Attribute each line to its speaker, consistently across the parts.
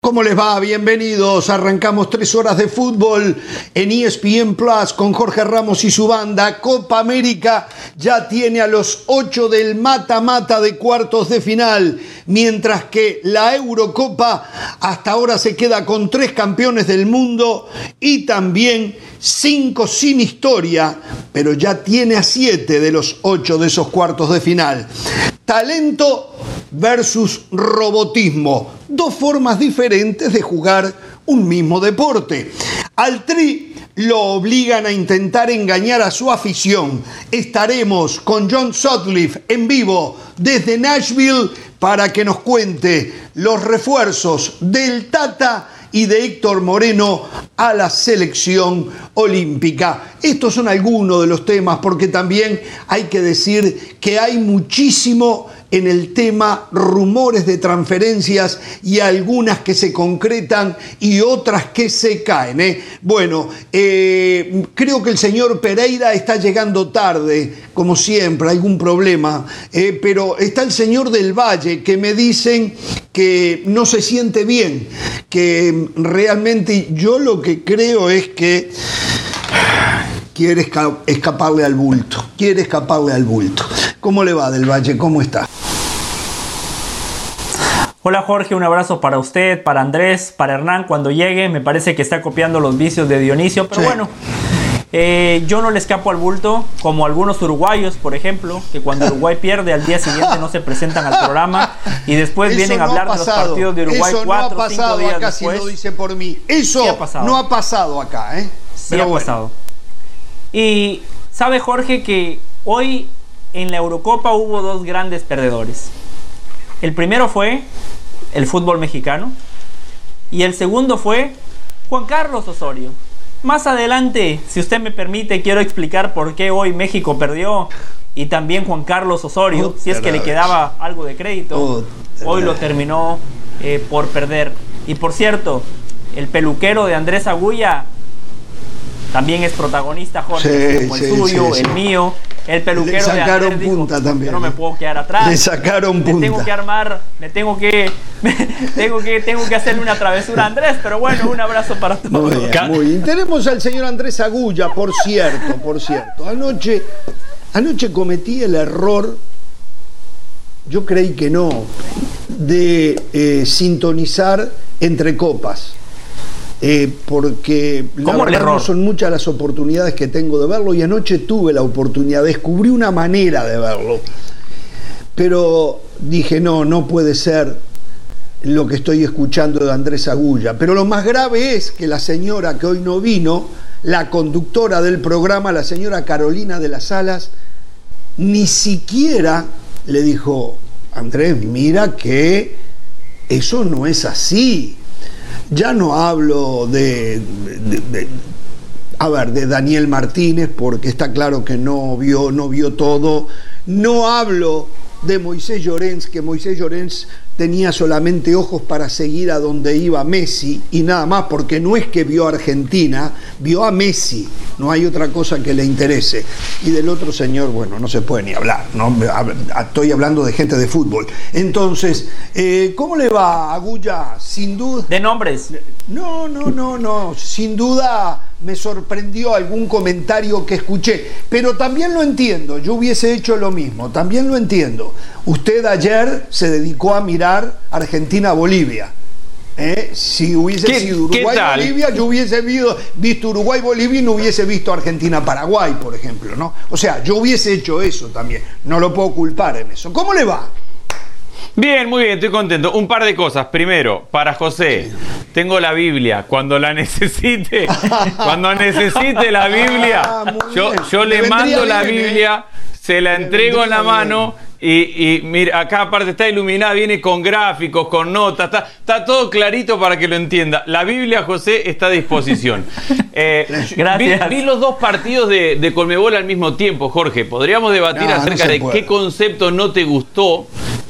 Speaker 1: ¿Cómo les va? Bienvenidos. Arrancamos 3 horas de fútbol en ESPN Plus con Jorge Ramos y su banda. Copa América ya tiene a los 8 del mata-mata de cuartos de final, mientras que la Eurocopa hasta ahora se queda con 3 campeones del mundo y también 5 sin historia, pero ya tiene a 7 de los 8 de esos cuartos de final. Talento versus robotismo. 2 formas diferentes de jugar un mismo deporte. Al Tri lo obligan a intentar engañar a su afición. Estaremos con John Sutcliffe en vivo desde Nashville para que nos cuente los refuerzos del Tata y de Héctor Moreno a la selección olímpica. Estos son algunos de los temas, porque también hay que decir que hay muchísimo en el tema rumores de transferencias y algunas que se concretan y otras que se caen. Bueno, creo que el señor Pereira está llegando tarde, como siempre, algún problema, pero está el señor del Valle, que me dicen que no se siente bien, que realmente yo lo que creo es que quiere escaparle al bulto, ¿Cómo le va, del Valle? ¿Cómo está?
Speaker 2: Hola Jorge, un abrazo para usted, para Andrés, para Hernán cuando llegue. Me parece que está copiando los vicios de Dionisio, pero sí. Bueno, yo no le escapo al bulto, como algunos uruguayos, por ejemplo, que cuando Uruguay pierde al día siguiente no se presentan al programa y después vienen a hablar de los partidos de Uruguay 4 o 5 días
Speaker 1: acá,
Speaker 2: después.
Speaker 1: Si lo dice por mí. Eso no ha pasado acá, ¿eh?
Speaker 2: Sí ha pasado. Y sabe Jorge que hoy en la Eurocopa hubo 2 grandes perdedores. El primero fue el fútbol mexicano y el segundo fue Juan Carlos Osorio. Más adelante, si usted me permite, quiero explicar por qué hoy México perdió y también Juan Carlos Osorio, si es que le quedaba algo de crédito, hoy lo terminó por perder. Y por cierto, el peluquero de Andrés Agulla también es protagonista, Jorge, como el suyo, el mío. El peluquero
Speaker 1: le sacaron
Speaker 2: de Andrés
Speaker 1: punta
Speaker 2: dijo,
Speaker 1: también.
Speaker 2: Yo no me puedo quedar atrás.
Speaker 1: Le sacaron punta.
Speaker 2: Tengo que armar, tengo que hacerle una travesura a Andrés, pero bueno, un abrazo para todos.
Speaker 1: Muy bien. Tenemos al señor Andrés Agulla, por cierto. Anoche cometí el error, yo creí que no, de sintonizar entre copas. Porque la verdad no son muchas las oportunidades que tengo de verlo, y anoche tuve la oportunidad, descubrí una manera de verlo, pero dije no puede ser lo que estoy escuchando de Andrés Agulla. Pero lo más grave es que la señora que hoy no vino, la conductora del programa, la señora Carolina de las Alas, ni siquiera le dijo: Andrés, mira que eso no es así. Ya no hablo de Daniel Martínez, porque está claro que no vio todo. No hablo de Moisés Llorens, que Moisés Llorens tenía solamente ojos para seguir a donde iba Messi y nada más, porque no es que vio a Argentina, vio a Messi, no hay otra cosa que le interese. Y del otro señor, bueno, no se puede ni hablar, ¿no? Estoy hablando de gente de fútbol. Entonces, ¿cómo le va, Agulla? Sin duda...
Speaker 2: ¿De nombres?
Speaker 1: No, sin duda me sorprendió algún comentario que escuché, pero también lo entiendo, yo hubiese hecho lo mismo, también lo entiendo. Usted ayer se dedicó a mirar Argentina-Bolivia. Si hubiese sido Uruguay-Bolivia, yo hubiese visto Uruguay-Bolivia y no hubiese visto Argentina-Paraguay, por ejemplo, ¿no? O sea, yo hubiese hecho eso también, no lo puedo culpar en eso. ¿Cómo le va?
Speaker 3: Bien, muy bien, estoy contento. Un par de cosas. Primero, para José, tengo la Biblia. Cuando la necesite, la Biblia, yo le mando la Biblia, se la entrego en la mano. Y mira, acá aparte está iluminada, viene con gráficos, con notas, está todo clarito para que lo entienda. La Biblia, José, está a disposición.
Speaker 2: Gracias.
Speaker 3: Vi los 2 partidos de Conmebol al mismo tiempo, Jorge. Podríamos debatir acerca de qué concepto no te gustó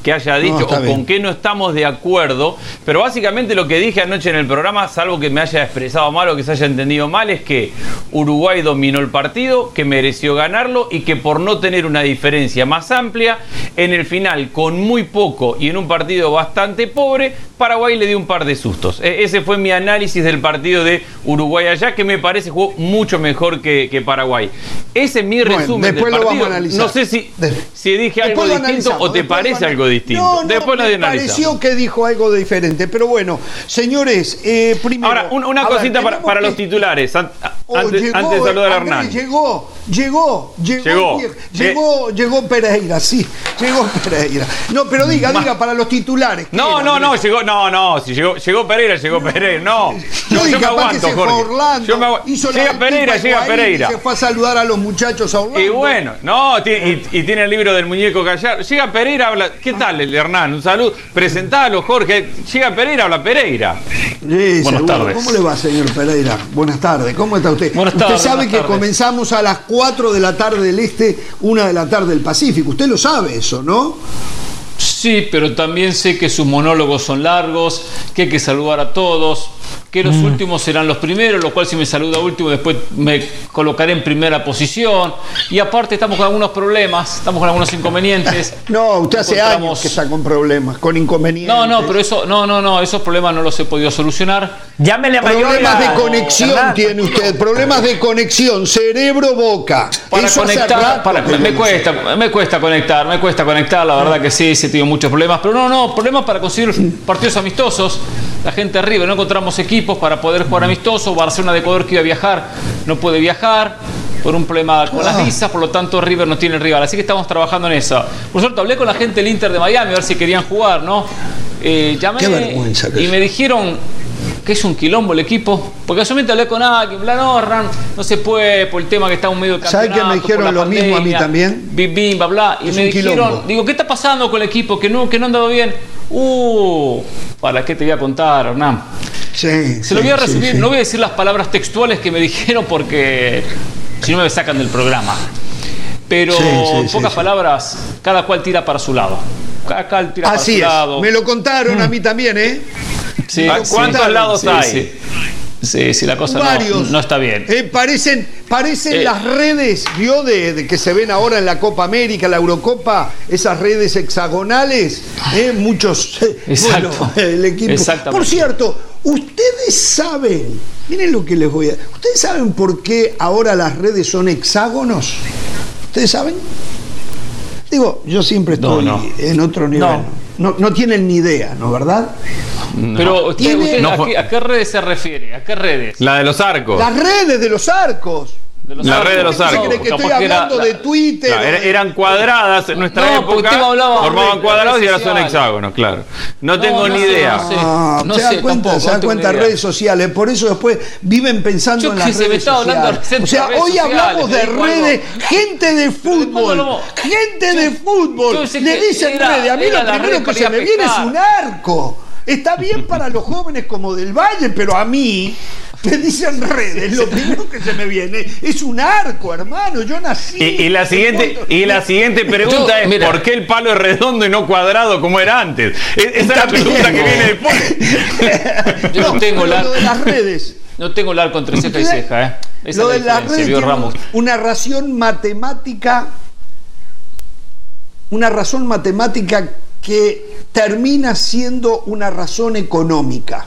Speaker 3: que haya dicho o con qué no estamos de acuerdo, pero básicamente lo que dije anoche en el programa, salvo que me haya expresado mal o que se haya entendido mal, es que Uruguay dominó el partido, que mereció ganarlo y que por no tener una diferencia más amplia, en el final, con muy poco y en un partido bastante pobre, Paraguay le dio un par de sustos. Ese fue mi análisis del partido de Uruguay allá, que me parece jugó mucho mejor que Paraguay. Ese es mi resumen del partido. No sé si dije algo distinto o te parece algo distinto.
Speaker 1: Después lo analizamos. Me pareció que dijo algo diferente, pero bueno, señores, primero...
Speaker 3: Ahora, una cosita para los titulares, antes de saludar a Hernán.
Speaker 1: Llegó Pereira, sí, llegó Pereira. No, pero diga para los titulares.
Speaker 3: Llegó Pereira, no. Yo me aguanto, Jorge. Llega Pereira.
Speaker 1: Se fue a saludar a los muchachos a Orlando.
Speaker 3: Y bueno, y tiene el libro del muñeco Gallardo. Llega Pereira, habla. ¿Qué tal, Hernán? Un saludo. Presentalo, Jorge. Llega Pereira, habla Pereira.
Speaker 1: Sí, buenas tardes. ¿Cómo le va, señor Pereira? Buenas tardes. ¿Cómo está usted? Usted sabe que comenzamos a las 4 de la tarde del Este, 1 de la tarde del Pacífico. Usted lo sabe eso, ¿no?
Speaker 4: Sí, pero también sé que sus monólogos son largos, que hay que saludar a todos, que los últimos serán los primeros, lo cual si me saluda último después me colocaré en primera posición. Y aparte estamos con algunos problemas, estamos con algunos inconvenientes.
Speaker 1: No, usted hace años que está con problemas, con inconvenientes.
Speaker 4: Pero esos problemas no los he podido solucionar.
Speaker 2: Llámele a
Speaker 1: Problemas de conexión tiene usted, problemas de conexión, cerebro-boca.
Speaker 4: Para conectar, me cuesta conectar, la verdad que sí, he tenido muchos problemas, pero problemas para conseguir partidos amistosos. La gente de River, no encontramos equipos para poder jugar amistoso. Barcelona de Ecuador, que iba a viajar, no puede viajar por un problema con las visas, por lo tanto River no tiene rival, así que estamos trabajando en eso. Por suerte hablé con la gente del Inter de Miami a ver si querían jugar, ¿no? Llamé y me dijeron que es un quilombo el equipo, porque solamente hablé con alguien, no se puede por el tema que está en medio del campeonato.
Speaker 1: ¿Sabes que me dijeron lo mismo a mí también?
Speaker 4: Y me dijeron, digo, ¿qué está pasando con el equipo? Que no han dado bien. ¿Para qué te voy a contar, Hernán? Se lo voy a resumir, no voy a decir las palabras textuales que me dijeron porque si no me sacan del programa. Pero en pocas palabras, cada cual tira para su lado.
Speaker 1: Así es. Me lo contaron a mí también, ¿eh?
Speaker 4: Sí,
Speaker 3: ¿cuántos lados hay?
Speaker 4: Sí, la cosa no está bien.
Speaker 1: Parecen las redes, ¿vio? De que se ven ahora en la Copa América, la Eurocopa, esas redes hexagonales, muchos.
Speaker 4: Exacto.
Speaker 1: El equipo. Por cierto, ustedes saben, miren lo que les voy a. ¿Ustedes saben por qué ahora las redes son hexágonos? ¿Ustedes saben? Digo, yo siempre estoy en otro nivel. No tienen ni idea, ¿no, verdad?
Speaker 4: Pero usted ¿a qué redes se refiere? ¿A qué redes?
Speaker 3: La de los arcos.
Speaker 1: Las redes de los arcos.
Speaker 3: La red de los arcos.
Speaker 1: ¿Cree que estoy hablando de Twitter?
Speaker 3: Eran cuadradas en nuestra época, formaban cuadrados y ahora son hexágonos, claro. No tengo ni idea.
Speaker 1: Se da cuenta redes sociales, por eso después viven pensando en las redes sociales. O sea, hoy hablamos de redes, gente de fútbol, le dicen redes. A mí lo primero que se me viene es un arco. Está bien para los jóvenes como del Valle, pero a mí me dicen redes, lo primero que se me viene es un arco, hermano. Yo nací.
Speaker 3: Y la siguiente pregunta es: ¿por qué el palo es redondo y no cuadrado como era antes? Esa es la pregunta que viene después.
Speaker 4: Yo no tengo
Speaker 1: lo de las redes.
Speaker 4: No tengo el arco entre ceja y ceja,
Speaker 1: Lo de las redes tiene una razón matemática. Una razón matemática que termina siendo una razón económica.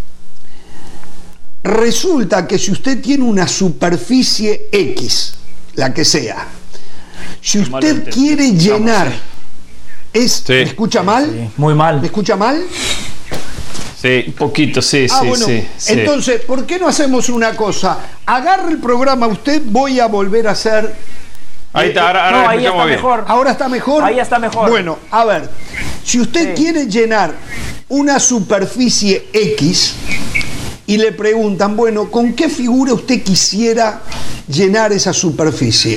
Speaker 1: Resulta que si usted tiene una superficie X, la que sea, si usted quiere llenar, ¿me escucha mal?
Speaker 2: Sí, muy mal.
Speaker 1: ¿Me escucha mal?
Speaker 3: Sí,
Speaker 4: un poquito, sí.
Speaker 1: Entonces, ¿por qué no hacemos una cosa? Agarre el programa usted, voy a volver a hacer.
Speaker 3: Ahí está, ahora está mejor.
Speaker 1: ¿Ahora está mejor?
Speaker 2: Ahí está mejor.
Speaker 1: Bueno, a ver, si usted quiere llenar una superficie X y le preguntan, bueno, ¿con qué figura usted quisiera llenar esa superficie?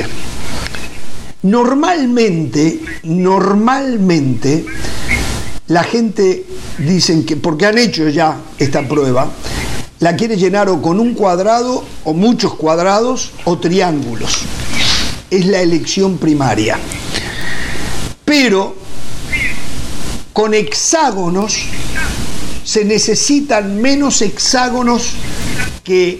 Speaker 1: Normalmente, la gente dicen que, porque han hecho ya esta prueba, la quiere llenar o con un cuadrado, o muchos cuadrados, o triángulos. Es la elección primaria. Pero con hexágonos, se necesitan menos hexágonos que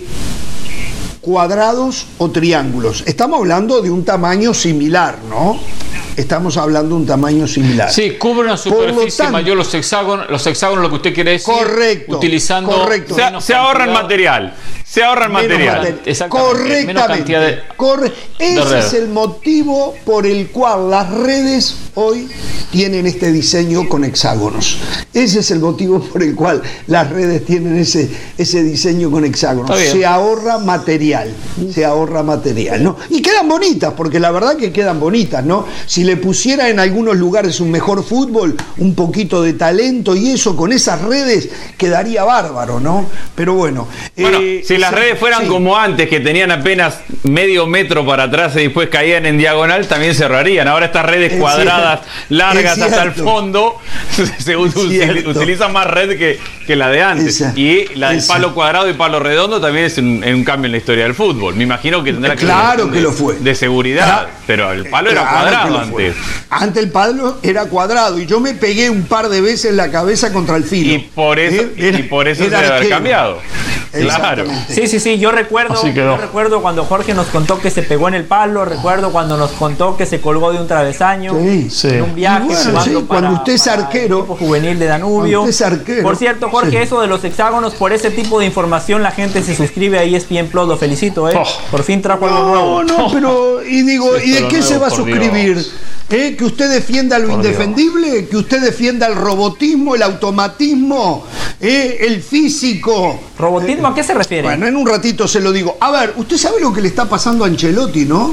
Speaker 1: cuadrados o triángulos. Estamos hablando de un tamaño similar, ¿no? Estamos hablando de un tamaño similar.
Speaker 4: Sí, cubre una superficie mayor los hexágonos, lo que usted quiere decir.
Speaker 1: Correcto.
Speaker 4: Utilizando.
Speaker 1: Correcto.
Speaker 3: Se ahorran material. Se ahorran material.
Speaker 1: Correctamente. Ese es el motivo por el cual las redes hoy tienen este diseño con hexágonos. Ese es el motivo por el cual las redes tienen ese diseño con hexágonos. Se ahorra material. Se ahorra material, ¿no? Y quedan bonitas, porque la verdad que quedan bonitas, ¿no? Si le pusiera en algunos lugares un mejor fútbol, un poquito de talento y eso, con esas redes quedaría bárbaro, ¿no? Pero bueno.
Speaker 3: Si las redes fueran como antes, que tenían apenas medio metro para atrás y después caían en diagonal, también se ahorrarían. Ahora estas redes cuadradas, largas hasta el fondo, se utiliza más red que la de antes. Y la del palo cuadrado y palo redondo también es un cambio en la historia del fútbol. Me imagino que tendrá
Speaker 1: que lo fue.
Speaker 3: De seguridad, pero el palo era cuadrado antes.
Speaker 1: Antes el palo era cuadrado y yo me pegué un par de veces la cabeza contra el filo.
Speaker 3: Y por eso se debe haber cambiado. Claro.
Speaker 2: Sí, yo recuerdo cuando Jorge nos contó que se pegó en el palo, recuerdo cuando nos contó que se colgó de un travesaño en un viaje
Speaker 1: cuando usted es arquero,
Speaker 2: el equipo juvenil de Danubio. Por cierto, Jorge, eso de los hexágonos, por ese tipo de información la gente se suscribe a ESPN Plus, lo felicito, por fin trajo algo nuevo.
Speaker 1: No, pero ¿y de qué se va a suscribir? Que usted defienda lo indefendible, que usted defienda el robotismo, el automatismo, el físico.
Speaker 2: ¿Robotismo a qué se refiere?
Speaker 1: Bueno, en un ratito se lo digo. A ver, usted sabe lo que le está pasando a Ancelotti, ¿no?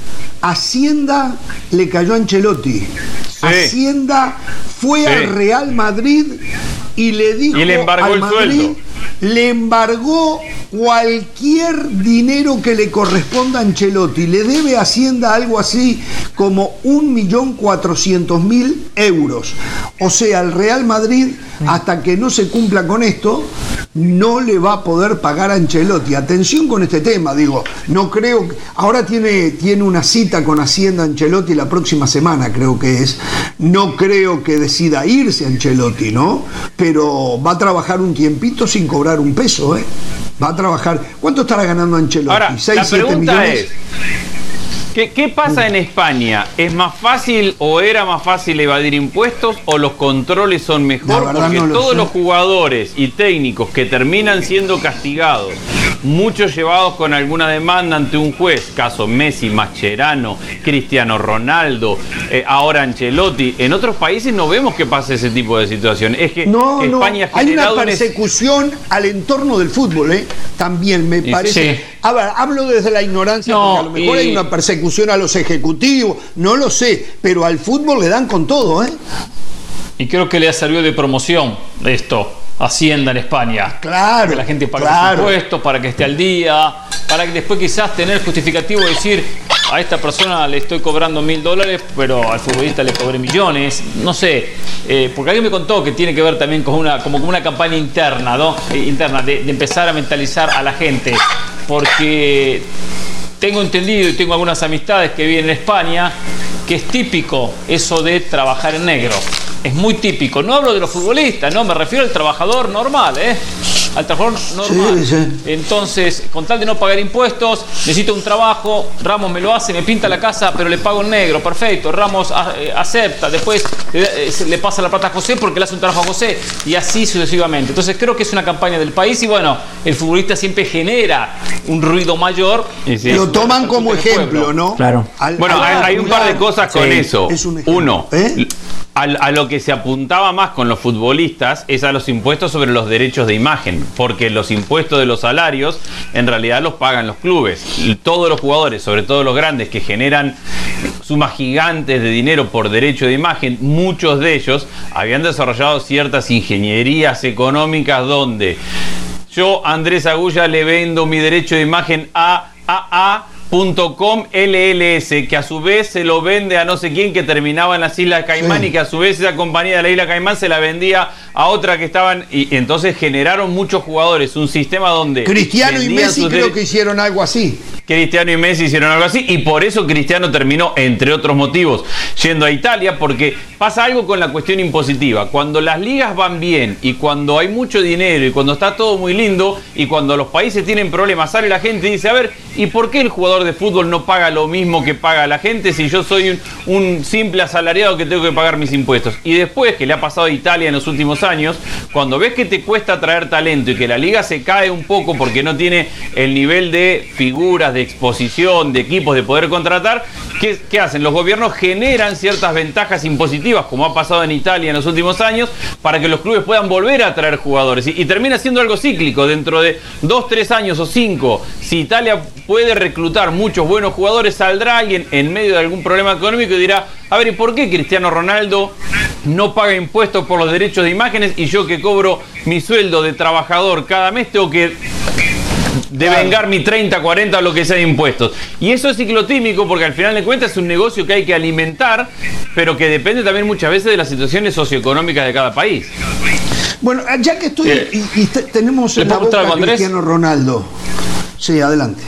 Speaker 1: Hacienda le cayó a Ancelotti. Sí. Hacienda fue al Real Madrid y le dijo
Speaker 3: y le embargó el sueldo.
Speaker 1: Le embargó cualquier dinero que le corresponda a Ancelotti. Le debe a Hacienda algo así como 1.400.000 euros. O sea, el Real Madrid, hasta que no se cumpla con esto, no le va a poder pagar a Ancelotti. Atención con este tema, digo, no creo. Ahora tiene una cita con Hacienda Ancelotti la próxima semana, creo que es. No creo que decida irse Ancelotti, ¿no? Pero va a trabajar un tiempito sin cobrar un peso, ¿eh? Va a trabajar. ¿Cuánto estará ganando Ancelotti?
Speaker 3: Ahora,
Speaker 1: 6, 7 millones.
Speaker 3: ¿Qué pasa en España? ¿Es más fácil o era más fácil evadir impuestos o los controles son mejor? Porque todos los jugadores y técnicos que terminan siendo castigados, muchos llevados con alguna demanda ante un juez, caso Messi, Mascherano, Cristiano Ronaldo, ahora Ancelotti, en otros países no vemos que pase ese tipo de situaciones. Es que España ha generado
Speaker 1: hay una persecución al entorno del fútbol, también me parece. Sí. A ver, hablo desde la ignorancia, porque a lo mejor hay una persecución a los ejecutivos, no lo sé, pero al fútbol le dan con todo,
Speaker 4: Y creo que le ha servido de promoción esto, Hacienda en España.
Speaker 1: Claro.
Speaker 4: Que la gente pague los impuestos, para que esté al día, para que después quizás tener justificativo de decir, a esta persona le estoy cobrando $1.000, pero al futbolista le cobré millones. No sé, porque alguien me contó que tiene que ver también con una campaña interna, ¿no? Interna, de empezar a mentalizar a la gente. Porque tengo entendido y tengo algunas amistades que viven en España que es típico eso de trabajar en negro. Es muy típico. No hablo de los futbolistas, no, me refiero al trabajador normal, al trabajador normal. Sí. Entonces, con tal de no pagar impuestos, necesito un trabajo, Ramos me lo hace, me pinta la casa, pero le pago en negro, perfecto, Ramos acepta, después le pasa la plata a José porque le hace un trabajo a José, y así sucesivamente. Entonces creo que es una campaña del país y bueno, el futbolista siempre genera un ruido mayor.
Speaker 1: Lo toman como ejemplo, ¿no?
Speaker 2: Claro.
Speaker 3: Hay un par de cosas con eso. Uno, a lo que se apuntaba más con los futbolistas es a los impuestos sobre los derechos de imagen, porque los impuestos de los salarios en realidad los pagan los clubes. Todos los jugadores, sobre todo los grandes, que generan sumas gigantes de dinero por derecho de imagen, muchos de ellos habían desarrollado ciertas ingenierías económicas donde yo, Andrés Agulla, le vendo mi derecho de imagen a .com LLS, que a su vez se lo vende a no sé quién que terminaba en las Islas Caimán, y que a su vez esa compañía de la Isla Caimán se la vendía a otra que estaban, y entonces generaron muchos jugadores, un sistema donde
Speaker 1: Cristiano y Messi creo que hicieron algo así.
Speaker 3: Cristiano y Messi hicieron algo así, y por eso Cristiano terminó, entre otros motivos, yendo a Italia, porque pasa algo con la cuestión impositiva. Cuando las ligas van bien, y cuando hay mucho dinero, y cuando está todo muy lindo, y cuando los países tienen problemas, sale la gente y dice, a ver, ¿y por qué el jugador de fútbol no paga lo mismo que paga la gente si yo soy un simple asalariado que tengo que pagar mis impuestos? Y después, que le ha pasado a Italia en los últimos años, cuando ves que te cuesta traer talento y que la liga se cae un poco porque no tiene el nivel de figuras, de exposición, de equipos, de poder contratar, ¿qué hacen? Los gobiernos generan ciertas ventajas impositivas, como ha pasado en Italia en los últimos años, para que los clubes puedan volver a traer jugadores. Y termina siendo algo cíclico. Dentro de 2, 3 años o 5, si Italia puede reclutar muchos buenos jugadores, saldrá alguien en medio de algún problema económico y dirá, a ver, ¿y por qué Cristiano Ronaldo no paga impuestos por los derechos de imágenes y yo, que cobro mi sueldo de trabajador cada mes, tengo que devengar mi 30, 40 o lo que sea de impuestos? Y eso es ciclotímico, porque al final de cuentas es un negocio que hay que alimentar, pero que depende también muchas veces de las situaciones socioeconómicas de cada país.
Speaker 1: Bueno, ya que estoy y tenemos en la boca a Cristiano Ronaldo. Sí, adelante.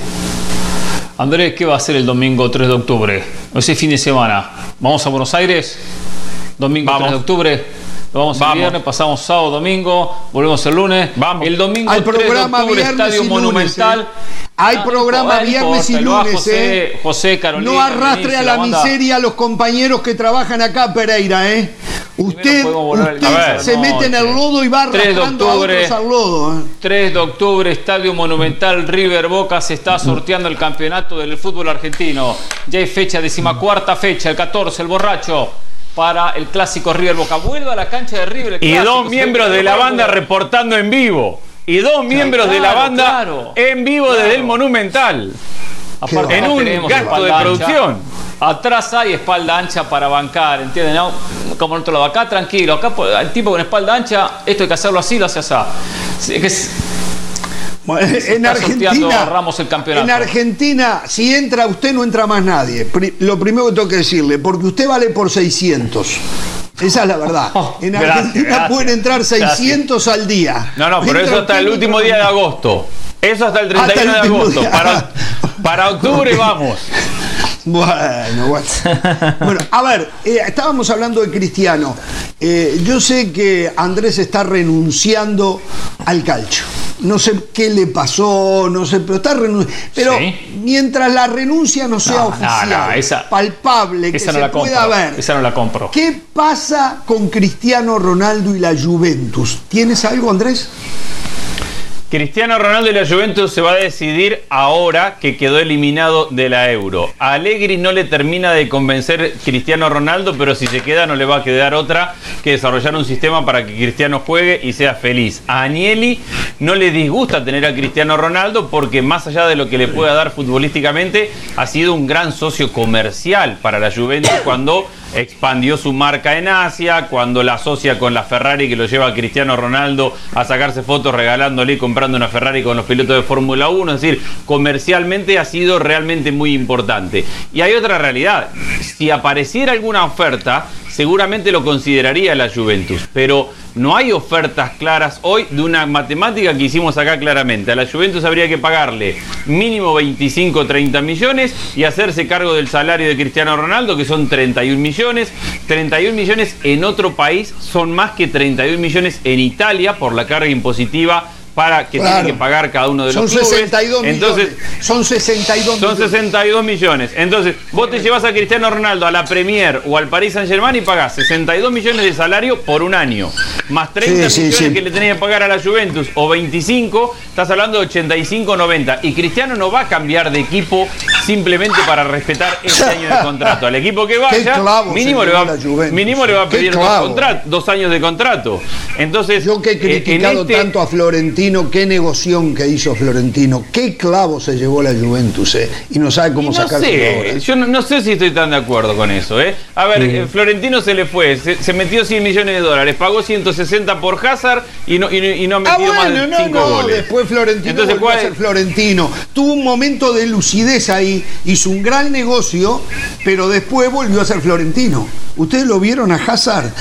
Speaker 4: Andrés, ¿qué va a hacer el domingo 3 de octubre? Ese fin de semana. ¿Vamos a Buenos Aires? Domingo 3 de octubre. Vamos el viernes, pasamos sábado, domingo, volvemos el lunes.
Speaker 3: Vamos.
Speaker 4: El domingo
Speaker 1: hay
Speaker 4: 3
Speaker 1: programa
Speaker 4: de octubre,
Speaker 1: viernes
Speaker 4: Estadio
Speaker 1: y lunes,
Speaker 4: Monumental.
Speaker 1: Hay programa viernes y lunes,
Speaker 4: José, Carolina.
Speaker 1: No arrastre a la miseria a los compañeros que trabajan acá, Pereira, Usted se mete en el lodo y va arrastrando a otros al lodo.
Speaker 4: 3 de octubre, Estadio Monumental, River Boca, se está sorteando el campeonato del fútbol argentino. Ya hay fecha, 14ª fecha, el 14, el borracho, para el clásico River Boca. Vuelve a la cancha de River.
Speaker 3: Y dos miembros de la banda reportando en vivo. Y dos miembros de la banda en vivo desde el Monumental.
Speaker 4: Aparte,
Speaker 3: en un gasto de producción.
Speaker 4: Atrás hay espalda ancha para bancar, ¿entienden? ¿No? Como en otro lado, acá tranquilo, acá el tipo con espalda ancha, esto hay que hacerlo así, lo hace así.
Speaker 1: En Argentina,
Speaker 4: Ramos el campeonato.
Speaker 1: En Argentina, si entra usted, no entra más nadie. Lo primero que tengo que decirle, porque usted vale por 600. Esa es la verdad. En Argentina pueden entrar 600 al día.
Speaker 3: No, pero eso hasta el último día de agosto. Eso hasta el 31 de agosto. Para octubre vamos.
Speaker 1: Bueno, a ver, estábamos hablando de Cristiano. Yo sé que Andrés está renunciando al calcio. No sé qué le pasó, no sé, pero está renunciando. Pero ¿sí? Mientras la renuncia no sea oficial, palpable, que se pueda ver.
Speaker 4: Esa no la compro.
Speaker 1: ¿Qué pasa con Cristiano Ronaldo y la Juventus? ¿Tienes algo, Andrés?
Speaker 3: Cristiano Ronaldo y la Juventus se va a decidir ahora que quedó eliminado de la Euro. A Allegri no le termina de convencer Cristiano Ronaldo, pero si se queda no le va a quedar otra que desarrollar un sistema para que Cristiano juegue y sea feliz. A Agnelli no le disgusta tener a Cristiano Ronaldo porque, más allá de lo que le pueda dar futbolísticamente, ha sido un gran socio comercial para la Juventus cuando expandió su marca en Asia, cuando la asocia con la Ferrari que lo lleva a Cristiano Ronaldo a sacarse fotos regalándole y comprando una Ferrari con los pilotos de Fórmula 1, es decir, comercialmente ha sido realmente muy importante. Y hay otra realidad, si apareciera alguna oferta, seguramente lo consideraría la Juventus, pero no hay ofertas claras hoy de una matemática que hicimos acá claramente. A la Juventus habría que pagarle mínimo 25 o 30 millones y hacerse cargo del salario de Cristiano Ronaldo, que son 31 millones. 31 millones en otro país son más que 31 millones en Italia por la carga impositiva para que tienen que pagar cada uno de los clubes.
Speaker 1: 62
Speaker 3: Entonces,
Speaker 1: millones. Son 62
Speaker 3: millones. Son 62 millones. Entonces, vos te llevas a Cristiano Ronaldo a la Premier o al Paris Saint-Germain y pagás 62 millones de salario por un año. Más 30 millones que le tenés que pagar a la Juventus, o 25, estás hablando de 85, 90. Y Cristiano no va a cambiar de equipo simplemente para respetar este año de contrato. Al equipo que vaya, mínimo le va a pedir 2 años de contrato. Entonces,
Speaker 1: yo que he criticado tanto a Florentino, qué negoción que hizo Florentino, qué clavo se llevó la Juventus, y no sabe cómo sacarse.
Speaker 3: Yo no sé si estoy tan de acuerdo con eso, A ver, Florentino se le fue, se metió 100 millones de dólares, pagó 160 por Hazard y no metió más de 5 goles.
Speaker 1: Después Florentino volvió a ser Florentino. Tuvo un momento de lucidez ahí, hizo un gran negocio, pero después volvió a ser Florentino. Ustedes lo vieron a Hazard.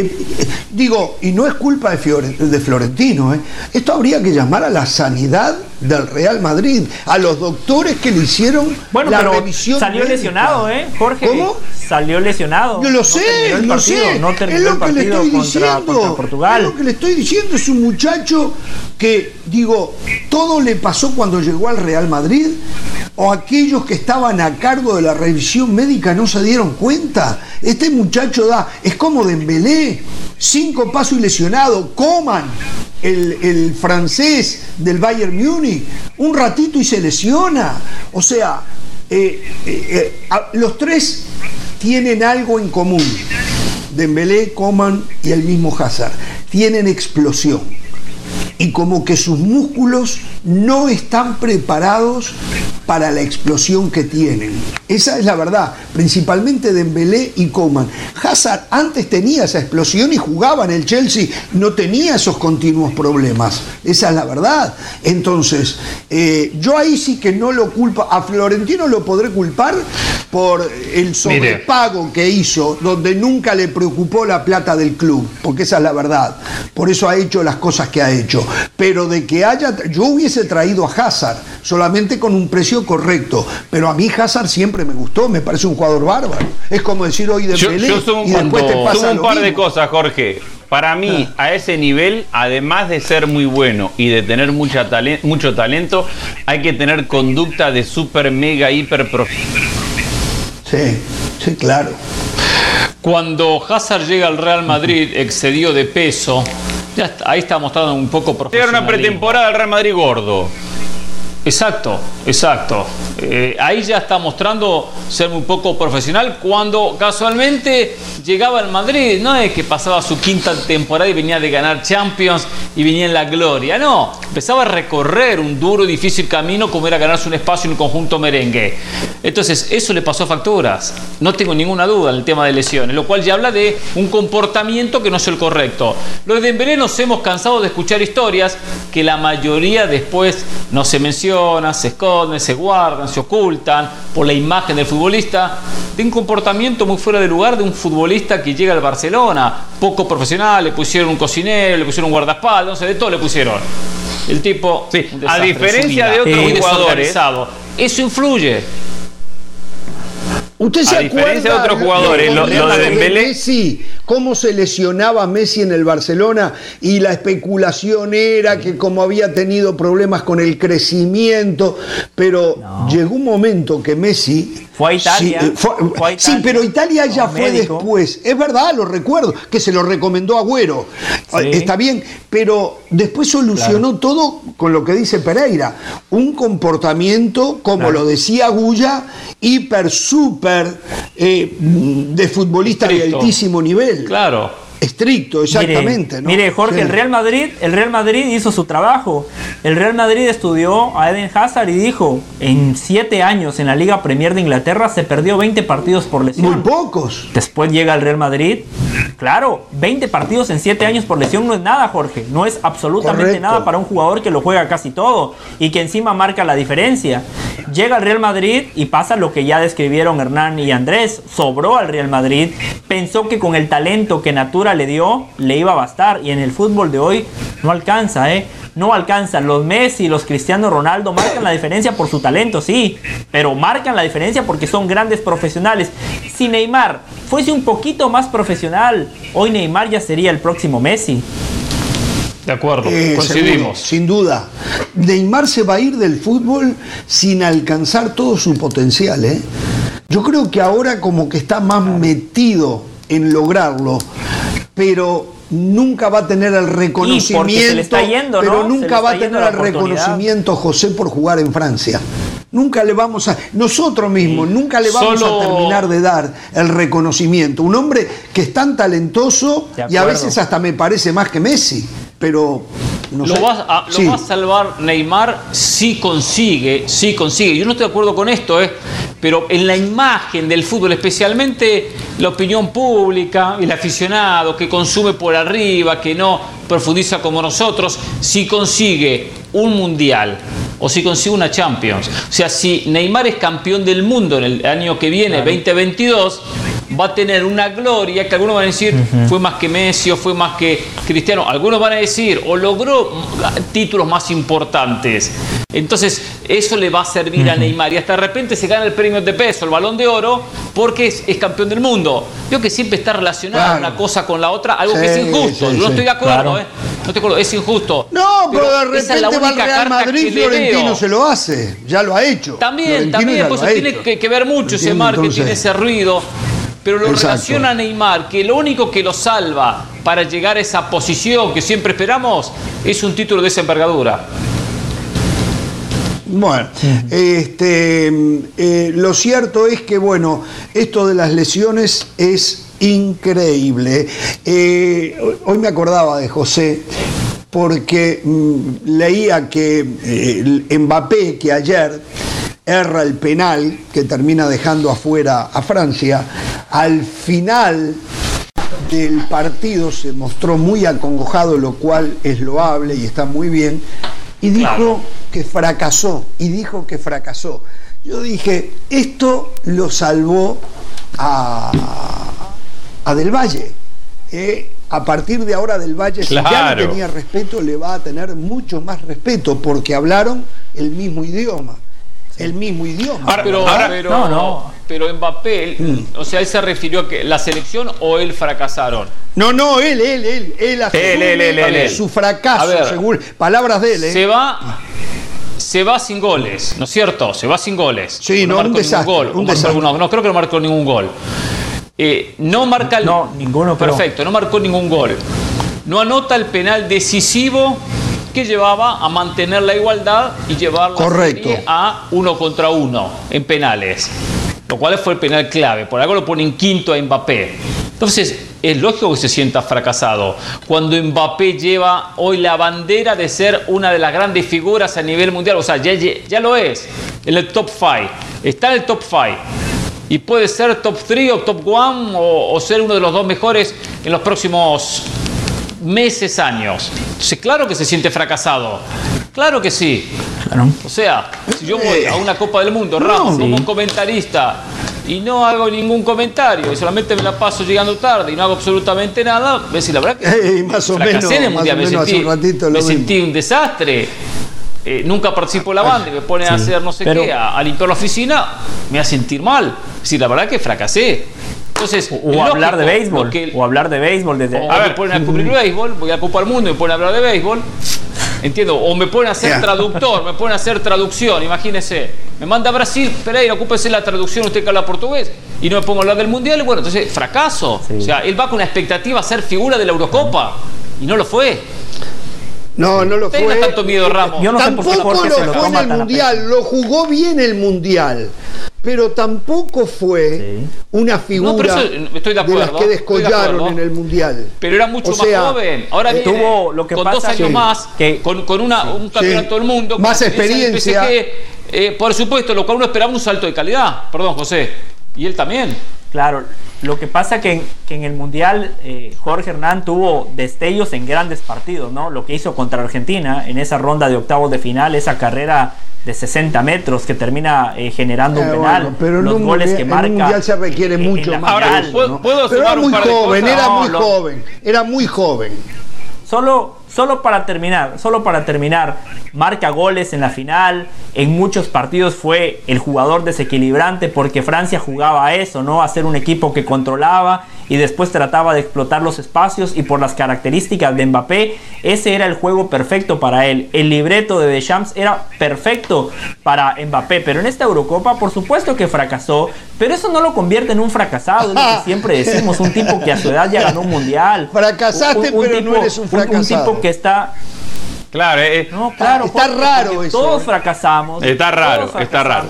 Speaker 1: Digo, y no es culpa de Florentino, Esto habría que llamar a la sanidad del Real Madrid, a los doctores que le hicieron la revisión
Speaker 2: salió
Speaker 1: médica.
Speaker 2: lesionado, Jorge.
Speaker 1: ¿Cómo?
Speaker 2: Salió lesionado.
Speaker 1: Yo lo sé,
Speaker 2: No terminó
Speaker 1: es lo
Speaker 2: el
Speaker 1: que le
Speaker 2: partido
Speaker 1: estoy
Speaker 2: contra Portugal.
Speaker 1: Es lo que le estoy diciendo, es un muchacho que, digo, todo le pasó cuando llegó al Real Madrid, o aquellos que estaban a cargo de la revisión médica no se dieron cuenta. Este muchacho es como Dembélé, 5 pasos y lesionado. Coman, el francés del Bayern Múnich, un ratito y se lesiona. O sea, los tres tienen algo en común. Dembélé, Coman y el mismo Hazard. Tienen explosión. Y como que sus músculos no están preparados para la explosión que tienen. Esa es la verdad, principalmente Dembélé y Coman. Hazard antes tenía esa explosión y jugaba en el Chelsea, no tenía esos continuos problemas. Esa es la verdad. Entonces, yo ahí sí que no lo culpo. A Florentino lo podré culpar por el sobrepago que hizo, donde nunca le preocupó la plata del club, porque esa es la verdad. Por eso ha hecho las cosas que ha hecho. Pero de que yo hubiese traído a Hazard solamente con un precio correcto, pero a mí Hazard siempre me gustó, me parece un jugador bárbaro. Es como decir hoy de Pelé y después te pasa
Speaker 3: un par de cosas, Jorge. Para mí, a ese nivel, además de ser muy bueno y de tener mucho talento, hay que tener conducta de super, mega, hiper profesional.
Speaker 1: Sí, claro.
Speaker 4: Cuando Hazard llega al Real Madrid excedido de peso, ahí está mostrando un poco profesionalismo.
Speaker 3: Era una pretemporada del Real Madrid gordo.
Speaker 4: Exacto. Ahí ya está mostrando ser muy poco profesional cuando casualmente llegaba al Madrid. No es que pasaba su 5ª temporada y venía de ganar Champions y venía en la gloria. No, empezaba a recorrer un duro y difícil camino como era ganarse un espacio en un conjunto merengue. Entonces, eso le pasó facturas. No tengo ninguna duda en el tema de lesiones, lo cual ya habla de un comportamiento que no es el correcto. Lo de Dembélé nos hemos cansado de escuchar historias que la mayoría después no se menciona, se esconden, se guardan, se ocultan por la imagen del futbolista, de un comportamiento muy fuera de lugar de un futbolista que llega al Barcelona, poco profesional, le pusieron un cocinero, le pusieron un guardaespaldas, no sé, de todo le pusieron. El tipo,
Speaker 3: sí, a diferencia de otros jugadores,
Speaker 4: eso influye.
Speaker 1: ¿Usted se acuerda?
Speaker 3: A diferencia de otros jugadores, lo de Dembélé,
Speaker 1: Messi, cómo se lesionaba Messi en el Barcelona y la especulación era que como había tenido problemas con el crecimiento, pero llegó un momento que Messi
Speaker 2: fue a Italia.
Speaker 1: Sí, pero Italia ya fue después. Es verdad, lo recuerdo, que se lo recomendó Agüero. Sí. Está bien, pero después solucionó todo con lo que dice Pereira. Un comportamiento, como lo decía Gulla, súper de futbolista de altísimo nivel.
Speaker 4: Claro.
Speaker 1: Estricto, exactamente.
Speaker 2: Mire, Jorge, sí. El Real Madrid hizo su trabajo. El Real Madrid estudió a Eden Hazard y dijo, en 7 años en la Liga Premier de Inglaterra se perdió 20 partidos por lesión.
Speaker 1: Muy pocos.
Speaker 2: Después llega el Real Madrid. Claro, 20 partidos en 7 años por lesión no es nada, Jorge. No es absolutamente nada para un jugador que lo juega casi todo y que encima marca la diferencia. Llega al Real Madrid y pasa lo que ya describieron Hernán y Andrés. Sobró al Real Madrid. Pensó que con el talento que Natura le dio, le iba a bastar, y en el fútbol de hoy no alcanza, no alcanza. Los Messi, los Cristiano Ronaldo marcan la diferencia por su talento, sí, pero marcan la diferencia porque son grandes profesionales. Si Neymar fuese un poquito más profesional, hoy Neymar ya sería el próximo Messi.
Speaker 4: De acuerdo, coincidimos.
Speaker 1: Seguro, sin duda. Neymar se va a ir del fútbol sin alcanzar todo su potencial, Yo creo que ahora como que está más metido en lograrlo, pero nunca va a tener el reconocimiento,
Speaker 2: se le está yendo,
Speaker 1: pero
Speaker 2: ¿no?
Speaker 1: Nunca va a tener el reconocimiento, José, por jugar en Francia. Nunca le vamos a, nosotros mismos, nunca le vamos a terminar de dar el reconocimiento. Un hombre que es tan talentoso y a veces hasta me parece más que Messi, pero no sé.
Speaker 4: Lo va a salvar Neymar si consigue. Yo no estoy de acuerdo con esto, pero en la imagen del fútbol, especialmente la opinión pública, el aficionado que consume por arriba, que no profundiza como nosotros, si consigue un mundial o si consigue una Champions, o sea, si Neymar es campeón del mundo en el año que viene, 2022, va a tener una gloria que algunos van a decir fue más que Messi o fue más que Cristiano. Algunos van a decir o logró títulos más importantes. Entonces eso le va a servir a Neymar y hasta de repente se gana el premio de peso, el Balón de Oro, porque es campeón del mundo. Yo que siempre está relacionada una cosa con la otra, algo que es injusto. Yo no estoy de acuerdo, no estoy de acuerdo, es injusto.
Speaker 1: No, pero de repente va al Real Madrid, Florentino se lo hace, ya lo ha hecho.
Speaker 4: También, pues tiene que ver mucho ese marketing, tiene ese ruido. Pero lo relaciona a Neymar, que lo único que lo salva para llegar a esa posición que siempre esperamos es un título de esa envergadura.
Speaker 1: Bueno, lo cierto es que, bueno, esto de las lesiones es increíble. Hoy me acordaba de José porque leía que Mbappé, que ayer erra el penal que termina dejando afuera a Francia, al final del partido se mostró muy acongojado, lo cual es loable y está muy bien, y dijo que fracasó, Yo dije, esto lo salvó a Del Valle. A partir de ahora Del Valle, si ya no tenía respeto, le va a tener mucho más respeto, porque hablaron el mismo idioma.
Speaker 4: Pero Mbappé, o sea, él se refirió a que la selección o él fracasaron.
Speaker 1: No, él asume su fracaso, según palabras de él.
Speaker 4: Se va sin goles, ¿no es cierto? Se va sin goles.
Speaker 1: Sí, no, un desastre.
Speaker 4: No, creo que no marcó ningún gol. No marca
Speaker 2: ninguno.
Speaker 4: Perfecto, no marcó ningún gol. No anota el penal decisivo que llevaba a mantener la igualdad y llevar la serie a 1 contra 1 en penales, lo cual fue el penal clave. Por algo lo ponen quinto a Mbappé. Entonces es lógico que se sienta fracasado cuando Mbappé lleva hoy la bandera de ser una de las grandes figuras a nivel mundial. O sea, ya lo es en el top 5, está en el top 5 y puede ser top 3 o top 1 o ser uno de los dos mejores en los próximos meses, años. Entonces, claro que se siente fracasado. Claro que sí. O sea, si yo voy a una Copa del Mundo, Ramos, como un comentarista, y no hago ningún comentario, y solamente me la paso llegando tarde y no hago absolutamente nada, ves, la verdad que
Speaker 1: más o menos, en el mundial
Speaker 4: me sentí un desastre. Nunca participo en la banda y me pone a hacer no sé qué, a limpiar la oficina, me hace sentir mal. Es decir, la verdad que fracasé. Entonces,
Speaker 2: o hablar de béisbol, desde...
Speaker 4: me ponen a cubrir béisbol, voy a Copa del Mundo y me ponen a hablar de béisbol, entiendo, o me ponen a ser traductor, me ponen a hacer traducción, imagínese, me manda a Brasil, Pereira, ocúpese la traducción, usted que habla portugués, y no me pongo a hablar del Mundial, bueno, entonces, fracaso. O sea, él va con la expectativa a ser figura de la Eurocopa, y no lo fue.
Speaker 1: No lo fue.
Speaker 4: Tenga tanto miedo, Ramos.
Speaker 1: Yo no tampoco sé por qué lo fue en el Mundial, lo jugó bien el Mundial, pero tampoco fue una figura
Speaker 4: estoy de acuerdo,
Speaker 1: de las que descollaron en el Mundial.
Speaker 4: Pero era mucho más joven. Ahora
Speaker 2: tuvo lo que
Speaker 4: con
Speaker 2: pasa
Speaker 4: 2 años más, con un campeonato del mundo,
Speaker 1: más experiencia.
Speaker 4: PSG, por supuesto, lo cual uno esperaba un salto de calidad. Perdón, José. Y él también.
Speaker 2: Claro, lo que pasa que en el Mundial Jorge Hernán tuvo destellos en grandes partidos, ¿no? Lo que hizo contra Argentina en esa ronda de octavos de final, esa carrera de 60 metros que termina generando un penal,
Speaker 1: bueno, pero
Speaker 2: los goles que marca.
Speaker 1: En un Mundial se requiere mucho más.
Speaker 4: Ahora, ¿puedo pero
Speaker 1: era muy joven.
Speaker 2: Solo para terminar, marca goles en la final, en muchos partidos fue el jugador desequilibrante porque Francia jugaba a eso, ¿no? A ser un equipo que controlaba y después trataba de explotar los espacios, y por las características de Mbappé, ese era el juego perfecto para él. El libreto de Deschamps era perfecto para Mbappé, pero en esta Eurocopa por supuesto que fracasó, pero eso no lo convierte en un fracasado, es lo que siempre decimos, un tipo que a su edad ya ganó un mundial.
Speaker 1: Fracasaste, pero no eres un fracasado.
Speaker 2: Un tipo que está...
Speaker 3: Claro,
Speaker 2: no, claro,
Speaker 1: está raro eso.
Speaker 2: Todos fracasamos.
Speaker 3: Está raro.
Speaker 2: No está raro,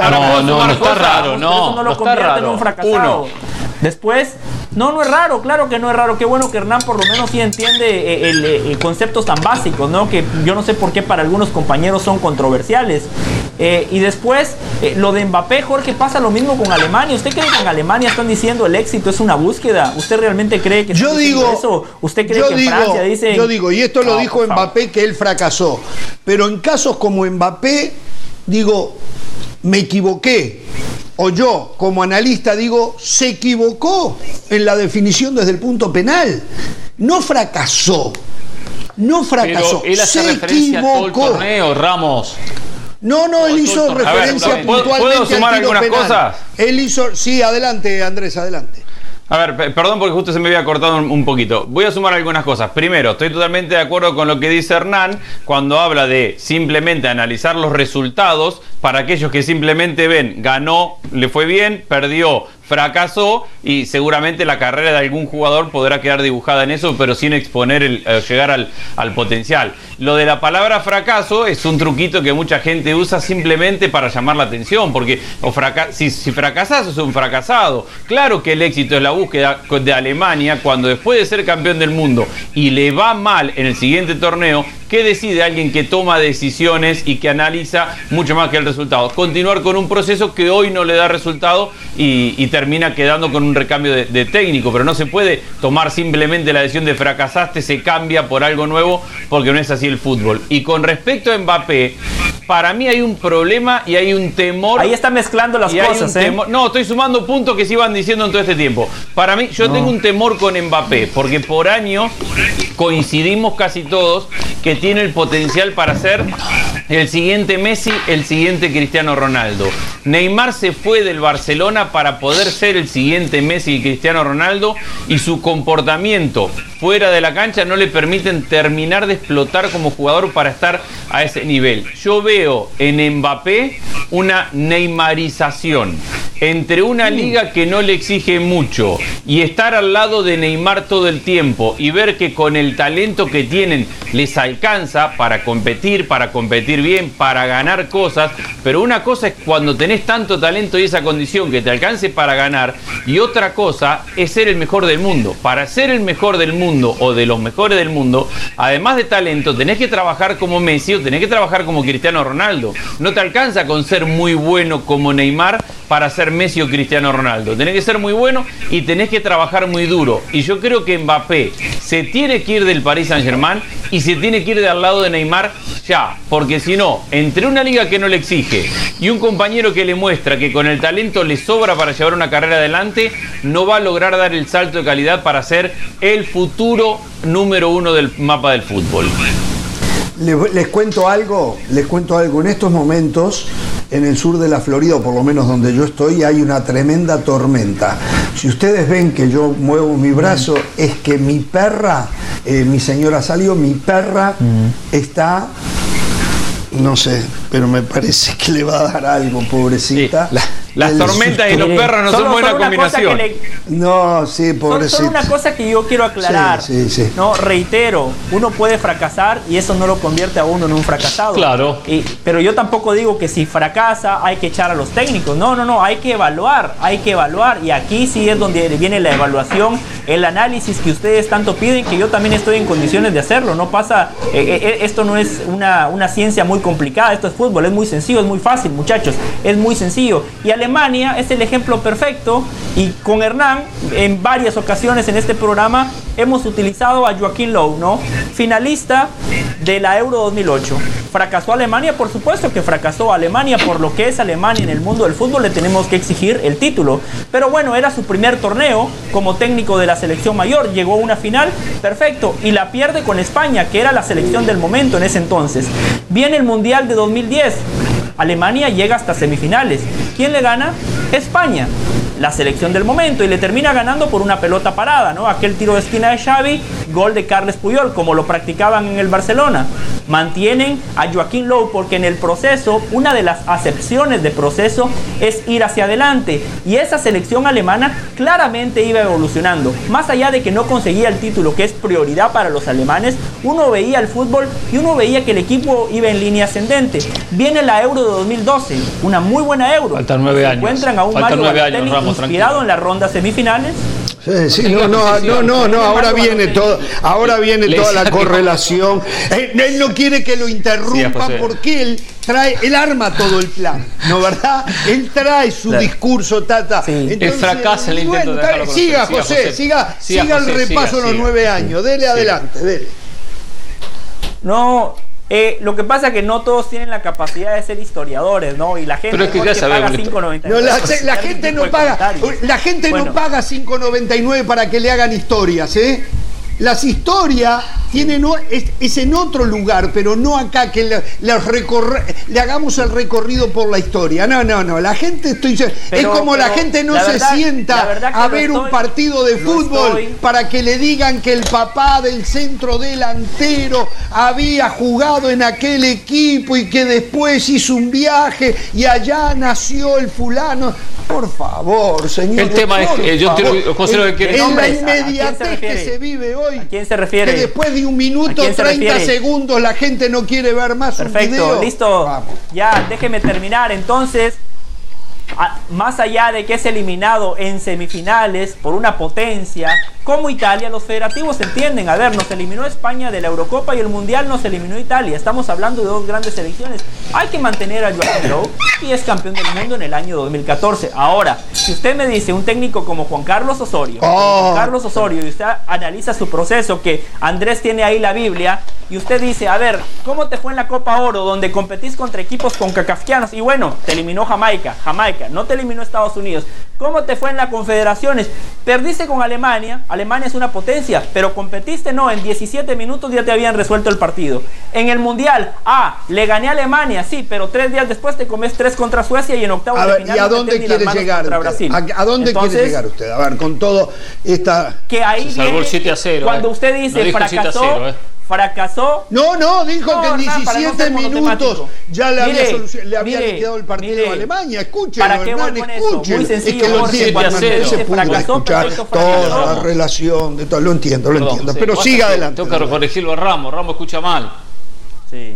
Speaker 3: no.
Speaker 2: Eso no lo convierte en un fracasado. Después, no es raro, claro que no es raro. Qué bueno que Hernán por lo menos sí entiende conceptos tan básicos, ¿no? Que yo no sé por qué para algunos compañeros son controversiales. Y después, lo de Mbappé, Jorge, pasa lo mismo con Alemania. ¿Usted cree que en Alemania están diciendo el éxito es una búsqueda? ¿Usted realmente cree que eso? ¿Usted cree que en Francia dicen?
Speaker 1: Yo digo, y esto lo dijo Mbappé, que él fracasó. Pero en casos como Mbappé, digo, me equivoqué. o yo como analista digo, se equivocó en la definición desde el punto penal. No fracasó. No fracasó.
Speaker 4: Pero él hace referencia a todo el torneo, Ramos.
Speaker 1: No, él hizo referencia puntualmente.
Speaker 3: ¿Puedo sumar algunas cosas?
Speaker 1: Él hizo, sí, adelante, Andrés, adelante.
Speaker 3: A ver, perdón porque justo se me había cortado un poquito. Voy a sumar algunas cosas. Primero, estoy totalmente de acuerdo con lo que dice Hernán cuando habla de simplemente analizar los resultados para aquellos que simplemente ven, ganó, le fue bien, perdió, fracasó, y seguramente la carrera de algún jugador podrá quedar dibujada en eso, pero sin exponer llegar al potencial. Lo de la palabra fracaso es un truquito que mucha gente usa simplemente para llamar la atención, porque si fracasás sos un fracasado. Claro que el éxito es la búsqueda de Alemania cuando después de ser campeón del mundo y le va mal en el siguiente torneo. ¿Qué decide alguien que toma decisiones y que analiza mucho más que el resultado? Continuar con un proceso que hoy no le da resultado y termina quedando con un recambio de técnico, pero no se puede tomar simplemente la decisión de fracasaste, se cambia por algo nuevo, porque no es así el fútbol. Y con respecto a Mbappé, para mí hay un problema y hay un temor.
Speaker 2: Ahí está mezclando las cosas,
Speaker 3: No, estoy sumando puntos que se iban diciendo en todo este tiempo. Para mí, yo tengo un temor con Mbappé, porque por año coincidimos casi todos que tiene el potencial para ser el siguiente Messi, el siguiente Cristiano Ronaldo. Neymar se fue del Barcelona para poder ser el siguiente Messi y Cristiano Ronaldo, y su comportamiento fuera de la cancha no le permiten terminar de explotar como jugador para estar a ese nivel. Yo veo en Mbappé una neymarización entre una liga que no le exige mucho y estar al lado de Neymar todo el tiempo y ver que con el talento que tienen les alcanza para competir bien, para ganar cosas. Pero una cosa es cuando tenés tanto talento y esa condición que te alcance para ganar, y otra cosa es ser el mejor del mundo. Para ser el mejor del mundo o de los mejores del mundo, además de talento, tenés que trabajar como Messi o tenés que trabajar como Cristiano Ronaldo. No te alcanza con ser muy bueno como Neymar para ser Messi o Cristiano Ronaldo. Tenés que ser muy bueno y tenés que trabajar muy duro. Y yo creo que Mbappé se tiene que ir del Paris Saint-Germain y se tiene que ir de al lado de Neymar ya, porque si no, entre una liga que no le exige y un compañero que le muestra que con el talento le sobra para llevar una carrera adelante, no va a lograr dar el salto de calidad para ser el futuro número 1 del mapa del fútbol.
Speaker 1: Les cuento algo, en estos momentos en el sur de la Florida, o por lo menos donde yo estoy, hay una tremenda tormenta. Si ustedes ven que yo muevo mi brazo, es que mi perra, mi señora salió, mi perra está, no sé, pero me parece que le va a dar algo, pobrecita.
Speaker 3: Sí, las tormentas y los perros no son buena combinación.
Speaker 1: No, sí, pobrecita.
Speaker 2: Solo una cosa que yo quiero aclarar.
Speaker 1: Sí.
Speaker 2: No, reitero, uno puede fracasar y eso no lo convierte a uno en un fracasado.
Speaker 4: Claro.
Speaker 2: Pero yo tampoco digo que si fracasa hay que echar a los técnicos. No, hay que evaluar. Y aquí sí es donde viene la evaluación, el análisis que ustedes tanto piden, que yo también estoy en condiciones de hacerlo. No pasa, esto no es una ciencia muy complicada, esto es fútbol, es muy sencillo, es muy fácil, muchachos, es muy sencillo. Y Alemania es el ejemplo perfecto, y con Hernán en varias ocasiones en este programa hemos utilizado a Joachim Löw, ¿no? Finalista de la Euro 2008. ¿Fracasó Alemania? Por supuesto que fracasó Alemania. Por lo que es Alemania en el mundo del fútbol le tenemos que exigir el título. Pero bueno, era su primer torneo como técnico de la selección mayor. Llegó a una final, perfecto, y la pierde con España, que era la selección del momento en ese entonces. Viene el Mundial de 2010. Alemania llega hasta semifinales. ¿Quién le gana? España, la selección del momento, y le termina ganando por una pelota parada, ¿no? Aquel tiro de esquina de Xavi, gol de Carles Puyol, como lo practicaban en el Barcelona. Mantienen a Joachim Löw porque en el proceso, una de las acepciones de proceso es ir hacia adelante, y esa selección alemana claramente iba evolucionando. Más allá de que no conseguía el título, que es prioridad para los alemanes, uno veía el fútbol y uno veía que el equipo iba en línea ascendente. Viene la Euro de 2012, una muy buena Euro.
Speaker 4: Faltan 9 años.
Speaker 2: Encuentran a un Mario Balotelli inspirado en las rondas semifinales.
Speaker 1: Sí, no, ahora viene toda la correlación. Él no quiere que lo interrumpa porque él arma todo el plan, ¿no, verdad? Él trae su discurso, Tata.
Speaker 2: Sí.
Speaker 1: Entonces,
Speaker 4: fracasa el intento de dejarlo.
Speaker 1: Siga, José, siga el repaso de los 9 años. Dele adelante, dele.
Speaker 2: No, Lo que pasa es que no todos tienen la capacidad de ser historiadores, ¿no? Y la gente
Speaker 4: pero es que ya
Speaker 2: paga
Speaker 4: sabemos,
Speaker 2: 5.99.
Speaker 1: No, la gente no paga. La gente no paga 5.99 para que le hagan historias, ¿eh? Las historias tienen, es en otro lugar, pero no acá que le hagamos el recorrido por la historia. No, la gente es como la gente no se sienta a ver un partido de fútbol para que le digan que el papá del centro delantero había jugado en aquel equipo y que después hizo un viaje y allá nació el fulano. Por favor, señor.
Speaker 4: El tema es que yo considero que quiere.
Speaker 1: En la inmediatez que se vive hoy.
Speaker 2: ¿A quién se refiere?
Speaker 1: Que después de 1 minuto 30 segundos la gente no quiere ver más un video.
Speaker 2: Perfecto, listo. Vamos. Ya, déjeme terminar. Entonces, más allá de que es eliminado en semifinales por una potencia como Italia, los federativos entienden, a ver, nos eliminó España de la Eurocopa y el Mundial nos eliminó Italia, estamos hablando de 2 grandes selecciones, hay que mantener a Joachim Löw y es campeón del mundo en el año 2014. Ahora, si usted me dice un técnico como Juan Carlos Osorio, y usted analiza su proceso, que Andrés tiene ahí la Biblia, y usted dice, a ver, ¿cómo te fue en la Copa Oro, donde competís contra equipos concacafquianos? Y bueno, te eliminó Jamaica, no te eliminó Estados Unidos. ¿Cómo te fue en las Confederaciones? Perdiste con Alemania es una potencia, pero competiste, en 17 minutos ya te habían resuelto el partido. En el Mundial, le gané a Alemania, sí, pero 3 días después te comes 3 contra Suecia y en octavos de final.
Speaker 1: ¿Y a dónde quiere llegar usted? ¿A dónde quiere llegar usted? A ver, con todo esta...
Speaker 2: Que ahí
Speaker 4: salvó el 7-0.
Speaker 2: Cuando usted dice
Speaker 4: no
Speaker 2: fracasó.
Speaker 1: No, dijo que en 17 minutos ya le había liquidado el partido a Alemania. Escuchen, Hernán, escuchen.
Speaker 2: Muy sencillo,
Speaker 1: es que lo entiendo. Se pudo escuchar toda la relación de todo. Lo entiendo. Pero siga adelante.
Speaker 4: Tengo que corregirlo a Ramos. Ramos escucha mal.
Speaker 2: Sí.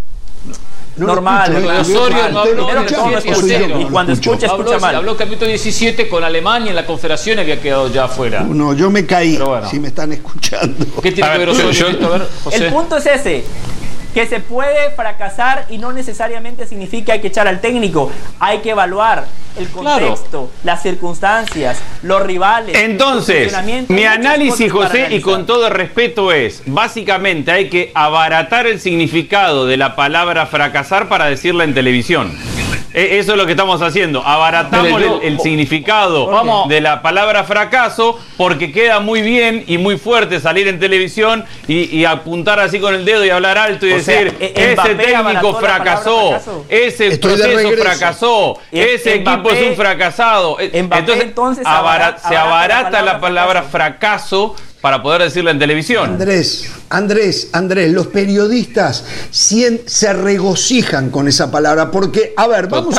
Speaker 2: Normal.
Speaker 4: Osorio no habló
Speaker 2: y cuando escucha mal.
Speaker 4: Habló que el minuto 17 con Alemania en la Confederación había quedado ya afuera.
Speaker 1: No, yo me caí, si me están escuchando.
Speaker 4: ¿Qué tiene que ver Osorio?
Speaker 2: El punto es ese, que se puede fracasar y no necesariamente significa que hay que echar al técnico. Hay que evaluar el contexto, las circunstancias, los rivales.
Speaker 3: Entonces, mi análisis, José, y con todo el respeto, es básicamente hay que abaratar el significado de la palabra fracasar para decirla en televisión. Eso es lo que estamos haciendo. Abaratamos el significado de la palabra fracaso, porque queda muy bien y muy fuerte salir en televisión y apuntar así con el dedo y hablar alto y decir, ese técnico fracasó, ese proceso fracasó, ese equipo es un fracasado. Entonces se abarata la palabra fracaso para poder decirla en televisión.
Speaker 1: Andrés, los periodistas se regocijan con esa palabra, porque, a ver, vamos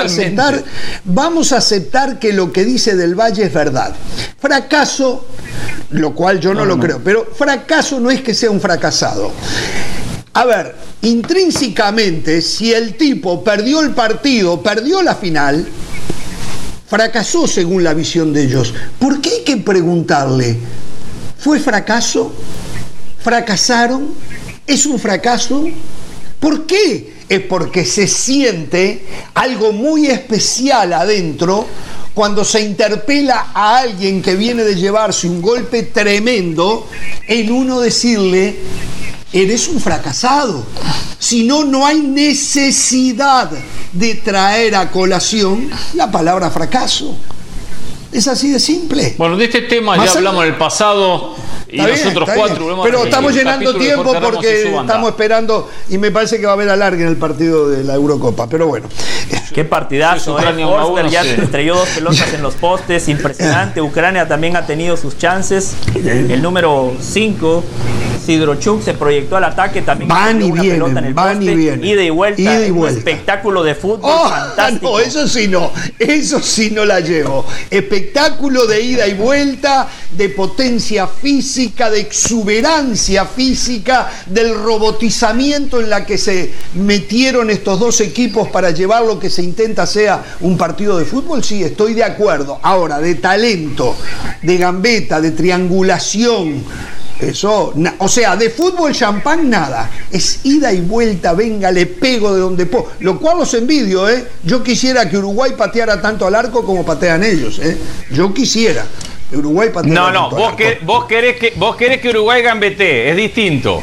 Speaker 1: a aceptar que lo que dice Del Valle es verdad. Fracaso, lo cual yo no lo creo, pero fracaso no es que sea un fracasado. A ver, intrínsecamente, si el tipo perdió el partido, perdió la final, fracasó según la visión de ellos. ¿Por qué hay que preguntarle? ¿Fue fracaso? ¿Fracasaron? ¿Es un fracaso? ¿Por qué? Es porque se siente algo muy especial adentro cuando se interpela a alguien que viene de llevarse un golpe tremendo, en uno decirle, eres un fracasado. Si no, no hay necesidad de traer a colación la palabra fracaso. Es así de simple.
Speaker 4: Bueno, de este tema ya hablamos en el pasado y nosotros cuatro.
Speaker 1: Pero estamos llenando tiempo porque estamos esperando y me parece que va a haber alargue en el partido de la Eurocopa. Pero bueno.
Speaker 2: Qué partidazo. Forsberg ya estrelló 2 pelotas en los postes. Impresionante. Ucrania también ha tenido sus chances. El número 5, Sidorchuk, se proyectó al ataque. También una pelota en el poste. Ida y vuelta. Un espectáculo de fútbol fantástico.
Speaker 1: No, eso sí no la llevo. Espectáculo de ida y vuelta, de potencia física, de exuberancia física, del robotizamiento en la que se metieron estos dos equipos para llevar lo que se intenta sea un partido de fútbol. Sí, estoy de acuerdo. Ahora, de talento, de gambeta, de triangulación, eso, o sea, de fútbol champán nada, es ida y vuelta, venga, le pego de donde puedo, lo cual los envidio, yo quisiera que Uruguay pateara tanto al arco como patean ellos, yo quisiera que Uruguay pateara
Speaker 3: vos querés que Uruguay gambetee, es distinto.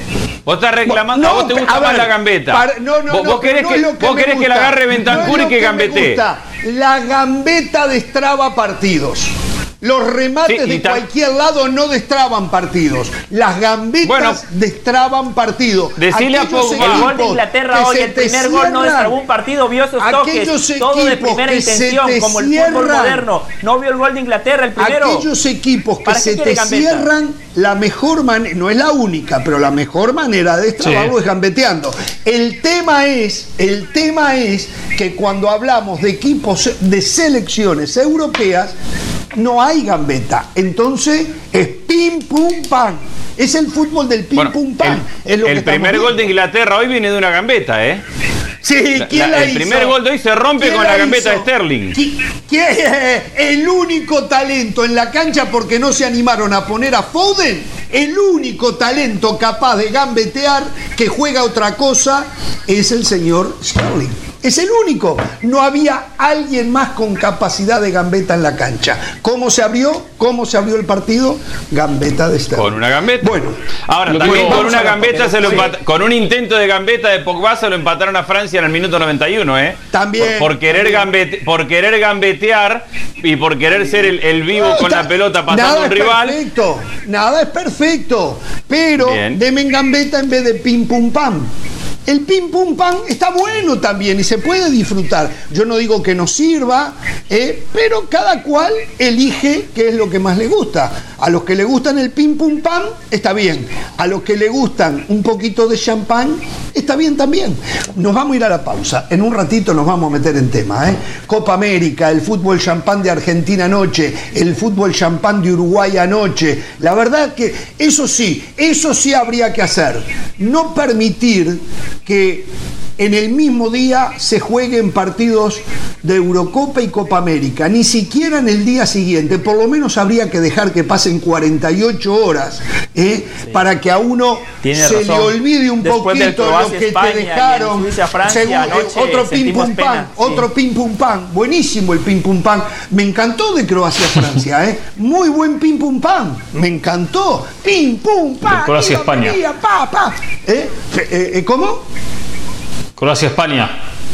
Speaker 3: Vos estás reclamando, a vos te gusta más la gambeta. Vos querés que la agarre Bentancur y que gambetee.
Speaker 1: La gambeta destraba partidos. Los remates de cualquier lado no destraban partidos. Las gambetas destraban partidos.
Speaker 2: Decile a Pogba. El gol de Inglaterra hoy, el primer gol no destrabó un partido, vio esos toques, todo de primera intención, como el fútbol moderno. No vio el gol de Inglaterra, el primero.
Speaker 1: Aquellos equipos que se te cierran, la mejor manera, no es la única, pero la mejor manera de destrabarlo es gambeteando. El tema es que cuando hablamos de equipos de selecciones europeas, no hay gambeta. Entonces es pim pum pam. Es el fútbol del pim pum pam.
Speaker 3: El primer gol de Inglaterra hoy viene de una gambeta, ¿eh?
Speaker 1: Sí, ¿quién la hizo?
Speaker 3: El primer gol de hoy se rompe con la gambeta de Sterling.
Speaker 1: El único talento en la cancha, porque no se animaron a poner a Foden, el único talento capaz de gambetear, que juega otra cosa, es el señor Sterling. Es el único. No había alguien más con capacidad de gambeta en la cancha. ¿Cómo se abrió el partido? Gambeta de Sterling.
Speaker 3: Con una gambeta.
Speaker 1: Bueno,
Speaker 3: ahora también con una gambeta con un intento de gambeta de Pogba se lo empataron a Francia en el minuto 91, ¿eh?
Speaker 1: También.
Speaker 3: Por querer gambetear y por querer ser el vivo con la pelota pasando un rival.
Speaker 1: Nada es perfecto. Pero deme gambeta en vez de pim pum pam. El pim pum pam está bueno también y se puede disfrutar. Yo no digo que no sirva, pero cada cual elige qué es lo que más le gusta. A los que le gustan el pim pum pam, está bien. A los que le gustan un poquito de champán, está bien también. Nos vamos a ir a la pausa. En un ratito nos vamos a meter en tema. Copa América, el fútbol champán de Argentina anoche, el fútbol champán de Uruguay anoche. La verdad que eso sí habría que hacer. No permitir que en el mismo día se jueguen partidos de Eurocopa y Copa América, ni siquiera en el día siguiente. Por lo menos habría que dejar que pasen 48 horas para que a uno se le olvide un poquito lo que te dejaron. Otro pim pum pam, buenísimo el pim pum pam. Me encantó de Croacia-Francia, muy buen pim pum pam, me encantó. Pim pum pam.
Speaker 4: Croacia-España.
Speaker 1: ¿Cómo?
Speaker 4: Croacia-España.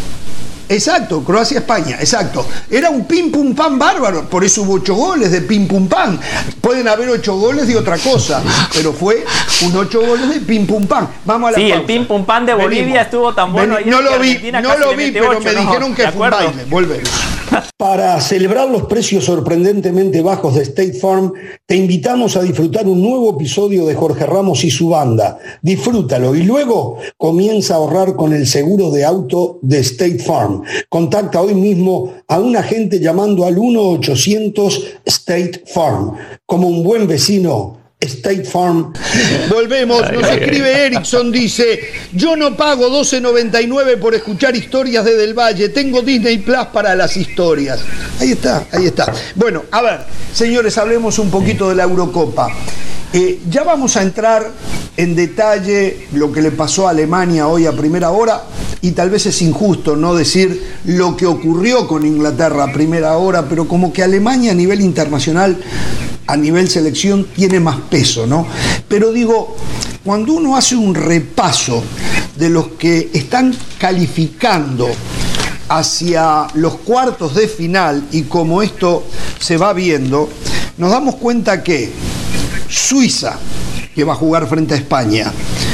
Speaker 1: Exacto, Croacia-España, exacto. Era un pim pum pam bárbaro, por eso hubo 8 goles de pim pum pam. Pueden haber 8 goles de otra cosa, pero fue un 8 goles de pim pum pam. Vamos a la pausa.
Speaker 2: El pim pum pam de Bolivia estuvo tan bueno.
Speaker 1: No lo vi, pero me dijeron que fue un baile. Volvemos. Para celebrar los precios sorprendentemente bajos de State Farm, te invitamos a disfrutar un nuevo episodio de Jorge Ramos y su banda. Disfrútalo y luego comienza a ahorrar con el seguro de auto de State Farm. Contacta hoy mismo a un agente llamando al 1-800 State Farm. Como un buen vecino, State Farm. Volvemos, nos escribe Erickson, dice: yo no pago $12.99 por escuchar historias de Del Valle, tengo Disney Plus para las historias. Ahí está. Bueno, a ver, señores, hablemos un poquito de la Eurocopa. Ya vamos a entrar en detalle lo que le pasó a Alemania hoy a primera hora, y tal vez es injusto no decir lo que ocurrió con Inglaterra a primera hora, pero como que Alemania a nivel internacional, a nivel selección, tiene más peso, ¿no? Pero digo, cuando uno hace un repaso de los que están calificando hacia los cuartos de final y como esto se va viendo, nos damos cuenta que Suiza, que va a jugar frente a España,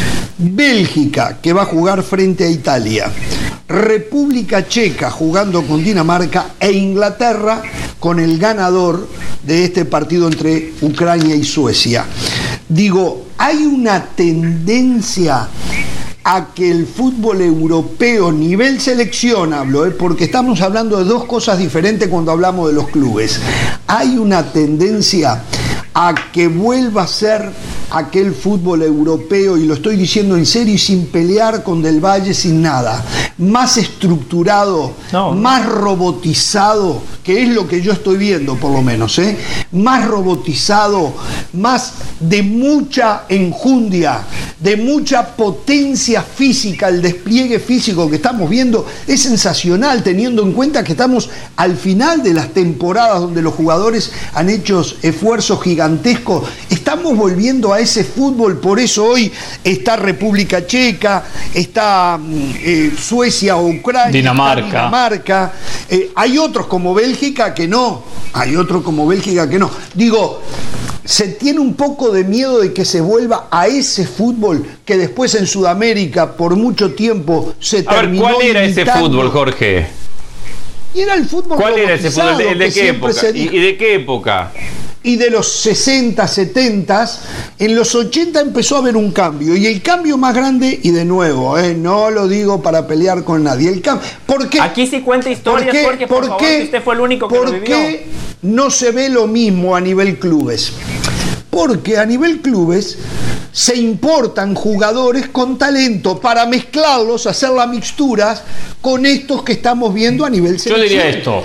Speaker 1: Bélgica, que va a jugar frente a Italia, República Checa jugando con Dinamarca e Inglaterra con el ganador de este partido entre Ucrania y Suecia. Digo, hay una tendencia a que el fútbol europeo, nivel selección hablo, porque estamos hablando de dos cosas diferentes cuando hablamos de los clubes. Hay una tendencia a que vuelva a ser aquel fútbol europeo, y lo estoy diciendo en serio y sin pelear con Del Valle, sin nada, más estructurado, más robotizado, que es lo que yo estoy viendo por lo menos, más robotizado, más de mucha enjundia, de mucha potencia física, el despliegue físico que estamos viendo es sensacional, teniendo en cuenta que estamos al final de las temporadas donde los jugadores han hecho esfuerzos gigantescos. Estamos volviendo a ese fútbol, por eso hoy está República Checa, está Suecia o Ucrania, Dinamarca. Hay otros como Bélgica que no, Digo, se tiene un poco de miedo de que se vuelva a ese fútbol que después en Sudamérica por mucho tiempo se terminó.
Speaker 3: ¿Cuál era ese fútbol, Jorge?
Speaker 1: Y era el fútbol.
Speaker 3: ¿Cuál era ese fútbol? ¿El de qué época? ¿Y de qué época?
Speaker 1: Y de los 60, 70, en los 80 empezó a haber un cambio. Y el cambio más grande, y de nuevo, no lo digo para pelear con nadie. El cambio, ¿por qué?
Speaker 2: Aquí sí cuenta historias, porque por favor, que usted fue el único que lo vivió.
Speaker 1: ¿Por qué no se ve lo mismo a nivel clubes? Porque a nivel clubes se importan jugadores con talento para mezclarlos, hacer las mixturas con estos que estamos viendo a nivel selección.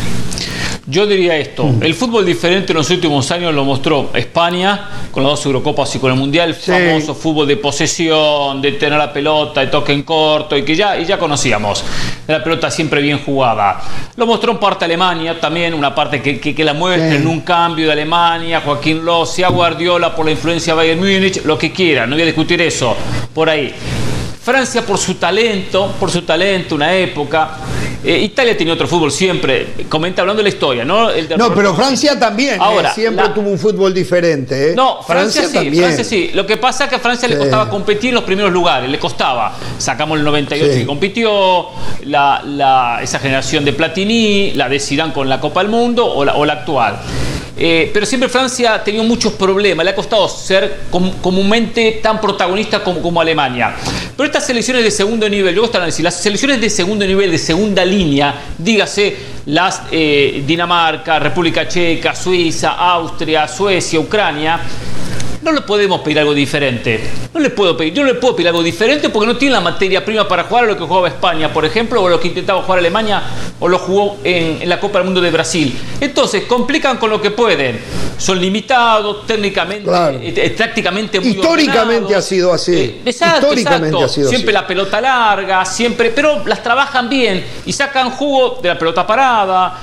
Speaker 4: Yo diría esto, el fútbol diferente en los últimos años lo mostró España con las 2 Eurocopas y con el Mundial, famoso fútbol de posesión, de tener la pelota, de toque en corto y que ya conocíamos, la pelota siempre bien jugada. Lo mostró en parte Alemania también, una parte que la muestra en un cambio de Alemania, Joaquín Löw, sea Guardiola por la influencia de Bayern Múnich, lo que quiera, no voy a discutir eso, por ahí. Francia por su talento, una época. Italia tenía otro fútbol siempre, comenta hablando de la historia, ¿no?
Speaker 1: Pero Francia también, siempre tuvo un fútbol diferente.
Speaker 4: No, Francia sí. Lo que pasa es que a Francia le costaba competir en los primeros lugares, le costaba. Sacamos el 98 que compitió, esa generación de Platini, la de Zidane con la Copa del Mundo o la actual. Pero siempre Francia ha tenido muchos problemas, le ha costado ser comúnmente tan protagonista como Alemania. Pero estas selecciones de segundo nivel, yo voy a decir, las selecciones de segundo nivel, de segunda línea, dígase las Dinamarca, República Checa, Suiza, Austria, Suecia, Ucrania, no le podemos pedir algo diferente. Yo no le puedo pedir algo diferente porque no tiene la materia prima para jugar a lo que jugaba España, por ejemplo, o lo que intentaba jugar Alemania o lo jugó en la Copa del Mundo de Brasil. Entonces, complican con lo que pueden. Son limitados, técnicamente, tácticamente muy
Speaker 1: históricamente ordenados. Ha sido así.
Speaker 4: Exacto. Siempre la pelota larga, pero las trabajan bien y sacan jugo de la pelota parada,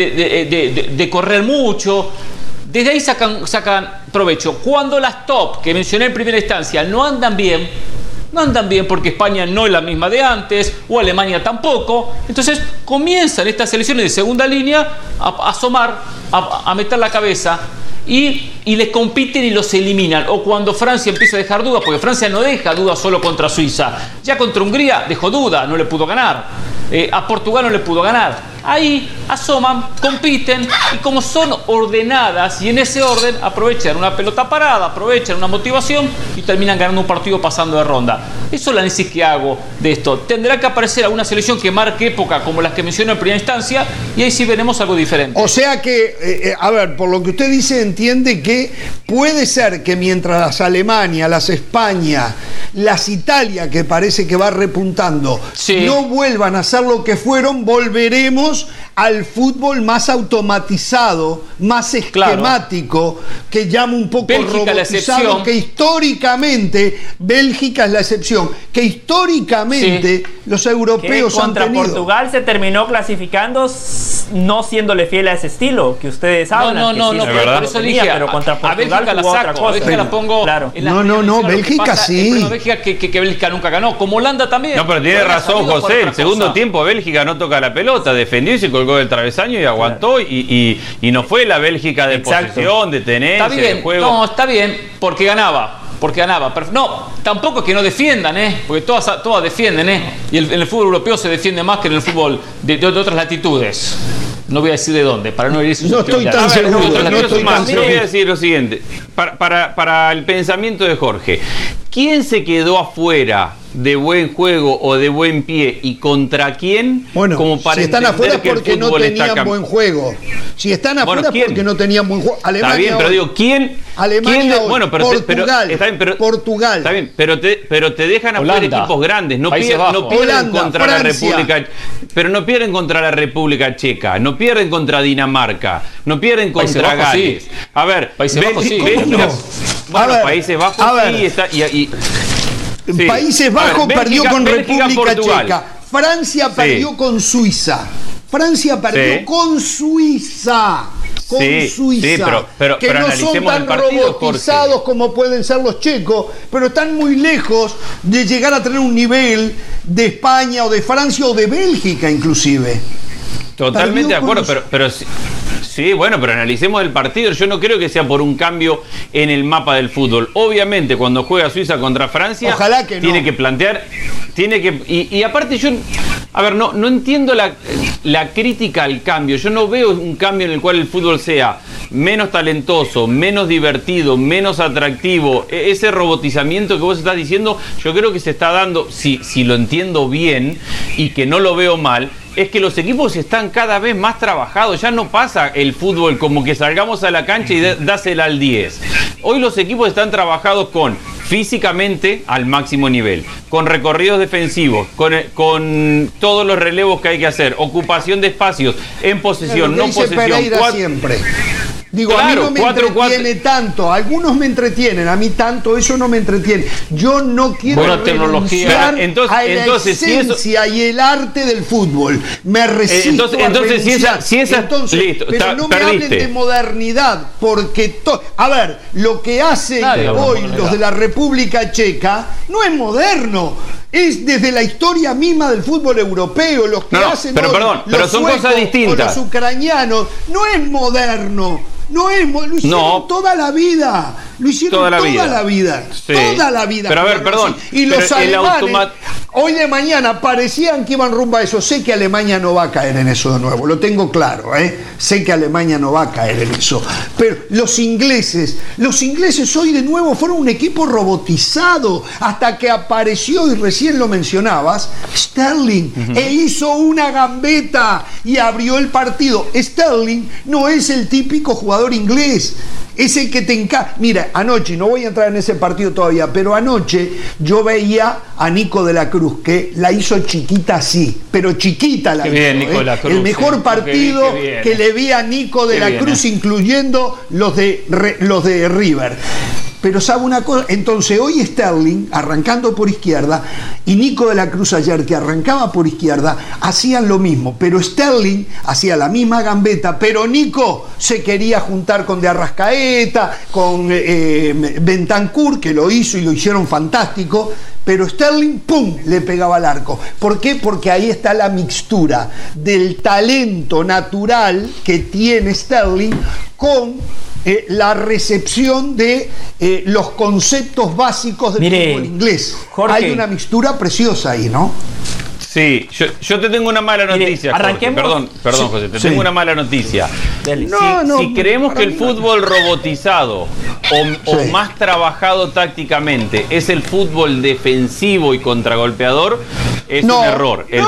Speaker 4: de correr mucho. Desde ahí sacan provecho. Cuando las top que mencioné en primera instancia no andan bien porque España no es la misma de antes, o Alemania tampoco, entonces comienzan estas selecciones de segunda línea a asomar, a meter la cabeza y les compiten y los eliminan. O cuando Francia empieza a dejar dudas, porque Francia no deja dudas solo contra Suiza, ya contra Hungría dejó dudas, no le pudo ganar, a Portugal no le pudo ganar. Ahí asoman, compiten y como son ordenadas y en ese orden aprovechan una pelota parada, aprovechan una motivación y terminan ganando un partido pasando de ronda. Eso es el análisis que hago de esto. Tendrá que aparecer alguna selección que marque época como las que mencioné en primera instancia y ahí sí veremos algo diferente.
Speaker 1: O sea que, por lo que usted dice, entiende que puede ser que mientras las Alemania, las España, las Italia, que parece que va repuntando, no vuelvan a ser lo que fueron, volveremos al fútbol más automatizado, más esquemático, que llama un poco
Speaker 4: Bélgica
Speaker 1: robotizado, que históricamente Bélgica es la excepción, que históricamente los europeos han tenido.
Speaker 2: Contra Portugal se terminó clasificando no siéndole fiel a ese estilo que ustedes hablan.
Speaker 4: No, por eso dije, pero contra Portugal la saco, Bélgica la pongo.
Speaker 1: No, Bélgica sí.
Speaker 4: Bélgica que Bélgica nunca ganó, como Holanda también.
Speaker 3: No, pero tiene razón José, el segundo tiempo Bélgica no toca la pelota, defendió y se colgó del travesaño y aguantó y no fue la Bélgica de posesión, de tenencia, de juego.
Speaker 4: No, está bien, porque ganaba. Pero no, tampoco es que no defiendan, porque todas defienden, y en el fútbol europeo se defiende más que en el fútbol de otras latitudes. No voy a decir de dónde, para no herir sus
Speaker 1: susceptibilidades. No estoy tan seguro.
Speaker 3: Voy a decir lo siguiente, para el pensamiento de Jorge. ¿Quién se quedó afuera de buen juego o de buen pie y contra quién,
Speaker 1: bueno,
Speaker 3: como para
Speaker 1: si están afuera
Speaker 3: que
Speaker 1: porque no tenían buen juego. Si están afuera porque no tenían buen juego. Alemania,
Speaker 3: está bien, pero digo, ¿quién?
Speaker 1: Alemania hoy,
Speaker 3: bueno, pero Portugal.
Speaker 1: Está bien, Portugal.
Speaker 3: Está bien, pero te dejan afuera equipos grandes. No pierden
Speaker 1: Holanda,
Speaker 3: contra
Speaker 1: Francia.
Speaker 3: la República. Pero no pierden contra la República Checa. No pierden contra Dinamarca. No pierden contra Gales.
Speaker 4: Sí.
Speaker 3: A ver,
Speaker 4: Países Bajos sí.
Speaker 3: Bueno, Países Bajos sí. Sí.
Speaker 1: Países Bajos perdió con República Checa. Francia perdió con Suiza. Francia perdió con Suiza. Suiza.
Speaker 3: Pero
Speaker 1: que no son tan robotizados como pueden ser los checos, pero están muy lejos de llegar a tener un nivel de España o de Francia o de Bélgica inclusive.
Speaker 3: Totalmente de acuerdo, pero sí, bueno, pero analicemos el partido. Yo no creo que sea por un cambio en el mapa del fútbol. Obviamente, cuando juega Suiza contra Francia,
Speaker 1: ojalá que
Speaker 3: tiene que plantear, y aparte yo, a ver, no entiendo la crítica al cambio. Yo no veo un cambio en el cual el fútbol sea menos talentoso, menos divertido, menos atractivo. Ese robotizamiento que vos estás diciendo, yo creo que se está dando, si lo entiendo bien y que no lo veo mal, es que los equipos están cada vez más trabajados. Ya no pasa el fútbol como que salgamos a la cancha y dásela al 10. Hoy los equipos están trabajados físicamente al máximo nivel, con recorridos defensivos, con todos los relevos que hay que hacer, ocupación de espacios, en posesión, no posesión.
Speaker 1: Pereira siempre. Digo, claro, a mí no me entretiene tanto. Algunos me entretienen, a mí tanto eso no me entretiene. Yo no quiero
Speaker 4: tecnología.
Speaker 1: Entonces, la esencia y el arte del fútbol. Me resisto
Speaker 3: entonces si esa listo,
Speaker 1: pero no me hablen de modernidad, porque a ver, lo que hacen hoy los de la República Checa no es moderno. Es desde la historia misma del fútbol europeo. Los que hacen
Speaker 3: pero
Speaker 1: hoy,
Speaker 3: perdón,
Speaker 1: los
Speaker 3: son
Speaker 1: suecos
Speaker 3: cosas distintas.
Speaker 1: O los ucranianos, no es moderno. Lo hicieron toda la vida. Lo hicieron toda la vida.
Speaker 3: Sí.
Speaker 1: Toda la vida.
Speaker 3: Pero a ver, perdón.
Speaker 1: Y los alemanes, hoy de mañana parecían que iban rumbo a eso. Sé que Alemania no va a caer en eso de nuevo. Lo tengo claro, Sé que Alemania no va a caer en eso. Pero los ingleses hoy de nuevo fueron un equipo robotizado. Hasta que apareció, y recién lo mencionabas, Sterling. E hizo una gambeta y abrió el partido. Sterling no es el típico jugador inglés, es el que te encanta. Mira, anoche, no voy a entrar en ese partido todavía, pero anoche yo veía a Nico de la Cruz, que la hizo chiquita así, pero chiquita la hizo.
Speaker 4: Bien, Nico de la Cruz,
Speaker 1: el mejor partido que le vi a Nico de la Cruz, incluyendo los de River. Pero sabe una cosa, entonces hoy Sterling arrancando por izquierda y Nico de la Cruz ayer que arrancaba por izquierda hacían lo mismo, pero Sterling hacía la misma gambeta, pero Nico se quería juntar con De Arrascaeta, con Bentancur, que lo hizo y lo hicieron fantástico, pero Sterling, ¡pum!, le pegaba al arco. ¿Por qué? Porque ahí está la mixtura del talento natural que tiene Sterling con la recepción de los conceptos básicos del fútbol inglés.
Speaker 2: Jorge,
Speaker 1: hay una mixtura preciosa ahí, ¿no?
Speaker 3: Sí, yo te tengo una mala noticia.
Speaker 2: Arranquemos.
Speaker 3: Perdón, José, te tengo una mala noticia. Si creemos que el fútbol robotizado o más trabajado tácticamente es el fútbol defensivo y contragolpeador, es un error. El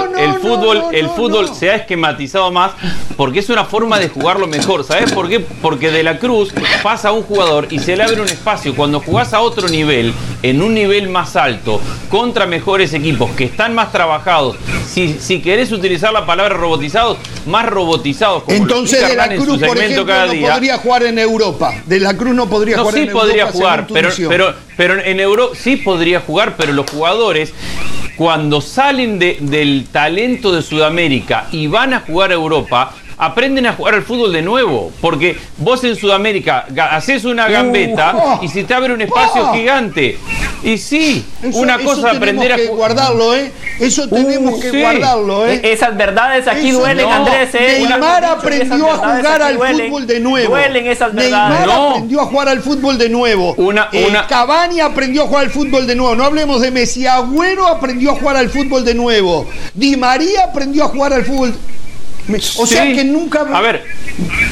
Speaker 3: fútbol se ha esquematizado más porque es una forma de jugarlo mejor. ¿Sabes por qué? Porque de la Cruz pasa a un jugador y se le abre un espacio. Cuando jugás a otro nivel, en un nivel más alto, contra mejores equipos que están más trabajados, si querés utilizar la palabra robotizados, más robotizados. Como
Speaker 1: entonces De la Cruz, por ejemplo, no podría jugar en Europa. De la Cruz no podría jugar en Europa.
Speaker 3: Sí podría jugar, pero en Europa sí podría jugar, pero los jugadores, cuando salen del talento de Sudamérica y van a jugar a Europa, aprenden a jugar al fútbol de nuevo, porque vos en Sudamérica haces una gambeta y se te abre un espacio gigante. Y sí, una cosa aprender a
Speaker 1: guardarlo, Eso tenemos que guardarlo,
Speaker 2: Esas verdades aquí duelen, Andrés,
Speaker 1: Neymar aprendió a jugar al fútbol de nuevo.
Speaker 2: Duelen esas verdades.
Speaker 1: Neymar aprendió a jugar al fútbol de nuevo. Cavani aprendió a jugar al fútbol de nuevo. No hablemos de Messi. Agüero aprendió a jugar al fútbol de nuevo. Di María aprendió a jugar al fútbol. O sea que nunca...
Speaker 3: A ver,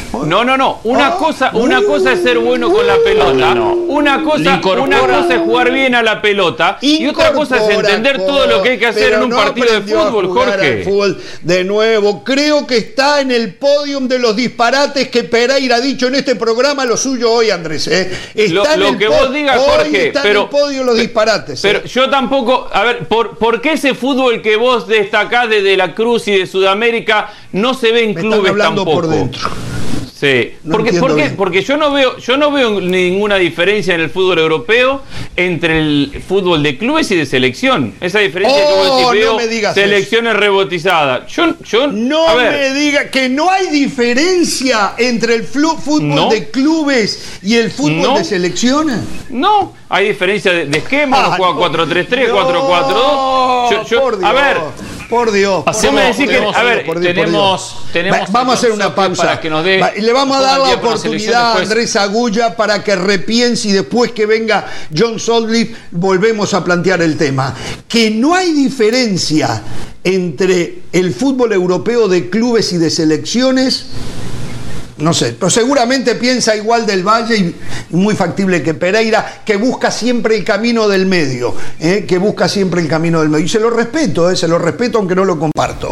Speaker 3: No. Una cosa es ser bueno con la pelota. Una cosa es jugar bien a la pelota. Y otra cosa es entender todo lo que hay que hacer en un partido de fútbol, Jorge.
Speaker 1: Fútbol de nuevo. Creo que está en el podium de los disparates que Pereira ha dicho en este programa. Lo suyo hoy, Andrés. Está
Speaker 3: lo que vos digas, Jorge.
Speaker 1: Está en el podio de los disparates.
Speaker 3: Pero yo tampoco. A ver, ¿por qué ese fútbol que vos destacás desde la Cruz y de Sudamérica no se ve en clubes tampoco?
Speaker 1: Por dentro.
Speaker 3: Sí, porque yo no veo ninguna diferencia en el fútbol europeo entre el fútbol de clubes y de selección. Esa diferencia que vos decís,
Speaker 1: no me digas
Speaker 3: selecciones rebotizadas.
Speaker 1: No me digas que no hay diferencia entre el fútbol de clubes y el fútbol de selecciones.
Speaker 3: No, hay diferencia de esquema, uno juega 4-3-3, 4-4-2. A ver.
Speaker 1: Por Dios. Vamos a hacer una pausa.
Speaker 4: Para que nos dé,
Speaker 1: le vamos a dar la oportunidad a Andrés Agulla para que repiense y después que venga John Sutcliffe volvemos a plantear el tema. Que no hay diferencia entre el fútbol europeo de clubes y de selecciones. No sé, pero seguramente piensa igual del Valle y muy factible que Pereira, que busca siempre el camino del medio, Y se lo respeto aunque no lo comparto.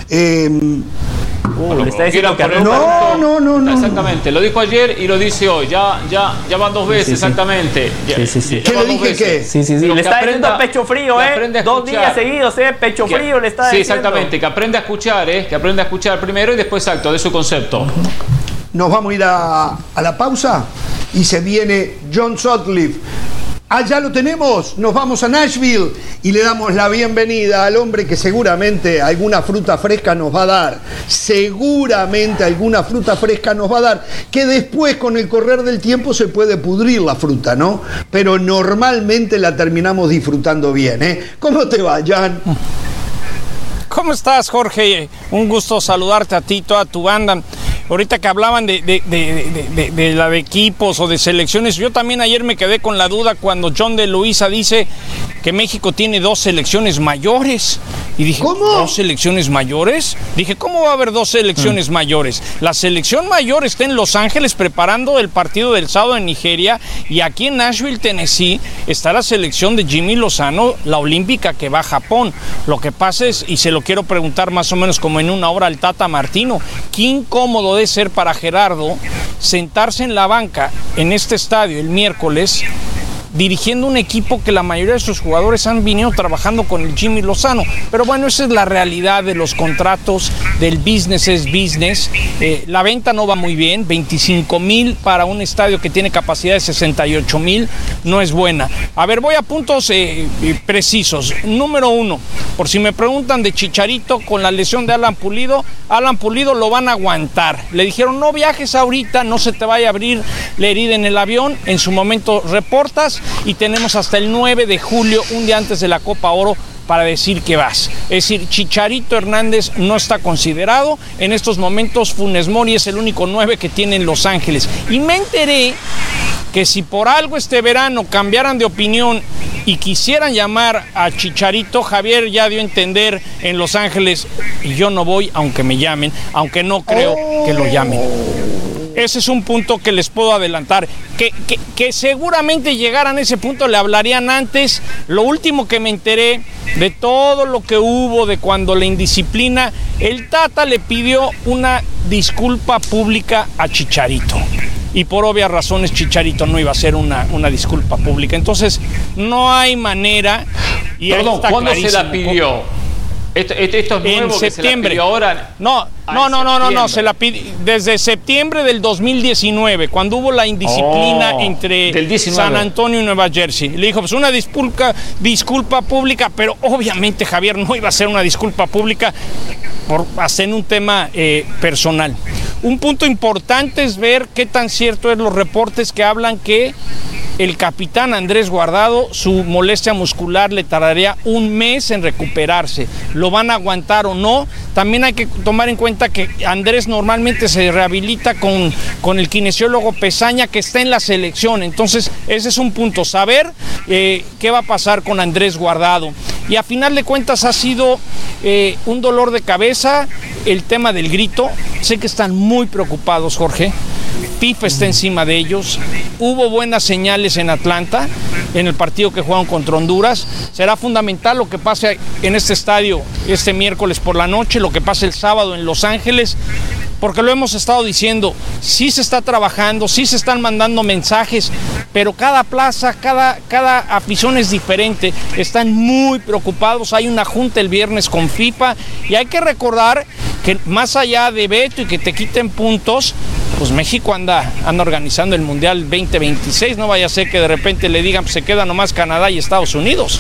Speaker 2: Le está diciendo que
Speaker 1: no.
Speaker 4: Exactamente, lo dijo ayer y lo dice hoy. Ya van dos veces, exactamente.
Speaker 1: Sí. ¿Qué le dije qué?
Speaker 2: Sí. Le está diciendo pecho frío, 2 días seguidos, pecho frío le está diciendo.
Speaker 4: Sí, exactamente, que aprende a escuchar, que aprende a escuchar primero y después de su concepto.
Speaker 1: Nos vamos a ir a la pausa y se viene John Sutcliffe. Ya lo tenemos, nos vamos a Nashville y le damos la bienvenida al hombre que seguramente alguna fruta fresca nos va a dar. Que después con el correr del tiempo se puede pudrir la fruta, ¿no? Pero normalmente la terminamos disfrutando bien, ¿Cómo te va, Jan?
Speaker 5: ¿Cómo estás, Jorge? Un gusto saludarte a ti y toda tu banda. Ahorita que hablaban de la de equipos o de selecciones, yo también ayer me quedé con la duda cuando John de Luisa dice que México tiene 2 selecciones mayores. Y dije,
Speaker 1: ¿cómo?
Speaker 5: ¿2 selecciones mayores? Dije, ¿cómo va a haber 2 selecciones mayores? La selección mayor está en Los Ángeles preparando el partido del sábado en Nigeria, y aquí en Nashville, Tennessee, está la selección de Jimmy Lozano, la olímpica que va a Japón. Lo que pasa es, y se lo quiero preguntar más o menos como en una hora al Tata Martino, qué incómodo debe ser para Gerardo sentarse en la banca en este estadio el miércoles dirigiendo un equipo que la mayoría de sus jugadores han venido trabajando con el Jimmy Lozano. Pero bueno, esa es la realidad de los contratos, del business es business. La venta no va muy bien, 25,000 para un estadio que tiene capacidad de 68,000 no es buena. A ver, voy a puntos precisos. Número 1, por si me preguntan de Chicharito con la lesión de Alan Pulido lo van a aguantar. Le dijeron, no viajes ahorita, no se te vaya a abrir la herida en el avión, en su momento reportas, y tenemos hasta el 9 de julio, un día antes de la Copa Oro, para decir que vas. Es decir, Chicharito Hernández no está considerado. En estos momentos Funes Mori es el único 9 que tiene en Los Ángeles. Y me enteré que si por algo este verano cambiaran de opinión y quisieran llamar a Chicharito, Javier ya dio a entender en Los Ángeles, y yo no voy aunque me llamen, aunque no creo que lo llamen. Ese es un punto que les puedo adelantar. Que seguramente llegaran a ese punto, le hablarían antes. Lo último que me enteré de todo lo que hubo, de cuando la indisciplina, el Tata le pidió una disculpa pública a Chicharito. Y por obvias razones Chicharito no iba a hacer una disculpa pública. Entonces, no hay manera. Y
Speaker 4: perdón, ¿cuándo se la pidió? Esto es nuevo,
Speaker 5: en septiembre.
Speaker 4: Que se la pidió ahora.
Speaker 5: No, se la pidió desde septiembre del 2019, cuando hubo la indisciplina entre San Antonio y Nueva Jersey. Le dijo, pues una disculpa pública, pero obviamente Javier no iba a hacer una disculpa pública por hacer un tema personal. Un punto importante es ver qué tan cierto es los reportes que hablan que el capitán Andrés Guardado, su molestia muscular le tardaría un mes en recuperarse. ¿Lo van a aguantar o no? También hay que tomar en cuenta que Andrés normalmente se rehabilita con el kinesiólogo Pesaña, que está en la selección. Entonces, ese es un punto. Saber qué va a pasar con Andrés Guardado. y a final de cuentas ha sido un dolor de cabeza el tema del grito. Sé que están muy preocupados, Jorge. FIFA está encima de ellos. Hubo buenas señales en Atlanta, en el partido que jugaron contra Honduras. Será fundamental lo que pase en este estadio este miércoles por la noche, lo que pase el sábado en Los Ángeles, porque lo hemos estado diciendo, sí se está trabajando, sí se están mandando mensajes, pero cada plaza, cada afición es diferente. Están muy preocupados. Hay una junta el viernes con FIFA y hay que recordar que más allá de veto y que te quiten puntos, pues México anda organizando el Mundial 2026, no vaya a ser que de repente le digan pues se queda nomás Canadá y Estados Unidos.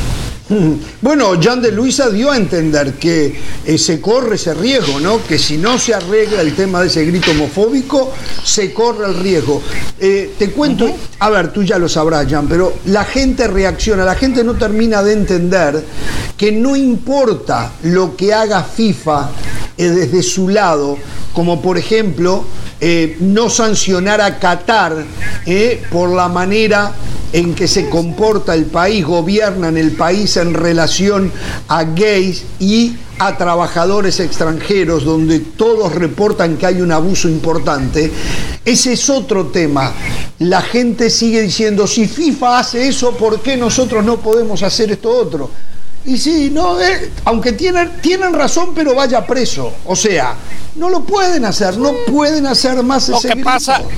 Speaker 1: Bueno, Jan de Luisa dio a entender que se corre ese riesgo, ¿no? Que si no se arregla el tema de ese grito homofóbico, se corre el riesgo. Te cuento, a ver, tú ya lo sabrás, Jan, pero la gente reacciona, la gente no termina de entender que no importa lo que haga FIFA desde su lado, como por ejemplo no sancionar a Qatar por la manera en que se comporta el país, gobiernan el país en relación a gays y a trabajadores extranjeros, donde todos reportan que hay un abuso importante. Ese es otro tema. La gente sigue diciendo, si FIFA hace eso, ¿por qué nosotros no podemos hacer esto otro? Y sí, no, aunque tienen razón, pero vaya preso. O sea, no lo pueden hacer, no pueden hacer más ese grito.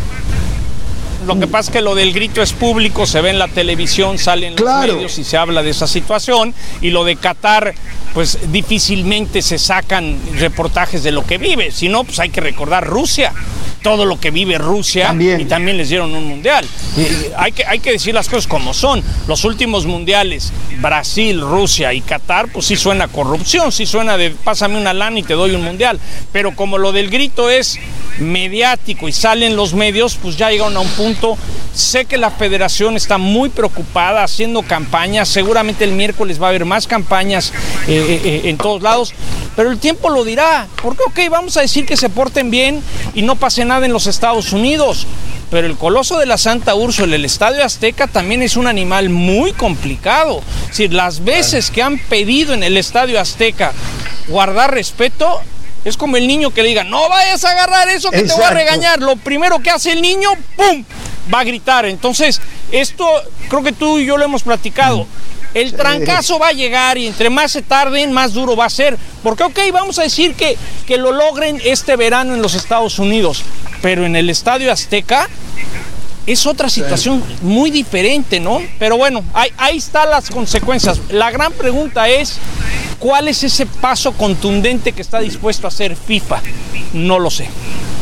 Speaker 5: Lo que pasa es que lo del grito es público, se ve en la televisión, sale en los medios y se habla de esa situación. Y lo de Qatar, pues difícilmente se sacan reportajes de lo que vive. Si no, pues hay que recordar Rusia. Todo lo que vive Rusia también. Y también les dieron un mundial. Hay que decir las cosas como son. Los últimos mundiales, Brasil, Rusia y Qatar, pues sí suena a corrupción, sí suena de pásame una lana y te doy un mundial. Pero como lo del grito es mediático y salen los medios, pues ya llegaron a un punto. Sé que la federación está muy preocupada haciendo campañas. Seguramente el miércoles va a haber más campañas en todos lados. Pero el tiempo lo dirá, porque ok, vamos a decir que se porten bien y no pase nada en los Estados Unidos, pero el Coloso de la Santa Úrsula, el Estadio Azteca, también es un animal muy complicado. Es decir, las veces que han pedido en el Estadio Azteca guardar respeto, es como el niño que le diga, no vayas a agarrar eso que te voy a regañar. Lo primero que hace el niño, ¡pum!, va a gritar. Entonces, esto creo que tú y yo lo hemos platicado. El trancazo va a llegar y entre más se tarden, más duro va a ser. Porque, ok, vamos a decir que lo logren este verano en los Estados Unidos, pero en el Estadio Azteca es otra situación muy diferente, ¿no? Pero bueno, ahí están las consecuencias. La gran pregunta es, ¿cuál es ese paso contundente que está dispuesto a hacer FIFA? No lo sé.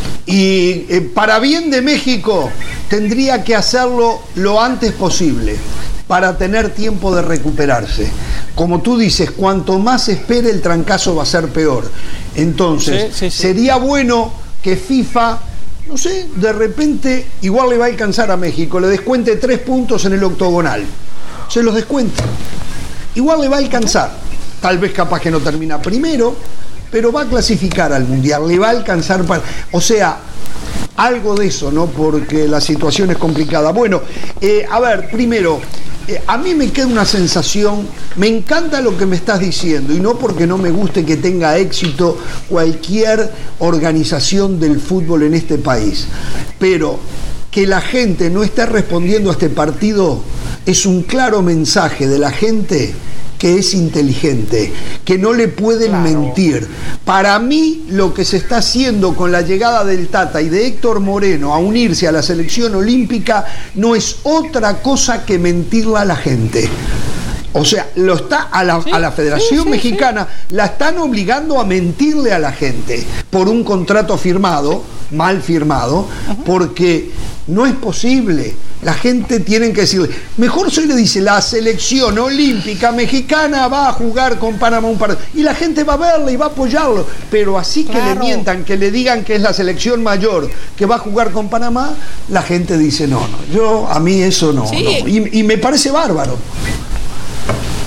Speaker 1: Y para bien de México, tendría que hacerlo lo antes posible, para tener tiempo de recuperarse. Como tú dices, cuanto más espere el trancazo va a ser peor. Entonces, sería bueno que FIFA, no sé, de repente igual le va a alcanzar a México, le descuente 3 puntos en el octogonal. Se los descuente. Igual le va a alcanzar. Tal vez capaz que no termina primero, pero va a clasificar al Mundial, le va a alcanzar para... O sea, algo de eso, ¿no? Porque la situación es complicada. Bueno, a ver, primero, a mí me queda una sensación, me encanta lo que me estás diciendo, y no porque no me guste que tenga éxito cualquier organización del fútbol en este país, pero que la gente no esté respondiendo a este partido es un claro mensaje de la gente que es inteligente, que no le pueden mentir. Para mí, lo que se está haciendo con la llegada del Tata y de Héctor Moreno a unirse a la selección olímpica no es otra cosa que mentirle a la gente. O sea, a la Federación Mexicana la están obligando a mentirle a la gente por un contrato firmado, mal firmado, porque no es posible. La gente tiene que decirle, mejor se le dice, la selección olímpica mexicana va a jugar con Panamá un partido, y la gente va a verle y va a apoyarlo, pero así que le mientan, que le digan que es la selección mayor que va a jugar con Panamá, la gente dice, no, a mí eso no. Y me parece bárbaro.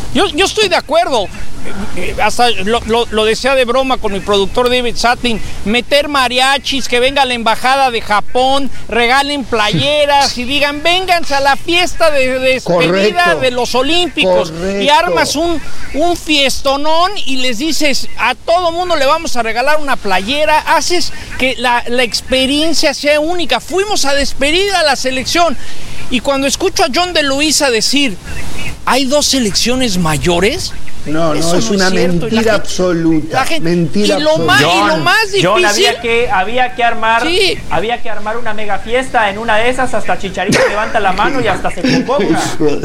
Speaker 5: Yo estoy de acuerdo. Hasta lo decía de broma con mi productor David Satlin, meter mariachis, que venga la embajada de Japón, regalen playeras y digan, vénganse a la fiesta de despedida de los Olímpicos. Correcto. Y armas un fiestonón y les dices, a todo mundo le vamos a regalar una playera, haces que la experiencia sea única. Fuimos a despedir a la selección. Y cuando escucho a John de Luisa decir, ¿hay 2 selecciones mayores?
Speaker 1: No, es una mentira absoluta. Mentira absoluta.
Speaker 5: Y lo más difícil.
Speaker 2: John, había que armar una mega fiesta. En una de esas hasta Chicharito levanta la mano y hasta se convoca.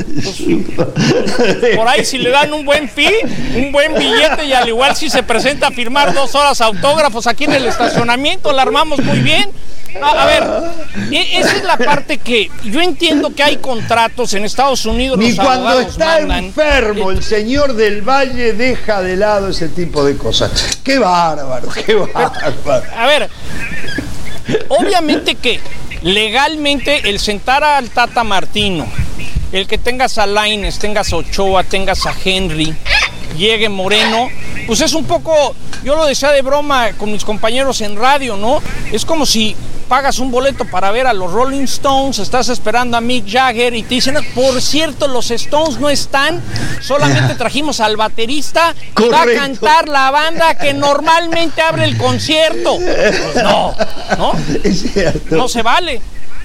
Speaker 5: Por ahí si le dan un buen un buen billete, y al igual si se presenta a firmar 2 horas autógrafos aquí en el estacionamiento, la armamos muy bien. A ver, esa es la parte que yo entiendo, que hay contratos en Estados Unidos.
Speaker 1: Ni cuando está enfermo el señor del Valle deja de lado ese tipo de cosas. ¡Qué bárbaro, qué bárbaro!
Speaker 5: A ver, obviamente que legalmente el sentar al Tata Martino, el que tengas a Lainez, tengas a Ochoa, tengas a Henry, llegue Moreno, pues es un poco, yo lo decía de broma con mis compañeros en radio, ¿no? Es como si pagas un boleto para ver a los Rolling Stones, estás esperando a Mick Jagger y te dicen, por cierto, los Stones no están, solamente trajimos al baterista y va a cantar la banda que normalmente abre el concierto. Pues no,
Speaker 1: es cierto.
Speaker 5: No se vale.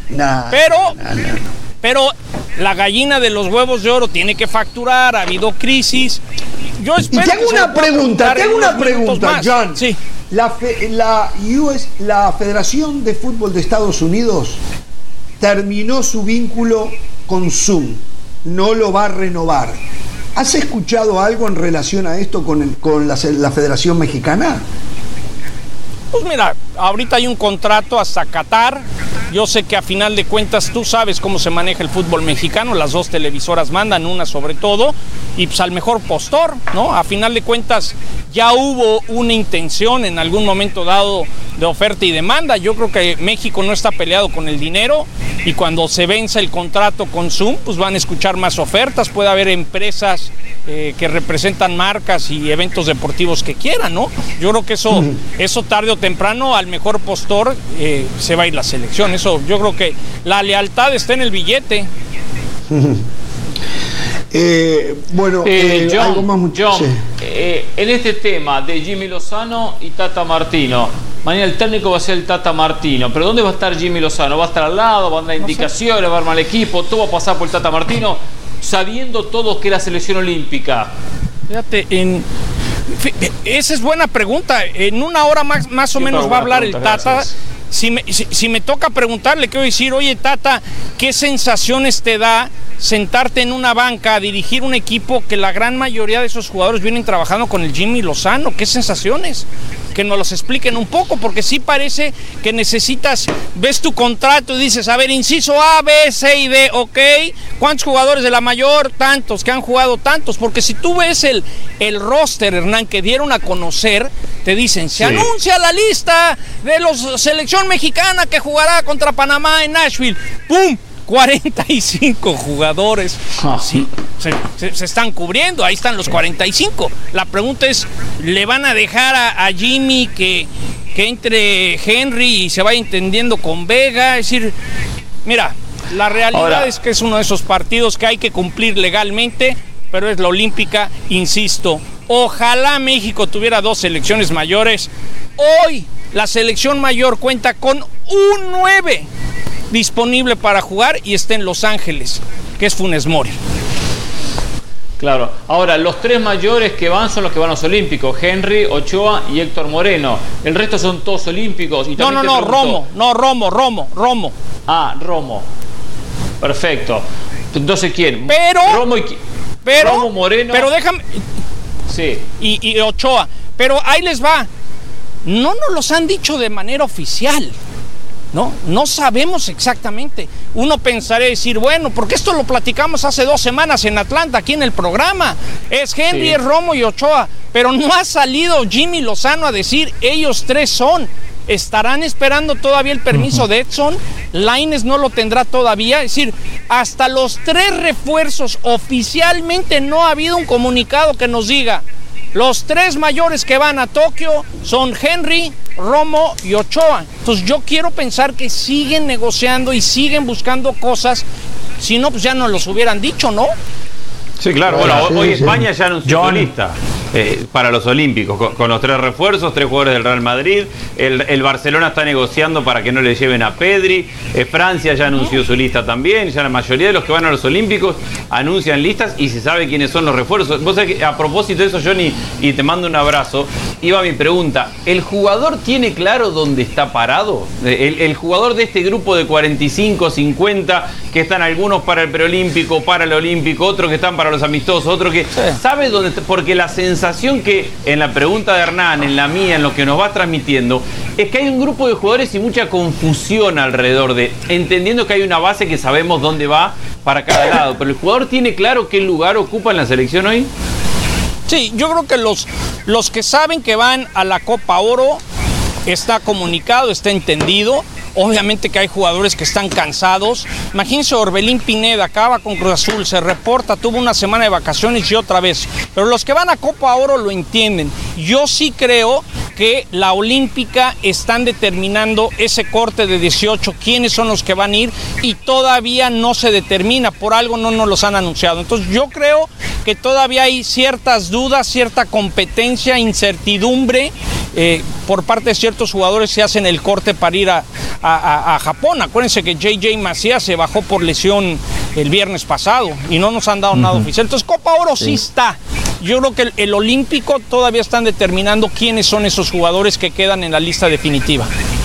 Speaker 5: Pero la gallina de los huevos de oro tiene que facturar, ha habido crisis. Yo espero.
Speaker 1: Y te hago una pregunta, John.
Speaker 5: Sí.
Speaker 1: La Federación de Fútbol de Estados Unidos terminó su vínculo con Zoom, no lo va a renovar. ¿Has escuchado algo en relación a esto con la Federación Mexicana?
Speaker 5: Pues mira, ahorita hay un contrato hasta Qatar. Yo sé que a final de cuentas tú sabes cómo se maneja el fútbol mexicano, las 2 televisoras mandan, una sobre todo, y pues al mejor postor, ¿no? A final de cuentas ya hubo una intención en algún momento dado de oferta y demanda. Yo creo que México no está peleado con el dinero, y cuando se venza el contrato con Zoom, pues van a escuchar más ofertas, puede haber empresas que representan marcas y eventos deportivos que quieran, ¿no? Yo creo que eso tarde o temprano al mejor postor se va a ir la selección. Eso, yo creo que la lealtad está en el billete.
Speaker 3: John,
Speaker 1: algo más
Speaker 3: John, en este tema de Jimmy Lozano y Tata Martino, mañana el técnico va a ser el Tata Martino, pero ¿dónde va a estar Jimmy Lozano? ¿Va a estar al lado? ¿Va a dar indicaciones? ¿Va a armar el equipo? ¿Todo va a pasar por el Tata Martino? Sabiendo todos que era selección olímpica.
Speaker 5: Fíjate, esa es buena pregunta. En una hora más o menos va a hablar el Tata. Gracias. Si me toca preguntarle, quiero decir, oye Tata, ¿qué sensaciones te da sentarte en una banca a dirigir un equipo que la gran mayoría de esos jugadores vienen trabajando con el Jimmy Lozano? ¿Qué sensaciones? Que nos los expliquen un poco, porque sí parece que necesitas, ves tu contrato y dices, a ver, inciso A, B, C y D, ok, ¿cuántos jugadores de la mayor? Tantos, que han jugado tantos, porque si tú ves el roster, Hernán, que dieron a conocer, te dicen, se anuncia la lista de la selección mexicana que jugará contra Panamá en Nashville, ¡pum! 45 jugadores. Sí, se están cubriendo, ahí están los 45. La pregunta es, ¿le van a dejar a Jimmy que entre Henry y se vaya entendiendo con Vega? Es decir, mira, la realidad es que es uno de esos partidos que hay que cumplir legalmente, pero es la olímpica, insisto. Ojalá México tuviera 2 selecciones mayores. Hoy la selección mayor cuenta con un 9 disponible para jugar y está en Los Ángeles, que es Funes Mori.
Speaker 3: Claro. Ahora, los 3 mayores que van son los que van a los olímpicos: Henry, Ochoa y Héctor Moreno. El resto son todos olímpicos. Y
Speaker 5: Romo.
Speaker 3: Ah, Romo. Perfecto. Entonces, ¿quién?
Speaker 5: Romo,
Speaker 3: Moreno.
Speaker 5: Pero déjame.
Speaker 3: Sí.
Speaker 5: Y Ochoa. Pero ahí les va. No nos los han dicho de manera oficial. No sabemos exactamente. Uno pensaría decir, bueno, porque esto lo platicamos hace 2 semanas en Atlanta, aquí en el programa. Es Henry, es Romo y Ochoa. Pero no ha salido Jimmy Lozano a decir, ellos 3 son. ¿Estarán esperando todavía el permiso de Edson? Lainez no lo tendrá todavía. Es decir, hasta los 3 refuerzos oficialmente no ha habido un comunicado que nos diga: los 3 mayores que van a Tokio son Henry, Romo y Ochoa. Entonces yo quiero pensar que siguen negociando y siguen buscando cosas. Si no, pues ya nos los hubieran dicho, ¿no?
Speaker 3: Sí, claro. Bueno, hoy España ya anunció su lista para los Olímpicos, con los 3 refuerzos, 3 jugadores del Real Madrid. El Barcelona está negociando para que no le lleven a Pedri. Francia ya anunció su lista también. Ya la mayoría de los que van a los Olímpicos anuncian listas y se sabe quiénes son los refuerzos. Vos sabés que, a propósito de eso, Johnny, y te mando un abrazo, iba mi pregunta. ¿El jugador tiene claro dónde está parado? El jugador de este grupo de 45, 50, que están algunos para el preolímpico, para el olímpico, otros que están para los amistosos, otros que... Sí. ¿Sabe dónde está? Porque la sensación que en la pregunta de Hernán, en la mía, en lo que nos va transmitiendo, es que hay un grupo de jugadores y mucha confusión alrededor de, entendiendo que hay una base que sabemos dónde va para cada lado, pero ¿el jugador tiene claro qué lugar ocupa en la selección hoy?
Speaker 5: Sí, yo creo que los que saben que van a la Copa Oro, está comunicado, está entendido. Obviamente que hay jugadores que están cansados. Imagínense, Orbelín Pineda acaba con Cruz Azul, se reporta, tuvo una semana de vacaciones y otra vez. Pero los que van a Copa Oro lo entienden. Yo sí creo que la Olímpica están determinando ese corte de 18, quiénes son los que van a ir, y todavía no se determina, por algo no nos los han anunciado. Entonces yo creo que todavía hay ciertas dudas, cierta competencia, incertidumbre por parte de ciertos jugadores que hacen el corte para ir a Japón. Acuérdense que JJ Macías se bajó por lesión el viernes pasado y no nos han dado nada oficial. Entonces Copa Oro sí está. Yo creo que el Olímpico todavía están determinando quiénes son esos jugadores que quedan en la lista definitiva.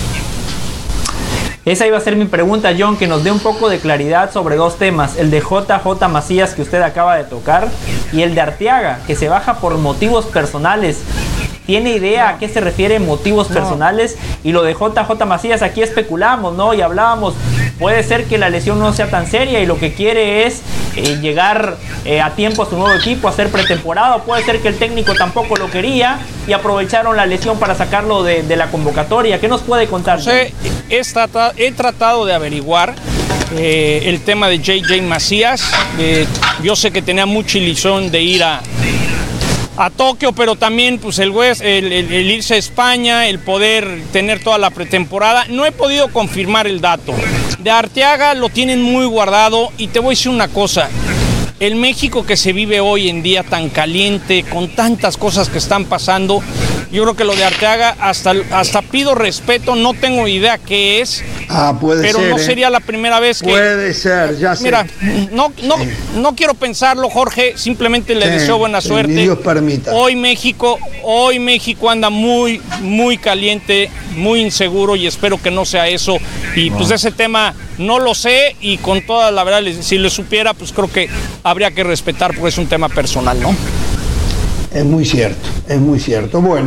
Speaker 2: Esa iba a ser mi pregunta, John, que nos dé un poco de claridad sobre 2 temas. El de JJ Macías, que usted acaba de tocar, y el de Arteaga, que se baja por motivos personales. ¿Tiene idea a qué se refiere motivos personales? Y lo de JJ Macías, aquí especulamos, ¿no? Y hablábamos, puede ser que la lesión no sea tan seria y lo que quiere es llegar a tiempo a su nuevo equipo, hacer pretemporada. Puede ser que el técnico tampoco lo quería y aprovecharon la lesión para sacarlo de la convocatoria. ¿Qué nos puede contar?
Speaker 5: He tratado de averiguar el tema de JJ Macías. Yo sé que tenía mucha ilusión de ir a Tokio, pero también pues el irse a España, el poder tener toda la pretemporada. No he podido confirmar el dato. De Arteaga lo tienen muy guardado, y te voy a decir una cosa. El México que se vive hoy en día tan caliente, con tantas cosas que están pasando, yo creo que lo de Arteaga hasta pido respeto, no tengo idea qué es.
Speaker 1: Puede
Speaker 5: pero
Speaker 1: ser,
Speaker 5: no sería la primera vez que...
Speaker 1: Puede ser, ya sé.
Speaker 5: Mira, no quiero pensarlo, Jorge, simplemente le deseo buena suerte.
Speaker 1: Ni Dios permita.
Speaker 5: Hoy México anda muy, muy caliente, muy inseguro, y espero que no sea eso. Y pues ese tema no lo sé, y con toda la verdad, si le supiera, pues creo que habría que respetar, porque es un tema personal, ¿no?
Speaker 1: Es muy cierto, es muy cierto. Bueno,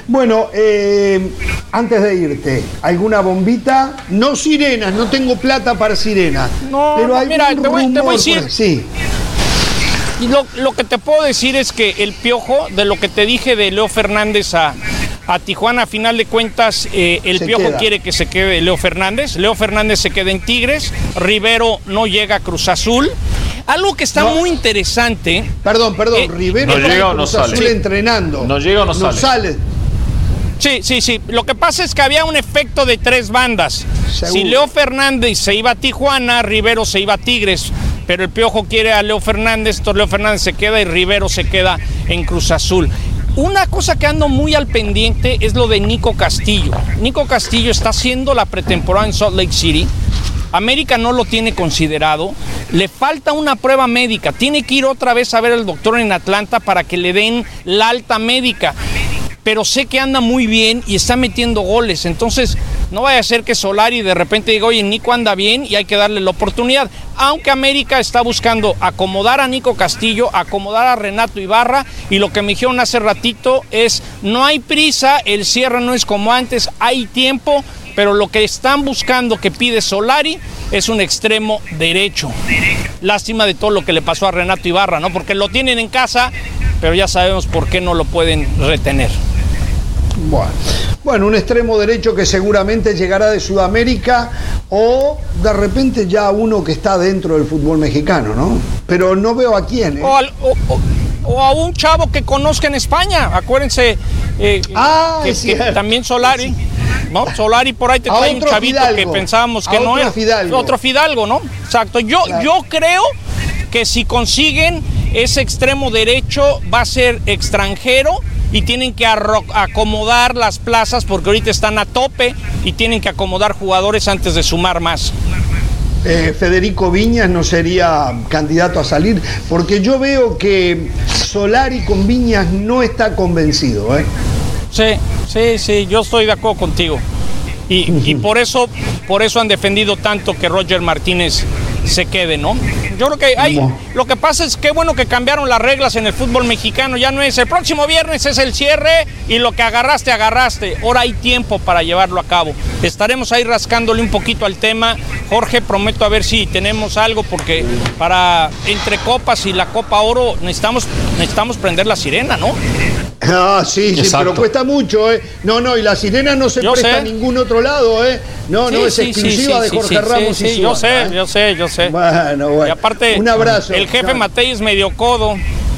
Speaker 1: antes de irte, ¿alguna bombita? No sirenas, no tengo plata para sirenas.
Speaker 5: No,
Speaker 1: pero hay
Speaker 5: mira, te voy a decir.
Speaker 1: Sí.
Speaker 5: Y lo que te puedo decir es que el Piojo, de lo que te dije de Leo Fernández a Tijuana, a final de cuentas, el Piojo quiere que se quede Leo Fernández. Leo Fernández se queda en Tigres. Rivero no llega a Cruz Azul. Algo que está muy interesante.
Speaker 1: Perdón, Rivero
Speaker 4: no llega o no
Speaker 1: sale.
Speaker 4: Azul
Speaker 1: entrenando.
Speaker 4: No llega o no sale.
Speaker 5: Sí. Lo que pasa es que había un efecto de 3 bandas.
Speaker 1: Seguro.
Speaker 5: Si Leo Fernández se iba a Tijuana, Rivero se iba a Tigres. Pero el Piojo quiere a Leo Fernández, entonces Leo Fernández se queda y Rivero se queda en Cruz Azul. Una cosa que ando muy al pendiente es lo de Nico Castillo. Nico Castillo está haciendo la pretemporada en Salt Lake City. América no lo tiene considerado, le falta una prueba médica, tiene que ir otra vez a ver al doctor en Atlanta para que le den la alta médica, pero sé que anda muy bien y está metiendo goles, entonces no vaya a ser que Solari de repente diga, oye, Nico anda bien y hay que darle la oportunidad, aunque América está buscando acomodar a Nico Castillo, acomodar a Renato Ibarra, y lo que me dijeron hace ratito es, no hay prisa, el cierre no es como antes, hay tiempo, pero lo que están buscando, que pide Solari, es un extremo derecho. Lástima de todo lo que le pasó a Renato Ibarra, ¿no? Porque lo tienen en casa, pero ya sabemos por qué no lo pueden retener.
Speaker 1: Bueno, un extremo derecho que seguramente llegará de Sudamérica o de repente ya uno que está dentro del fútbol mexicano, ¿no? Pero no veo a quién, ¿eh?
Speaker 5: O a un chavo que conozca en España, acuérdense que también Solari, sí. ¿No? Solari por ahí te trae un chavito Fidalgo, que pensábamos que no era. Otro Fidalgo, ¿no? Exacto. Yo creo que si consiguen ese extremo derecho va a ser extranjero y tienen que acomodar las plazas porque ahorita están a tope y tienen que acomodar jugadores antes de sumar más.
Speaker 1: Federico Viñas no sería candidato a salir, porque yo veo que Solari con Viñas no está convencido, ¿eh?
Speaker 5: Sí, yo estoy de acuerdo contigo. Y por eso han defendido tanto que Roger Martínez se quede, ¿no? Yo creo que lo que pasa es que bueno que cambiaron las reglas en el fútbol mexicano, ya no es el próximo viernes es el cierre y lo que agarraste, ahora hay tiempo para llevarlo a cabo. Estaremos ahí rascándole un poquito al tema, Jorge, prometo a ver si tenemos algo, porque para entre copas y la Copa Oro necesitamos prender la sirena, ¿no?
Speaker 1: Ah, sí, pero cuesta mucho, ¿eh? No, y la sirena no se presta a ningún otro lado, ¿eh? No, es exclusiva de Jorge Ramos y su banda,
Speaker 5: yo sé.
Speaker 1: Bueno.
Speaker 5: Y aparte,
Speaker 1: un abrazo.
Speaker 5: El jefe Matei es medio codo.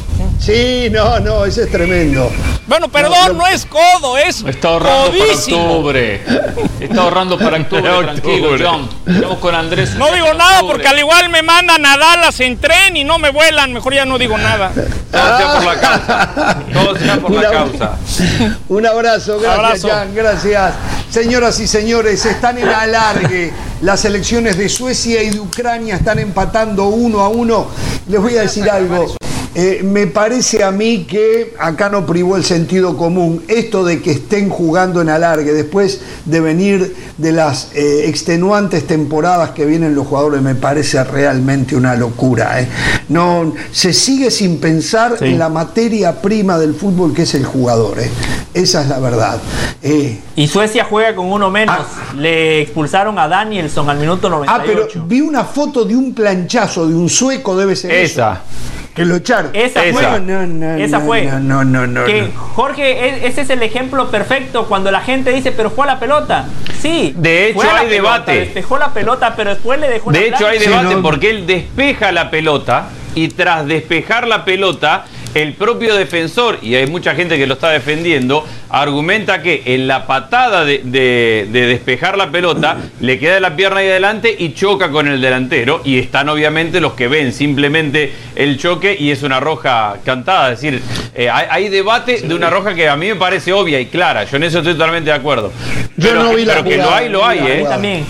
Speaker 1: Sí, no, ese es tremendo.
Speaker 5: Bueno, perdón, no es codo, es
Speaker 4: está ahorrando
Speaker 5: codísimo.
Speaker 4: Para octubre. Está ahorrando para octubre, tranquilo, John. Estamos con Andrés.
Speaker 5: No digo nada porque al igual me mandan a Dallas en tren y no me vuelan. Mejor ya no digo nada.
Speaker 3: Todo sea por la causa. Todo sea por la causa.
Speaker 1: Un abrazo, gracias, Jan, gracias. Señoras y señores, están en alargue. Las selecciones de Suecia y de Ucrania están empatando 1-1. Les voy a decir algo. Me parece a mí que acá no privó el sentido común. Esto de que estén jugando en alargue después de venir de las extenuantes temporadas que vienen los jugadores, me parece realmente una locura. No, se sigue sin pensar en la materia prima del fútbol, que es el jugador. Esa es la verdad.
Speaker 2: Y Suecia juega con uno menos. Le expulsaron a Danielsson al minuto 98.
Speaker 1: Pero vi una foto de un planchazo de un sueco, debe ser
Speaker 3: esa.
Speaker 1: Que lo echaron.
Speaker 2: Esa fue.
Speaker 1: No.
Speaker 2: Jorge, ese es el ejemplo perfecto cuando la gente dice, pero fue a la pelota. Sí.
Speaker 3: De hecho, hay debate.
Speaker 2: Despejó la pelota, pero después le dejó la
Speaker 3: De hecho,
Speaker 2: plancha.
Speaker 3: hay debate porque él despeja la pelota y tras despejar la pelota, el propio defensor, y hay mucha gente que lo está defendiendo, argumenta que en la patada de despejar la pelota le queda la pierna ahí adelante y choca con el delantero, y están obviamente los que ven simplemente el choque y es una roja cantada. Es decir, hay debate de una roja que a mí me parece obvia y clara. Yo en eso estoy totalmente de acuerdo.
Speaker 1: Yo no vi la jugada,
Speaker 3: que lo hay,
Speaker 2: también.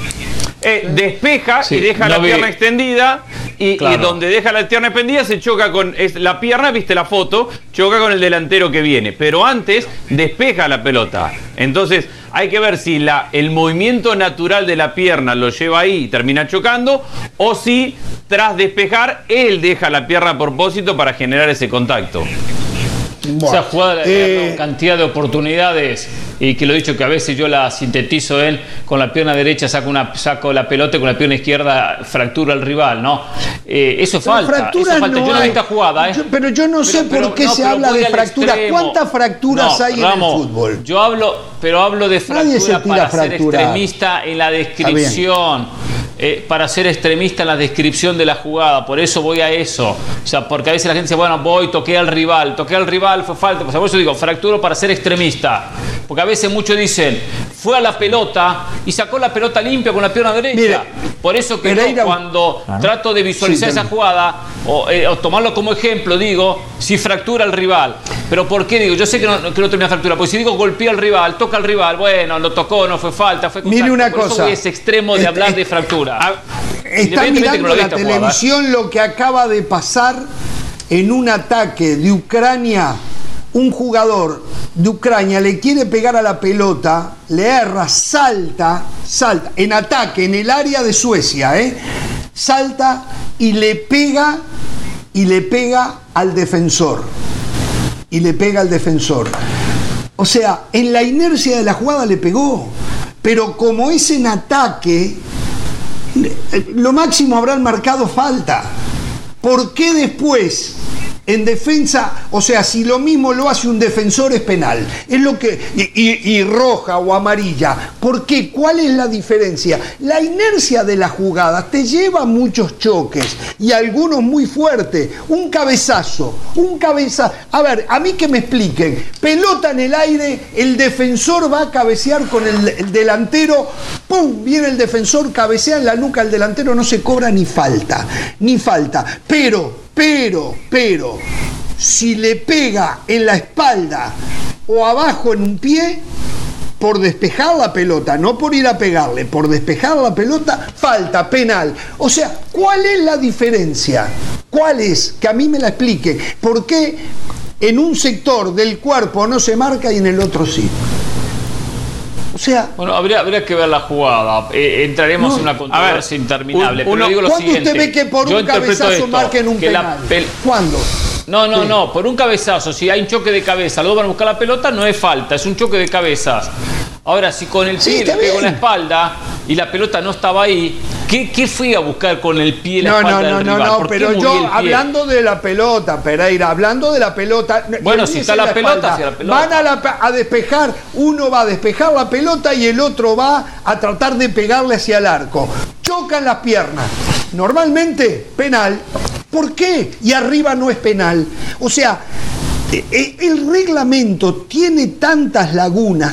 Speaker 3: Despeja y deja la pierna extendida y donde deja la pierna extendida se choca con la pierna, viste la foto, choca con el delantero que viene, pero antes despeja la pelota. Entonces hay que ver si el movimiento natural de la pierna lo lleva ahí y termina chocando, o si tras despejar él deja la pierna a propósito para generar ese contacto.
Speaker 4: Esa jugada le da cantidad de oportunidades, y que lo he dicho que a veces yo la sintetizo con la pierna derecha saco la pelota y con la pierna izquierda fractura al rival, ¿no? Eso falta. Yo no vi esta jugada,
Speaker 1: pero yo no sé por qué se habla de fracturas. ¿Cuántas fracturas hay en el fútbol?
Speaker 4: Yo hablo de fractura para ser extremista en la descripción. Para ser extremista en la descripción de la jugada, por eso voy a eso. O sea, porque a veces la gente dice, bueno, toqué al rival, fue falta. O sea, por eso digo, fracturo para ser extremista. Porque a veces muchos dicen, fue a la pelota y sacó la pelota limpia con la pierna derecha. Mire, por eso que yo, cuando trato de visualizar esa jugada o tomarlo como ejemplo, digo, si fractura al rival. Pero ¿por qué digo? Yo sé que no termina fractura, porque si digo golpea al rival, toca al rival, bueno, lo tocó, no fue falta, fue contacto.
Speaker 1: Mire una
Speaker 4: por
Speaker 1: cosa.
Speaker 4: Eso voy a ese extremo de hablar de fractura.
Speaker 1: Está mirando la televisión lo que acaba de pasar en un ataque de Ucrania. Un jugador de Ucrania le quiere pegar a la pelota, le erra, salta en ataque en el área de Suecia, salta y le pega al defensor. O sea, en la inercia de la jugada le pegó, pero como es en ataque, lo máximo habrán marcado falta. ¿Por qué después en defensa, o sea, si lo mismo lo hace un defensor es penal. Es lo que y roja o amarilla. ¿Por qué? ¿Cuál es la diferencia? La inercia de las jugadas te lleva a muchos choques y algunos muy fuertes. Un cabezazo. A ver, a mí que me expliquen. Pelota en el aire, el defensor va a cabecear con el delantero. ¡Pum! Viene el defensor, cabecea en la nuca al delantero, no se cobra ni falta. Pero, si le pega en la espalda o abajo en un pie, por despejar la pelota, no por ir a pegarle, por despejar la pelota, falta, penal. O sea, ¿cuál es la diferencia? ¿Cuál es? Que a mí me la explique. ¿Por qué en un sector del cuerpo no se marca y en el otro sí? O sea,
Speaker 4: bueno, habría que ver la jugada. Entraremos en una controversia interminable. Pero digo lo siguiente.
Speaker 1: ¿Cuándo usted ve que por un cabezazo marquen un penal? ¿Cuándo?
Speaker 4: No, por un cabezazo, si hay un choque de cabeza, luego van a buscar la pelota, no es falta, es un choque de cabezas. Ahora, si con el pie le pego en la espalda y la pelota no estaba ahí, ¿qué fui a buscar con el pie en la espalda del rival?
Speaker 1: No, pero yo hablando de la pelota, Pereira, hablando de la pelota.
Speaker 4: Bueno, si está la pelota, si la pelota.
Speaker 1: Van a despejar, uno va a despejar la pelota y el otro va a tratar de pegarle hacia el arco. Chocan las piernas. Normalmente, penal. ¿Por qué? Y arriba no es penal. O sea, el reglamento tiene tantas lagunas,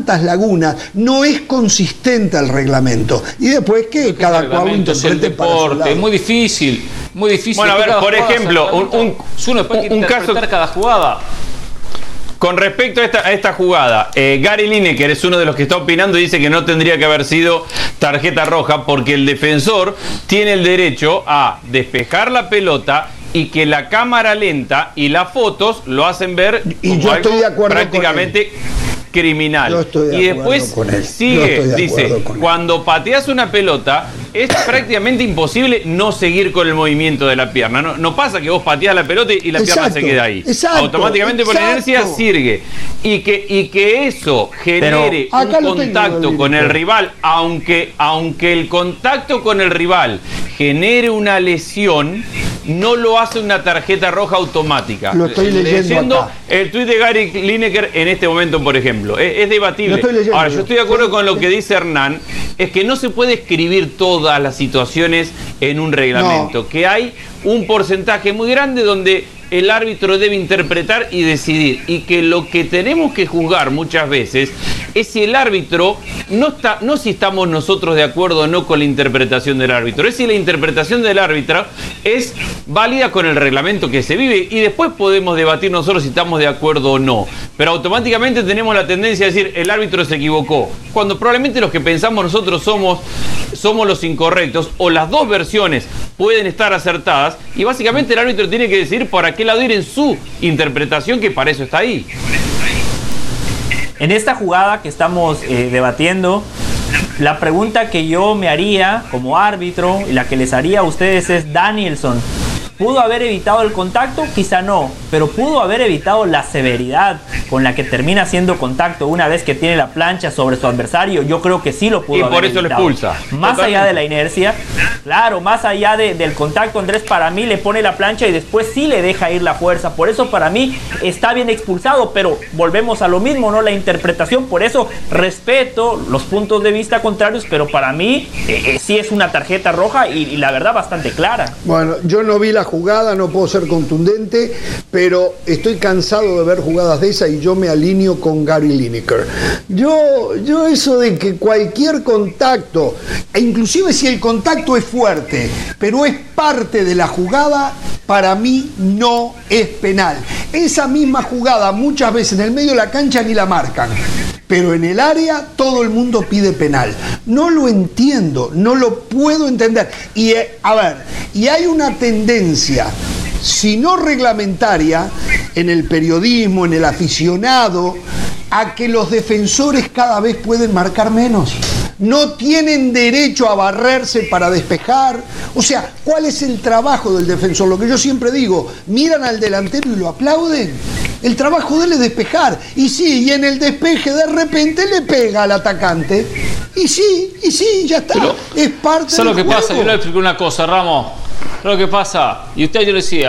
Speaker 1: no es consistente el reglamento. Y después que cada cual interprete
Speaker 4: el deporte, es muy difícil.
Speaker 3: Bueno, a ver, por ejemplo, un caso
Speaker 4: cada jugada.
Speaker 3: Con respecto a esta jugada, Gary Lineker es uno de los que está opinando y dice que no tendría que haber sido tarjeta roja porque el defensor tiene el derecho a despejar la pelota y que la cámara lenta y las fotos lo hacen ver
Speaker 1: y yo estoy de acuerdo
Speaker 3: prácticamente criminal. Y después sigue, dice, cuando pateas una pelota es prácticamente imposible no seguir con el movimiento de la pierna. No pasa que vos pateás la pelota y la pierna se queda ahí. Automáticamente por inercia sigue. Y que eso genere un contacto con el rival, aunque el contacto con el rival genere una lesión, no lo hace una tarjeta roja automática.
Speaker 1: Lo estoy leyendo acá.
Speaker 3: El tuit de Gary Lineker en este momento, por ejemplo. Es debatible. Ahora, yo estoy de acuerdo con lo que dice Hernán, es que no se puede escribir todas las situaciones en un reglamento, que hay un porcentaje muy grande donde el árbitro debe interpretar y decidir, y que lo que tenemos que juzgar muchas veces es si el árbitro no si estamos nosotros de acuerdo o no con la interpretación del árbitro, es si la interpretación del árbitro es válida con el reglamento que se vive, y después podemos debatir nosotros si estamos de acuerdo o no, pero automáticamente tenemos la tendencia a decir el árbitro se equivocó, cuando probablemente los que pensamos nosotros somos los incorrectos, o las dos versiones pueden estar acertadas, y básicamente el árbitro tiene que decidir para qué lado ir en su interpretación, que para eso está ahí.
Speaker 2: En esta jugada que estamos debatiendo, la pregunta que yo me haría como árbitro y la que les haría a ustedes es: Danielson, ¿pudo haber evitado el contacto? Quizá no, pero pudo haber evitado la severidad con la que termina haciendo contacto una vez que tiene la plancha sobre su adversario. Yo creo que sí lo pudo haber evitado. Y por eso
Speaker 3: lo expulsa.
Speaker 2: Más allá de la inercia, claro, más allá del contacto, Andrés, para mí le pone la plancha y después sí le deja ir la fuerza. Por eso para mí está bien expulsado, pero volvemos a lo mismo, ¿no? La interpretación. Por eso respeto los puntos de vista contrarios, pero para mí sí es una tarjeta roja y la verdad bastante clara.
Speaker 1: Bueno, yo no vi la jugada, no puedo ser contundente, pero estoy cansado de ver jugadas de esas y yo me alineo con Gary Lineker. Yo eso de que cualquier contacto, e inclusive si el contacto es fuerte, pero es parte de la jugada, para mí no es penal. Esa misma jugada muchas veces en el medio de la cancha ni la marcan, pero en el área todo el mundo pide penal. No lo entiendo, no lo puedo entender. Y y hay una tendencia, si no reglamentaria, en el periodismo, en el aficionado, a que los defensores cada vez pueden marcar menos. No tienen derecho a barrerse para despejar. O sea, ¿cuál es el trabajo del defensor? Lo que yo siempre digo, miran al delantero y lo aplauden. El trabajo de él es despejar. Y sí, y en el despeje de repente le pega al atacante. Y sí, ya está. Pero, es parte del juego.
Speaker 4: ¿Sabes lo que pasa? Yo le explico una cosa, Ramos. ¿Sabes lo que pasa? Y usted, yo le decía,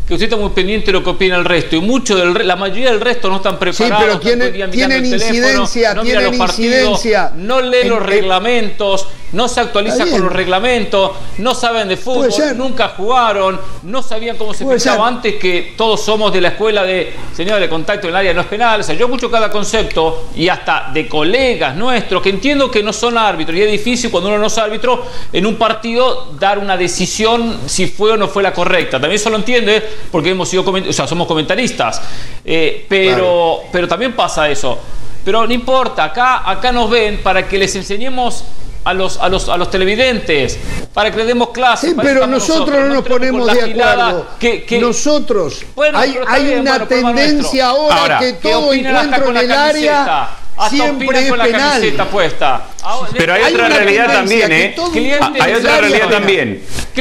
Speaker 4: que usted está muy pendiente de lo que opina el resto, y la mayoría del resto no están preparados.
Speaker 1: Sí, pero tienen incidencia,
Speaker 4: no miran los partidos, no leen los reglamentos, no se actualizan con los reglamentos, no saben de fútbol, nunca jugaron, no sabían cómo se pitaba antes, que todos somos de la escuela de señores de contacto en el área no es penal. O sea, yo escucho cada concepto, y hasta de colegas nuestros que entiendo que no son árbitros, y es difícil cuando uno no es árbitro en un partido dar una decisión si fue o no fue la correcta. También eso lo entiende porque hemos sido somos comentaristas, pero también pasa eso. Pero no importa, acá nos ven para que les enseñemos a los televidentes, para que les demos clases.
Speaker 1: Sí, pero nosotros no nos ponemos de acuerdo. Nosotros, bueno, hay una tendencia ahora que todo encuentro en el área siempre es penal.
Speaker 3: Pero hay otra realidad también, hay otra realidad también.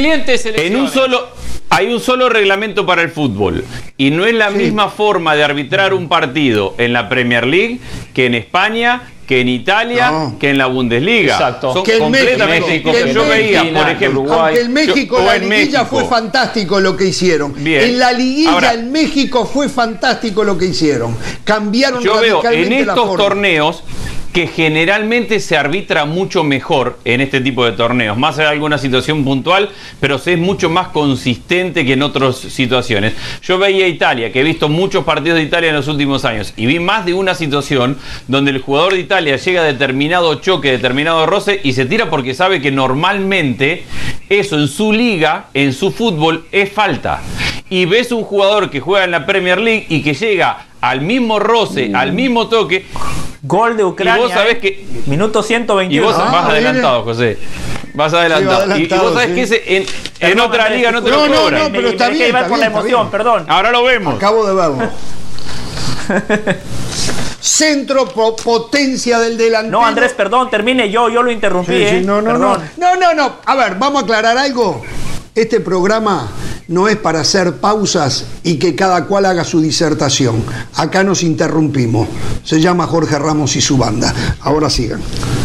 Speaker 3: Hay un solo reglamento para el fútbol, y no es la misma forma de arbitrar un partido en la Premier League que en España, que en Italia, que en la Bundesliga.
Speaker 4: Exacto.
Speaker 3: Son
Speaker 1: que
Speaker 3: completamente distintos. Yo veía, por ejemplo,
Speaker 1: Uruguay. Aunque en México la liguilla fue fantástico lo que hicieron.
Speaker 3: Bien.
Speaker 1: En la liguilla
Speaker 3: Ahora,
Speaker 1: en México fue fantástico lo que hicieron. Cambiaron radicalmente la forma.
Speaker 3: Yo veo en estos torneos que generalmente se arbitra mucho mejor en este tipo de torneos, más allá de alguna situación puntual, pero se es mucho más consistente que en otras situaciones. Yo veía Italia, que he visto muchos partidos de Italia en los últimos años, y vi más de una situación donde el jugador de Italia llega a determinado choque, determinado roce, y se tira porque sabe que normalmente eso en su liga, en su fútbol, es falta. Y ves un jugador que juega en la Premier League y que llega al mismo roce, al mismo toque.
Speaker 2: Gol de Ucrania.
Speaker 3: Y vos sabés que
Speaker 2: minuto 121.
Speaker 3: Y vos vas adelantado, José. Vas adelantado. Y vos sabés que ese en otra liga no te lo cobran.
Speaker 1: No, pero está bien.
Speaker 2: Está por la emoción, perdón.
Speaker 3: Ahora lo vemos.
Speaker 1: Acabo de verlo. Centro, potencia del delantero.
Speaker 2: No, Andrés, perdón, termine yo lo interrumpí.
Speaker 1: No. A ver, vamos a aclarar algo. Este programa no es para hacer pausas y que cada cual haga su disertación. Acá nos interrumpimos. Se llama Jorge Ramos y su banda. Ahora sigan.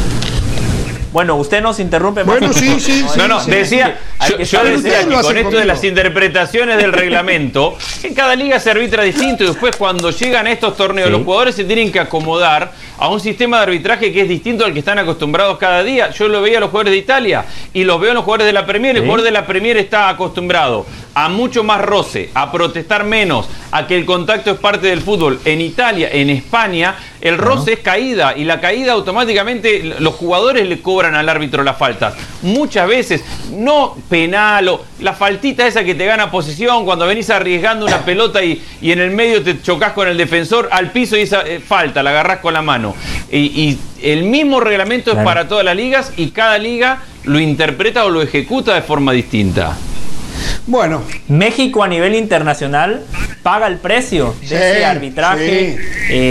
Speaker 2: Bueno, usted nos interrumpe más.
Speaker 1: Bueno, sí.
Speaker 3: Decía, yo decía que con esto de las interpretaciones del reglamento, en cada liga se arbitra distinto, y después cuando llegan a estos torneos, los jugadores se tienen que acomodar a un sistema de arbitraje que es distinto al que están acostumbrados cada día. Yo lo veía a los jugadores de Italia y los veo en los jugadores de la Premier. El jugador de la Premier está acostumbrado a mucho más roce, a protestar menos, a que el contacto es parte del fútbol. En Italia, en España, el roce es caída, y la caída automáticamente los jugadores le cobran al árbitro las faltas. Muchas veces, no penal o la faltita esa que te gana posesión cuando venís arriesgando una pelota y en el medio te chocas con el defensor al piso y esa falta, la agarrás con la mano. Y el mismo reglamento es para todas las ligas, y cada liga lo interpreta o lo ejecuta de forma distinta.
Speaker 2: Bueno, México a nivel internacional paga el precio de ese arbitraje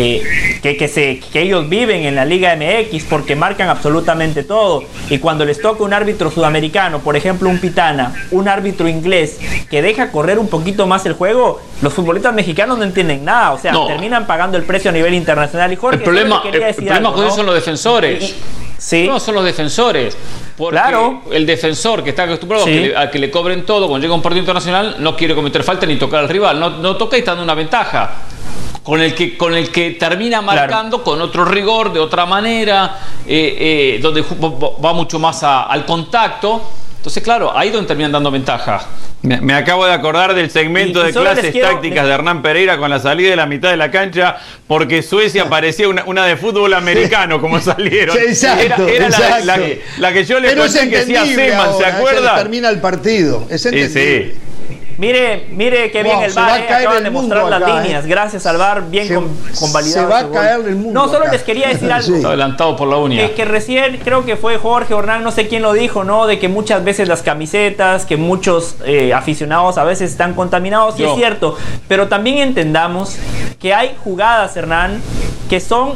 Speaker 2: que ellos viven en la Liga MX, porque marcan absolutamente todo. Y cuando les toca un árbitro sudamericano, por ejemplo un Pitana, un árbitro inglés que deja correr un poquito más el juego, los futbolistas mexicanos no entienden nada. O sea, terminan pagando el precio a nivel internacional. Y Jorge,
Speaker 4: el problema con eso son los defensores. No, son los defensores. Porque el defensor que está acostumbrado a que le cobren todo cuando llega a un partido internacional no quiere cometer falta ni tocar al rival. No toca y está dando una ventaja. Con el que termina marcando con otro rigor, de otra manera, donde va mucho más al contacto. Entonces, claro, ahí es donde terminan dando ventaja.
Speaker 3: Me acabo de acordar del segmento de clases tácticas de Hernán Pereira con la salida de la mitad de la cancha, porque Suecia parecía una de fútbol americano, como salieron.
Speaker 1: Exacto,
Speaker 3: era la que yo le conté que hacía Seman, ¿se acuerda?
Speaker 1: Termina el partido, es entendible.
Speaker 2: Sí. Mire qué bien el VAR, acaban de mostrar las líneas. Gracias al VAR, bien convalidado.
Speaker 1: Se va a caer el mundo.
Speaker 2: No, solo les quería decir algo.
Speaker 4: Está adelantado por la uña.
Speaker 2: Que recién, creo que fue Jorge Hernán, no sé quién lo dijo, ¿no? De que muchas veces las camisetas, que muchos aficionados a veces están contaminados, y es cierto. Pero también entendamos que hay jugadas, Hernán, que son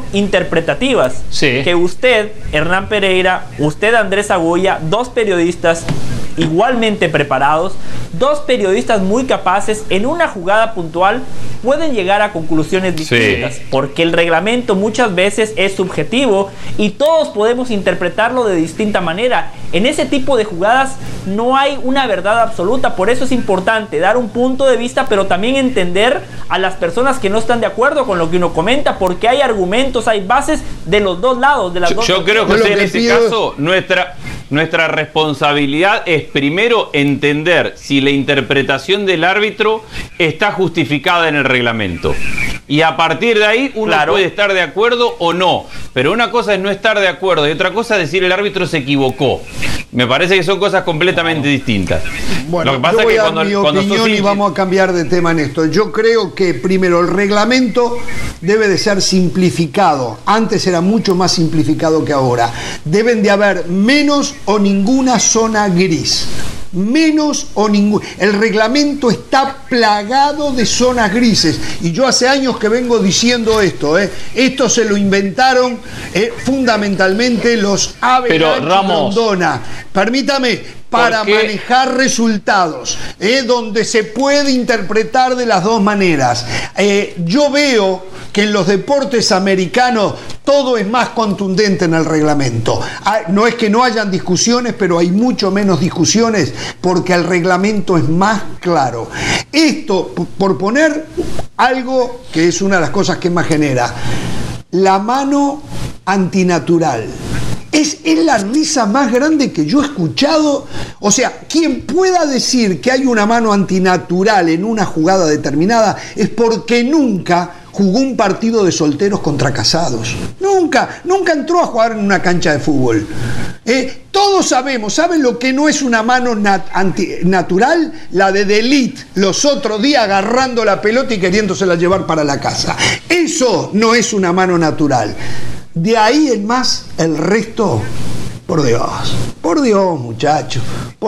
Speaker 2: interpretativas.
Speaker 4: Sí.
Speaker 2: Que usted, Hernán Pereira, usted, Andrés Agulla, dos periodistas, igualmente preparados, dos periodistas muy capaces, en una jugada puntual pueden llegar a conclusiones distintas, porque el reglamento muchas veces es subjetivo y todos podemos interpretarlo de distinta manera. En ese tipo de jugadas no hay una verdad absoluta, por eso es importante dar un punto de vista, pero también entender a las personas que no están de acuerdo con lo que uno comenta, porque hay argumentos, hay bases de los dos lados, de las dos.
Speaker 3: Yo creo que en este caso nuestra responsabilidad es primero entender si la interpretación del árbitro está justificada en el reglamento. Y a partir de ahí uno puede estar de acuerdo o no. Pero una cosa es no estar de acuerdo y otra cosa es decir el árbitro se equivocó. Me parece que son cosas completamente distintas.
Speaker 1: Bueno, lo que pasa yo voy a dar mi opinión y vamos a cambiar de tema en esto. Yo creo que primero el reglamento debe de ser simplificado. Antes era mucho más simplificado que ahora. Deben de haber menos o ninguna zona gris. Menos o ningún. El reglamento está plagado de zonas grises y yo hace años que vengo diciendo esto. Esto se lo inventaron fundamentalmente los Avelanche Rondona. Permítame, para manejar resultados, donde se puede interpretar de las dos maneras. Yo veo que en los deportes americanos todo es más contundente en el reglamento. No es que no hayan discusiones, pero hay mucho menos discusiones porque el reglamento es más claro. Esto, por poner algo que es una de las cosas que más genera, la mano antinatural. Es la risa más grande que yo he escuchado. O sea, quien pueda decir que hay una mano antinatural en una jugada determinada es porque nunca jugó un partido de solteros contra casados. Nunca entró a jugar en una cancha de fútbol. Todos ¿saben lo que no es una mano antinatural? La de De Ligt los otros días agarrando la pelota y queriéndosela llevar para la casa. Eso no es una mano natural. De ahí en más, el resto, por Dios, muchachos,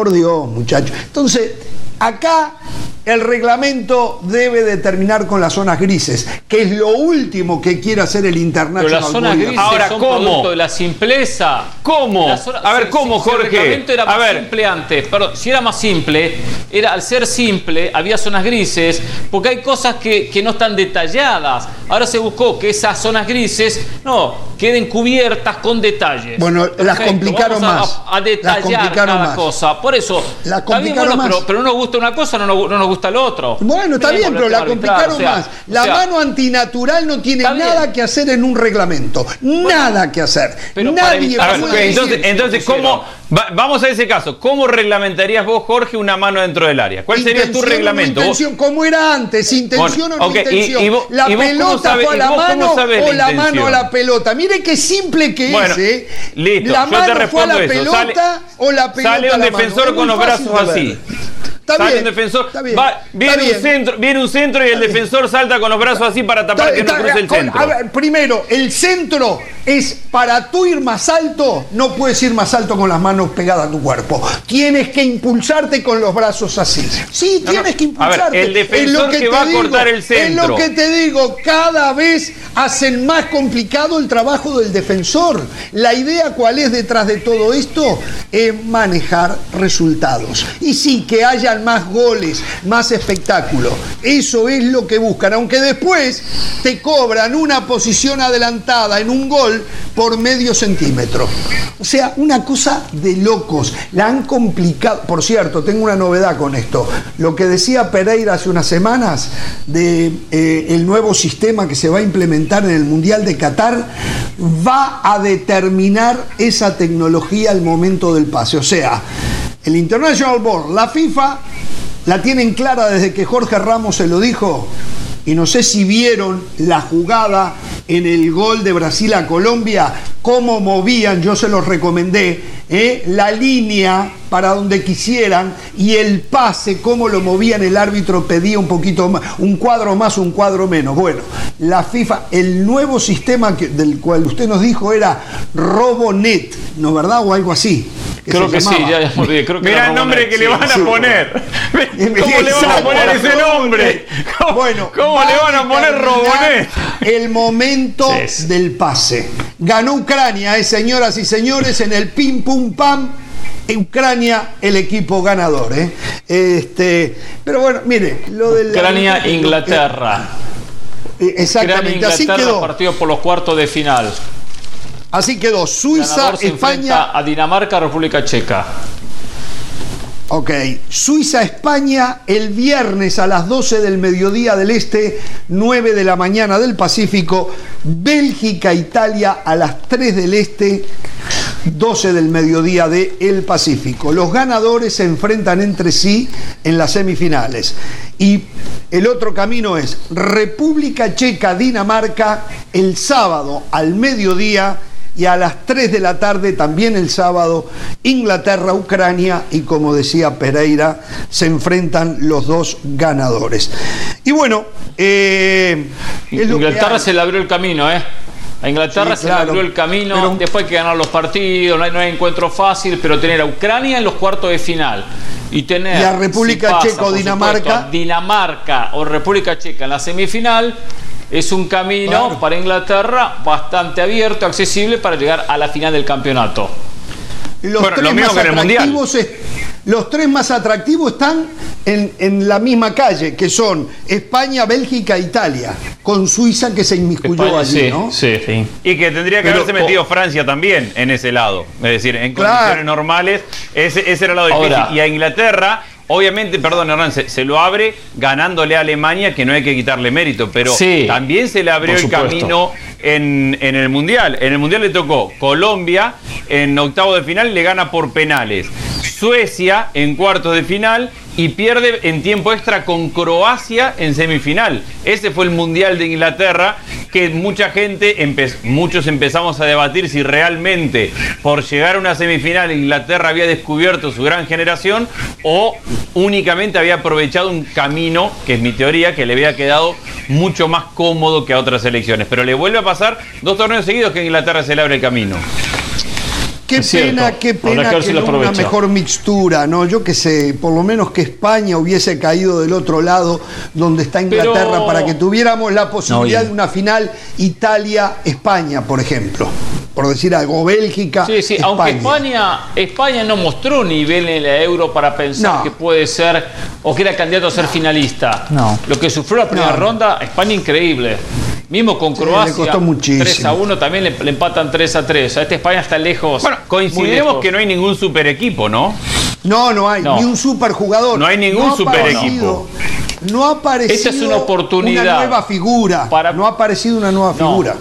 Speaker 1: Entonces, acá el reglamento debe determinar con las zonas grises, que es lo último que quiere hacer el International.
Speaker 4: Pero las zonas grises
Speaker 3: ahora,
Speaker 4: son
Speaker 3: ¿cómo?
Speaker 4: Producto de la simpleza.
Speaker 3: ¿Cómo? A ver, ¿cómo, Jorge?
Speaker 4: Si el reglamento era más simple antes, perdón, si era más simple, al ser simple, había zonas grises, porque hay cosas que no están detalladas. Ahora se buscó que esas zonas grises, queden cubiertas con detalles.
Speaker 1: Bueno, las complicaron más.
Speaker 4: A detallar cada cosa. Por eso,
Speaker 1: las complicaron más.
Speaker 4: Pero no nos gusta una cosa, no nos gusta el otro.
Speaker 1: Bueno, está bien, pero la complicaron más. La mano antinatural no tiene nada que hacer en un reglamento. Nada que hacer. Nadie puede decir.
Speaker 3: Entonces, ¿cómo? Vamos a ese caso. ¿Cómo reglamentarías vos, Jorge, una mano dentro del área? ¿Cuál sería tu reglamento?
Speaker 1: Como era antes, intención o no intención. ¿La pelota fue a la mano o la mano a la pelota? Mire qué simple que es.
Speaker 3: Listo,
Speaker 1: la mano fue a la
Speaker 3: eso.
Speaker 1: pelota o la pelota a la mano.
Speaker 3: Sale un defensor con los brazos así. Sale un defensor, viene un centro y el defensor salta con los brazos así para tapar que no cruce el centro.
Speaker 1: A ver, primero, el centro es para tú ir más alto, no puedes ir más alto con las manos pegadas a tu cuerpo. Tienes que impulsarte con los brazos así. Sí, tienes que impulsarte.
Speaker 3: A ver, el defensor que va a cortar el centro.
Speaker 1: Es lo que te digo, cada vez hacen más complicado el trabajo del defensor. La idea, ¿cuál es detrás de todo esto? Es manejar resultados. Y sí, que haya más goles, más espectáculo. Eso es lo que buscan, aunque después te cobran una posición adelantada en un gol por medio centímetro. O sea, una cosa de locos. La han complicado. Por cierto, tengo una novedad con esto. Lo que decía Pereira hace unas semanas de el nuevo sistema que se va a implementar en el Mundial de Qatar va a determinar esa tecnología al momento del pase. O sea, el International Board, la FIFA, la tienen clara desde que Jorge Ramos se lo dijo. Y no sé si vieron la jugada en el gol de Brasil a Colombia, cómo movían, yo se los recomendé, la línea para donde quisieran y el pase, cómo lo movían, el árbitro pedía un poquito más, un cuadro más, un cuadro menos. Bueno, la FIFA, el nuevo sistema del cual usted nos dijo era RoboNet, ¿no verdad? O algo así.
Speaker 4: Creo que sí, ya me olvidé. Creo que
Speaker 3: mirá el nombre que le van a poner. ¿Cómo le van a poner ese nombre? ¿Cómo le van a poner RoboNet?
Speaker 1: El momento del pase. Ganó Ucrania, señoras y señores, en el pim pum pam. Ucrania, el equipo ganador. Pero bueno, mire, lo del
Speaker 4: Ucrania-Inglaterra.
Speaker 1: Exactamente, así quedó.
Speaker 4: Partido por los cuartos de final.
Speaker 1: Así quedó. Suiza, España.
Speaker 4: A Dinamarca, República Checa.
Speaker 1: Ok, Suiza-España el viernes a las 12 del mediodía del Este, 9 de la mañana del Pacífico. Bélgica-Italia a las 3 del Este, 12 del mediodía del Pacífico. Los ganadores se enfrentan entre sí en las semifinales. Y el otro camino es República Checa-Dinamarca el sábado al mediodía. Y a las 3 de la tarde, también el sábado, Inglaterra-Ucrania, y como decía Pereira, se enfrentan los dos ganadores. Y bueno,
Speaker 4: Inglaterra se le abrió el camino, A Inglaterra se le abrió el camino, pero después hay que ganar los partidos, no hay encuentro fácil, pero tener a Ucrania en los cuartos de final y tener
Speaker 1: a República Checa o Dinamarca,
Speaker 4: Dinamarca o República Checa en la semifinal. Es un camino para Inglaterra bastante abierto, accesible para llegar a la final del campeonato.
Speaker 1: Los tres más atractivos están en la misma calle, que son España, Bélgica e Italia, con Suiza que se inmiscuyó España, allí, ¿no?
Speaker 3: Sí. Y que tendría que haberse metido Francia también en ese lado. Es decir, en condiciones normales, ese era el lado difícil. Y a Inglaterra, obviamente, perdón, Hernán, se lo abre ganándole a Alemania, que no hay que quitarle mérito, pero también se le abrió el camino en el Mundial. En el Mundial le tocó Colombia en octavo de final, le gana por penales. Suecia en cuartos de final y pierde en tiempo extra con Croacia en semifinal. Ese fue el Mundial de Inglaterra, que muchos empezamos a debatir si realmente por llegar a una semifinal Inglaterra había descubierto su gran generación o únicamente había aprovechado un camino, que es mi teoría, que le había quedado mucho más cómodo que a otras selecciones. Pero le vuelve a pasar 2 torneos seguidos que Inglaterra se le abre el camino.
Speaker 1: Qué pena que no una mejor mixtura, ¿no? Yo qué sé, por lo menos que España hubiese caído del otro lado donde está Inglaterra, para que tuviéramos la posibilidad de una final Italia-España, por ejemplo. Por decir algo, Bélgica,
Speaker 4: España. Aunque España no mostró nivel en la Euro para pensar que puede ser, o que era candidato a ser finalista. Lo que sufrió la primera ronda, España increíble. Mismo con Croacia,
Speaker 1: le costó muchísimo.
Speaker 4: 3-1, también le empatan 3-3. A España está lejos.
Speaker 3: Bueno, coincidimos que no hay ningún super equipo, ¿no?
Speaker 1: No hay ni un super jugador.
Speaker 3: No hay ningún super equipo.
Speaker 1: No ha aparecido.
Speaker 4: Esta es una oportunidad.
Speaker 1: Una nueva figura. No ha aparecido una nueva figura.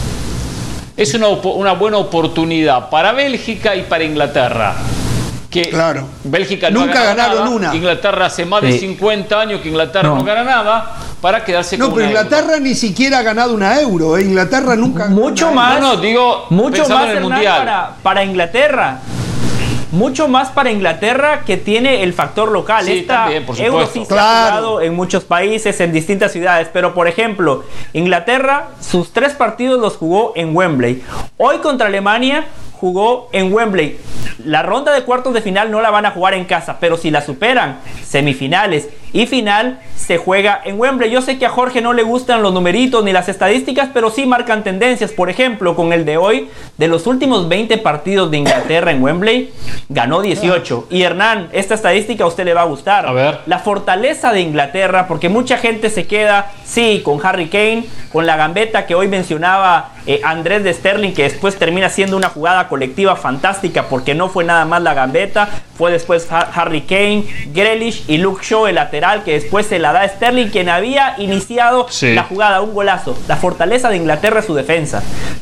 Speaker 4: Es una buena oportunidad para Bélgica y para Inglaterra. Que Bélgica
Speaker 1: nunca ganaron una.
Speaker 4: Inglaterra hace más de 50 años que Inglaterra no gana nada, para quedarse con
Speaker 1: pero Inglaterra ni siquiera ha ganado una Euro. Inglaterra nunca
Speaker 2: mucho más mucho más
Speaker 4: en el Mundial.
Speaker 2: para Inglaterra. Mucho más para Inglaterra, que tiene el factor local. Esta Euro sí se ha jugado en muchos países, en distintas ciudades. Pero, por ejemplo, Inglaterra, sus 3 partidos los jugó en Wembley. Hoy contra Alemania jugó en Wembley. La ronda de cuartos de final no la van a jugar en casa, pero si la superan, semifinales y final, se juega en Wembley. Yo sé que a Jorge no le gustan los numeritos ni las estadísticas, pero sí marcan tendencias. Por ejemplo, con el de hoy, de los últimos 20 partidos de Inglaterra en Wembley, ganó 18. Y Hernán, esta estadística a usted le va a gustar.
Speaker 4: A ver.
Speaker 2: La fortaleza de Inglaterra, porque mucha gente se queda, con Harry Kane, con la gambeta que hoy mencionaba Andrés de Sterling, que después termina siendo una jugada colectiva fantástica, porque no fue nada más la gambeta, fue después Harry Kane, Grealish y Luke Shaw, el lateral, que después se la da a Sterling, quien había iniciado la jugada, un golazo. La fortaleza de Inglaterra es su defensa.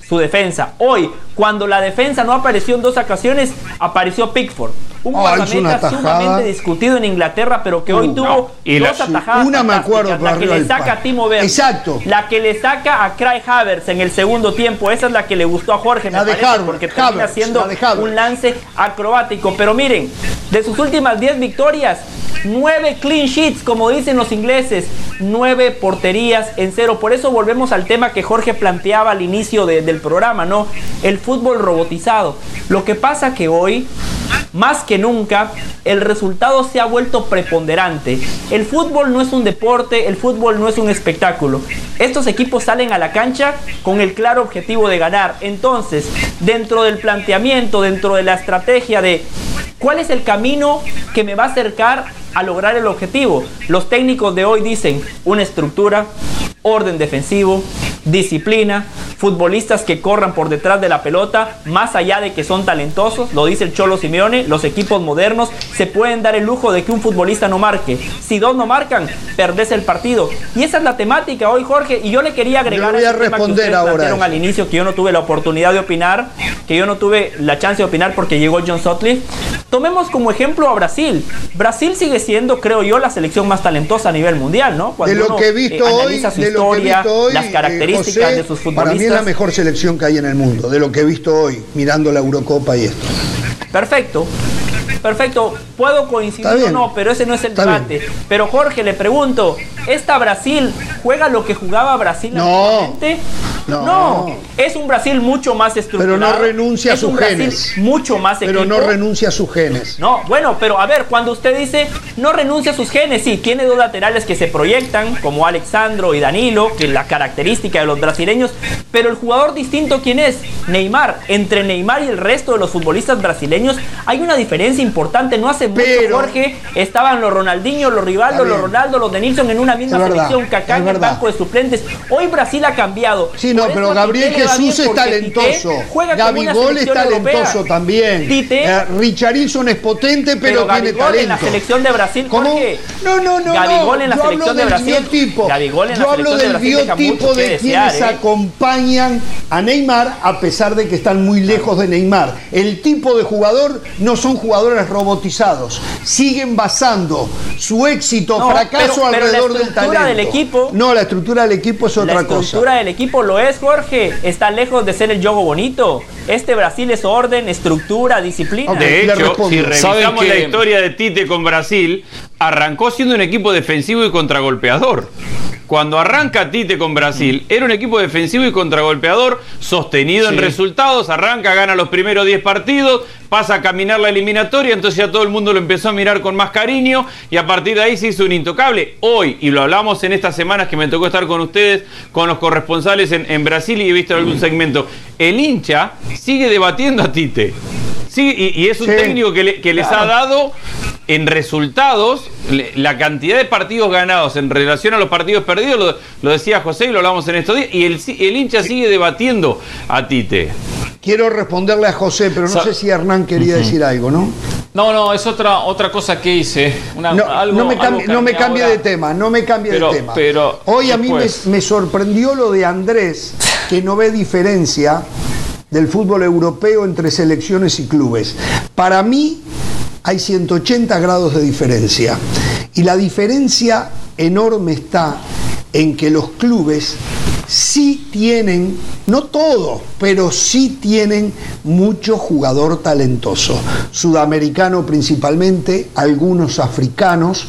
Speaker 2: Hoy, cuando la defensa no apareció en 2 ocasiones, apareció Pickford, un guardameta sumamente discutido en Inglaterra, pero que hoy tuvo 2 atajadas.
Speaker 1: Una me acuerdo,
Speaker 2: la que le saca a Timo Werner.
Speaker 1: Exacto.
Speaker 2: La que le saca a Kai Havertz en el segundo tiempo. Esa es la que le gustó a Jorge, me parece, porque termina haciendo un lance acrobático. Pero miren, de sus últimas 10 victorias, 9 clean sheets, como dicen los ingleses, 9 porterías en 0. Por eso volvemos al tema que Jorge planteaba al inicio del programa, ¿no? El fútbol robotizado. Lo que pasa que hoy, más que nunca, el resultado se ha vuelto preponderante. El fútbol no es un deporte, el fútbol no es un espectáculo. Estos equipos salen a la cancha con el claro objetivo de ganar. Entonces, dentro del planteamiento, dentro de la estrategia de ¿Cuál es el camino que me va a acercar a lograr el objetivo? Los técnicos de hoy dicen una estructura, orden defensivo, disciplina, futbolistas que corran por detrás de la pelota, más allá de que son talentosos, lo dice el Cholo Simeone, los equipos modernos se pueden dar el lujo de que un futbolista no marque. Si dos no marcan, perdés el partido. Y esa es la temática hoy, Jorge, y yo le quería agregar
Speaker 1: a
Speaker 2: tema que ustedes plantearon al inicio, que yo no tuve la oportunidad de opinar, que yo no tuve la chance de opinar porque llegó John Sutcliffe. Tomemos como ejemplo a Brasil. Brasil sigue siendo, creo yo, la selección más talentosa a nivel mundial, ¿no? Cuando
Speaker 1: de lo que he visto hoy,
Speaker 2: su historia, las características
Speaker 1: José,
Speaker 2: de sus futbolistas.
Speaker 1: Para mí es la mejor selección que hay en el mundo, de lo que he visto hoy, mirando la Eurocopa y esto.
Speaker 2: Perfecto. Puedo coincidir o no, pero ese no es el debate. Pero Jorge, le pregunto, ¿esta Brasil juega lo que jugaba Brasil actualmente? No, es un Brasil mucho más estructurado.
Speaker 1: Pero no renuncia a sus genes.
Speaker 2: Mucho más equipo.
Speaker 1: Pero no renuncia a sus genes.
Speaker 2: No, bueno, pero a ver, cuando usted dice no renuncia a sus genes, sí, tiene dos laterales que se proyectan, como Alexandro y Danilo, que es la característica de los brasileños, pero el jugador distinto, ¿quién es? Neymar. Entre Neymar y el resto de los futbolistas brasileños hay una diferencia importante. No hace mucho, Jorge, estaban los Ronaldinho, los Rivaldo, los Ronaldo, los Denilson en una misma selección, Kaká en el banco de suplentes. Hoy Brasil ha cambiado.
Speaker 1: Sí, no, pero Gabriel Jesús es talentoso.
Speaker 2: Gabigol
Speaker 1: es talentoso también. Richarlison es potente, pero tiene talento.
Speaker 2: En la selección de Brasil,
Speaker 1: ¿cómo?
Speaker 2: Jorge.
Speaker 1: No.
Speaker 2: Gabigol en la selección de Brasil.
Speaker 1: Yo hablo del biotipo de quienes acompañan a Neymar, a pesar de que están muy lejos de Neymar. El tipo de jugador no son jugadores robotizados. Siguen basando su éxito o fracaso alrededor del talento.
Speaker 2: Del equipo,
Speaker 1: no, la estructura del equipo es otra cosa.
Speaker 2: La estructura del equipo lo es, Jorge. Está lejos de ser el juego bonito. Este Brasil es orden, estructura, disciplina.
Speaker 3: De hecho, si revisamos la historia de Tite con Brasil, arrancó siendo un equipo defensivo y contragolpeador. Cuando arranca Tite con Brasil, era un equipo defensivo y contragolpeador, sostenido en resultados, arranca, gana los primeros 10 partidos, pasa a caminar la eliminatoria, entonces ya todo el mundo lo empezó a mirar con más cariño y a partir de ahí se hizo un intocable. Hoy, y lo hablamos en estas semanas que me tocó estar con ustedes, con los corresponsales en Brasil y he visto algún segmento, el hincha sigue debatiendo a Tite. Sí, y es un técnico que les ha dado en resultados la cantidad de partidos ganados en relación a los partidos perdidos, lo decía José y lo hablamos en estos días, y el hincha sigue debatiendo a Tite.
Speaker 1: Quiero responderle a José, pero no sé si Hernán quería decir algo, ¿no?
Speaker 4: No, es otra cosa que hice.
Speaker 1: No me cambie de tema. Pero hoy a mí me sorprendió lo de Andrés, que no ve diferencia del fútbol europeo entre selecciones y clubes. Para mí hay 180 grados de diferencia. Y la diferencia enorme está en que los clubes sí tienen, no todo, pero sí tienen mucho jugador talentoso, sudamericano principalmente, algunos africanos,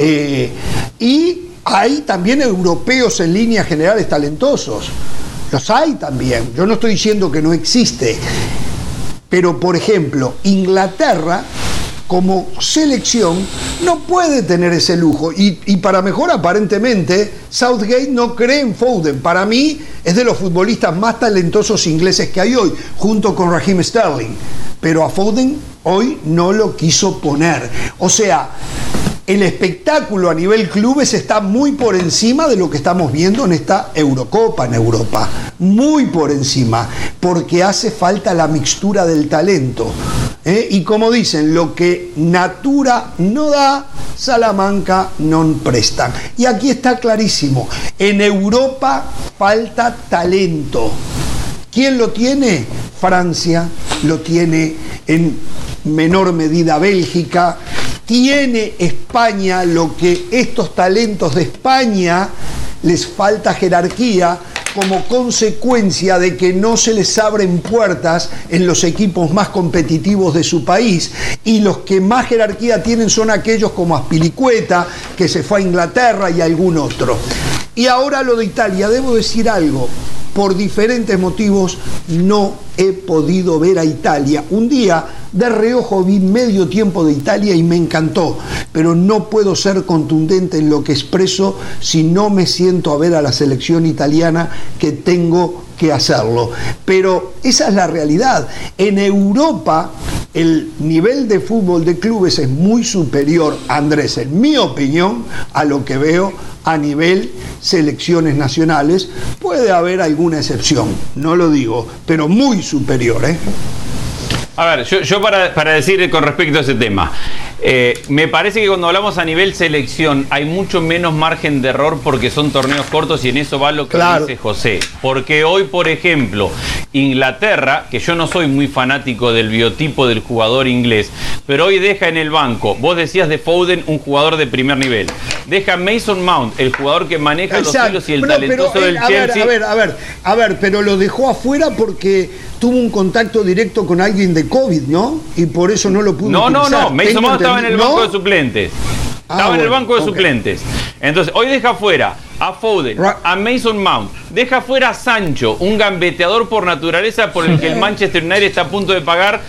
Speaker 1: y hay también europeos en líneas generales talentosos. Los hay también, yo no estoy diciendo que no existe, pero por ejemplo, Inglaterra como selección no puede tener ese lujo y para mejor aparentemente Southgate no cree en Foden. Para mí es de los futbolistas más talentosos ingleses que hay hoy, junto con Raheem Sterling, pero a Foden hoy no lo quiso poner. O sea, el espectáculo a nivel clubes está muy por encima de lo que estamos viendo en esta Eurocopa en Europa. Muy por encima, porque hace falta la mixtura del talento. Y como dicen, lo que natura no da, Salamanca non prestan. Y aquí está clarísimo, en Europa falta talento. ¿Quién lo tiene? Francia, lo tiene en menor medida Bélgica, tiene España, lo que estos talentos de España les falta jerarquía como consecuencia de que no se les abren puertas en los equipos más competitivos de su país, y los que más jerarquía tienen son aquellos como Azpilicueta, que se fue a Inglaterra, y algún otro. Y ahora lo de Italia, debo decir algo, por diferentes motivos no he podido ver a Italia. Un día de reojo vi medio tiempo de Italia y me encantó, pero no puedo ser contundente en lo que expreso si no me siento a ver a la selección italiana, que tengo que hacerlo. Pero esa es la realidad. En Europa el nivel de fútbol de clubes es muy superior, Andrés, en mi opinión, a lo que veo a nivel selecciones nacionales. Puede haber alguna excepción, no lo digo, pero muy superior, ¿eh?
Speaker 3: A ver, yo para decir con respecto a ese tema, me parece que cuando hablamos a nivel selección hay mucho menos margen de error porque son torneos cortos y en eso va lo que dice José. Porque hoy, por ejemplo, Inglaterra, que yo no soy muy fanático del biotipo del jugador inglés, pero hoy deja en el banco, vos decías de Foden, un jugador de primer nivel. Deja Mason Mount, el jugador que maneja los hilos y el talentoso del Chelsea.
Speaker 1: A ver, pero lo dejó afuera porque tuvo un contacto directo con alguien de COVID, ¿no? Y por eso no lo pudo utilizar.
Speaker 3: No, Mason Mount estaba en el banco de suplentes. Estaba en el banco de suplentes. Entonces, hoy deja fuera a Foden, a Mason Mount, deja fuera a Sancho, un gambeteador por naturaleza por el que el Manchester United está a punto de pagar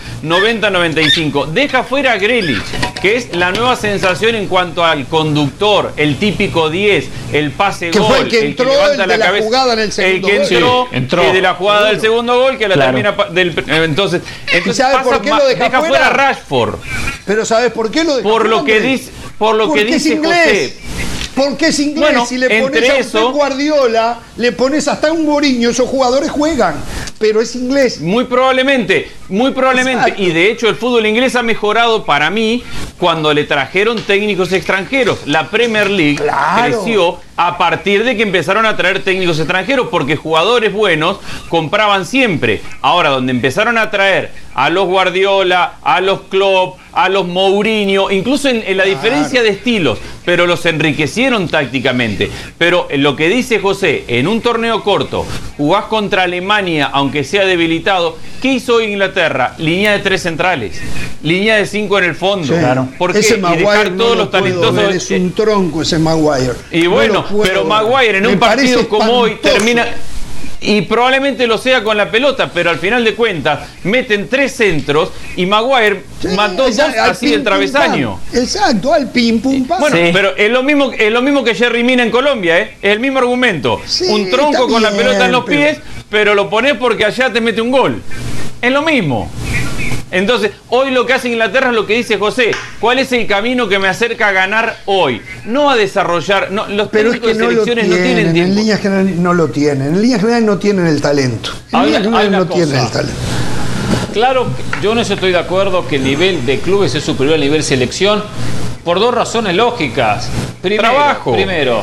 Speaker 3: 90-95. Deja fuera a Grealish, que es la nueva sensación en cuanto al conductor, el típico 10, el pase gol,
Speaker 1: el que entró,
Speaker 3: levanta la cabeza,
Speaker 1: jugada en el segundo
Speaker 3: el que entró de la jugada del segundo gol, que la termina entonces
Speaker 1: ¿sabes por qué lo deja
Speaker 3: fuera a Rashford?
Speaker 1: Pero ¿sabes por qué lo deja
Speaker 3: fuera? Por lo que dice José.
Speaker 1: Porque es inglés. Bueno, si le pones a Pep Guardiola, le pones hasta un Mourinho, esos jugadores juegan, pero es inglés.
Speaker 3: Muy probablemente. Exacto. Y de hecho el fútbol inglés ha mejorado para mí cuando le trajeron técnicos extranjeros. La Premier League creció a partir de que empezaron a traer técnicos extranjeros, porque jugadores buenos compraban siempre. Ahora, donde empezaron a traer a los Guardiola, a los Klopp, a los Mourinho, incluso en la diferencia de estilos, pero los enriquecieron tácticamente. Pero lo que dice José, en un torneo corto, jugás contra Alemania, aunque sea debilitado. ¿Qué hizo Inglaterra? Línea de 3 centrales, línea de 5 en el fondo.
Speaker 1: Claro.
Speaker 3: Porque
Speaker 1: ese Maguire
Speaker 3: todos los talentosos.
Speaker 1: Es un tronco ese Maguire.
Speaker 3: Y bueno, pero Maguire en un partido como hoy termina. Y probablemente lo sea con la pelota, pero al final de cuentas meten 3 centros y Maguire mató 2 así del travesaño.
Speaker 1: Exacto, al pim pum pam.
Speaker 3: Bueno, pero es lo mismo que Jerry Mina en Colombia, ¿eh? Es el mismo argumento. Sí, un tronco con la pelota en los pies, pero lo pones porque allá te mete un gol. Es lo mismo. Entonces, hoy lo que hace Inglaterra es lo que dice José. ¿Cuál es el camino que me acerca a ganar hoy? No a desarrollar. No, los técnicos de selecciones no tienen tiempo.
Speaker 1: En líneas generales no lo tienen. En líneas generales no tienen el talento. En líneas generales no tienen el talento.
Speaker 4: Claro, yo no estoy de acuerdo que el nivel de clubes es superior al nivel selección por 2 razones lógicas. Primero.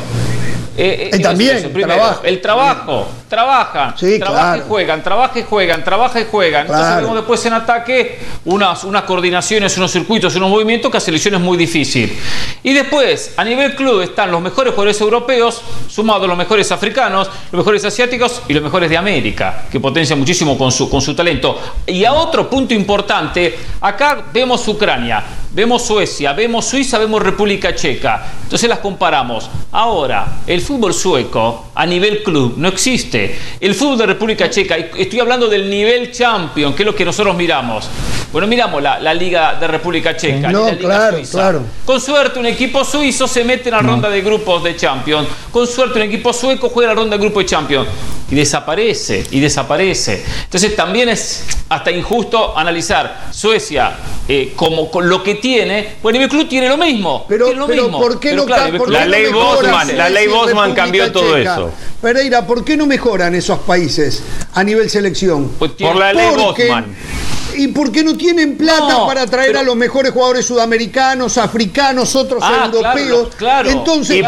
Speaker 1: También,
Speaker 4: trabajo. El trabajo. Trabajan,
Speaker 1: sí,
Speaker 4: trabajan y juegan. Entonces vemos después en ataque unas coordinaciones, unos circuitos, unos movimientos que a selección es muy difícil. Y después, a nivel club, están los mejores jugadores europeos, sumados los mejores africanos, los mejores asiáticos y los mejores de América, que potencian muchísimo con su talento. Y a otro punto importante, acá vemos Ucrania, vemos Suecia, vemos Suiza, vemos República Checa. Entonces las comparamos. Ahora, el fútbol sueco a nivel club no existe. El fútbol de República Checa, estoy hablando del nivel Champions, que es lo que nosotros miramos. Bueno, miramos la Liga de República Checa, la Liga Suiza. Claro. Con suerte un equipo suizo se mete en la ronda de grupos de Champions. Con suerte un equipo sueco juega la ronda de grupos de Champions. Y desaparece. Entonces también es hasta injusto analizar Suecia como con lo que tiene, pues el nivel club tiene lo mismo.
Speaker 1: Pero ¿por qué no
Speaker 3: la ley Bosman cambió todo eso.
Speaker 1: Pereira, ¿por qué no mejoran esos países a nivel selección?
Speaker 3: Pues por la ley Bosman.
Speaker 1: ¿Y por qué no tienen plata para traer a los mejores jugadores sudamericanos, africanos, otros europeos?
Speaker 4: Claro.
Speaker 1: Entonces,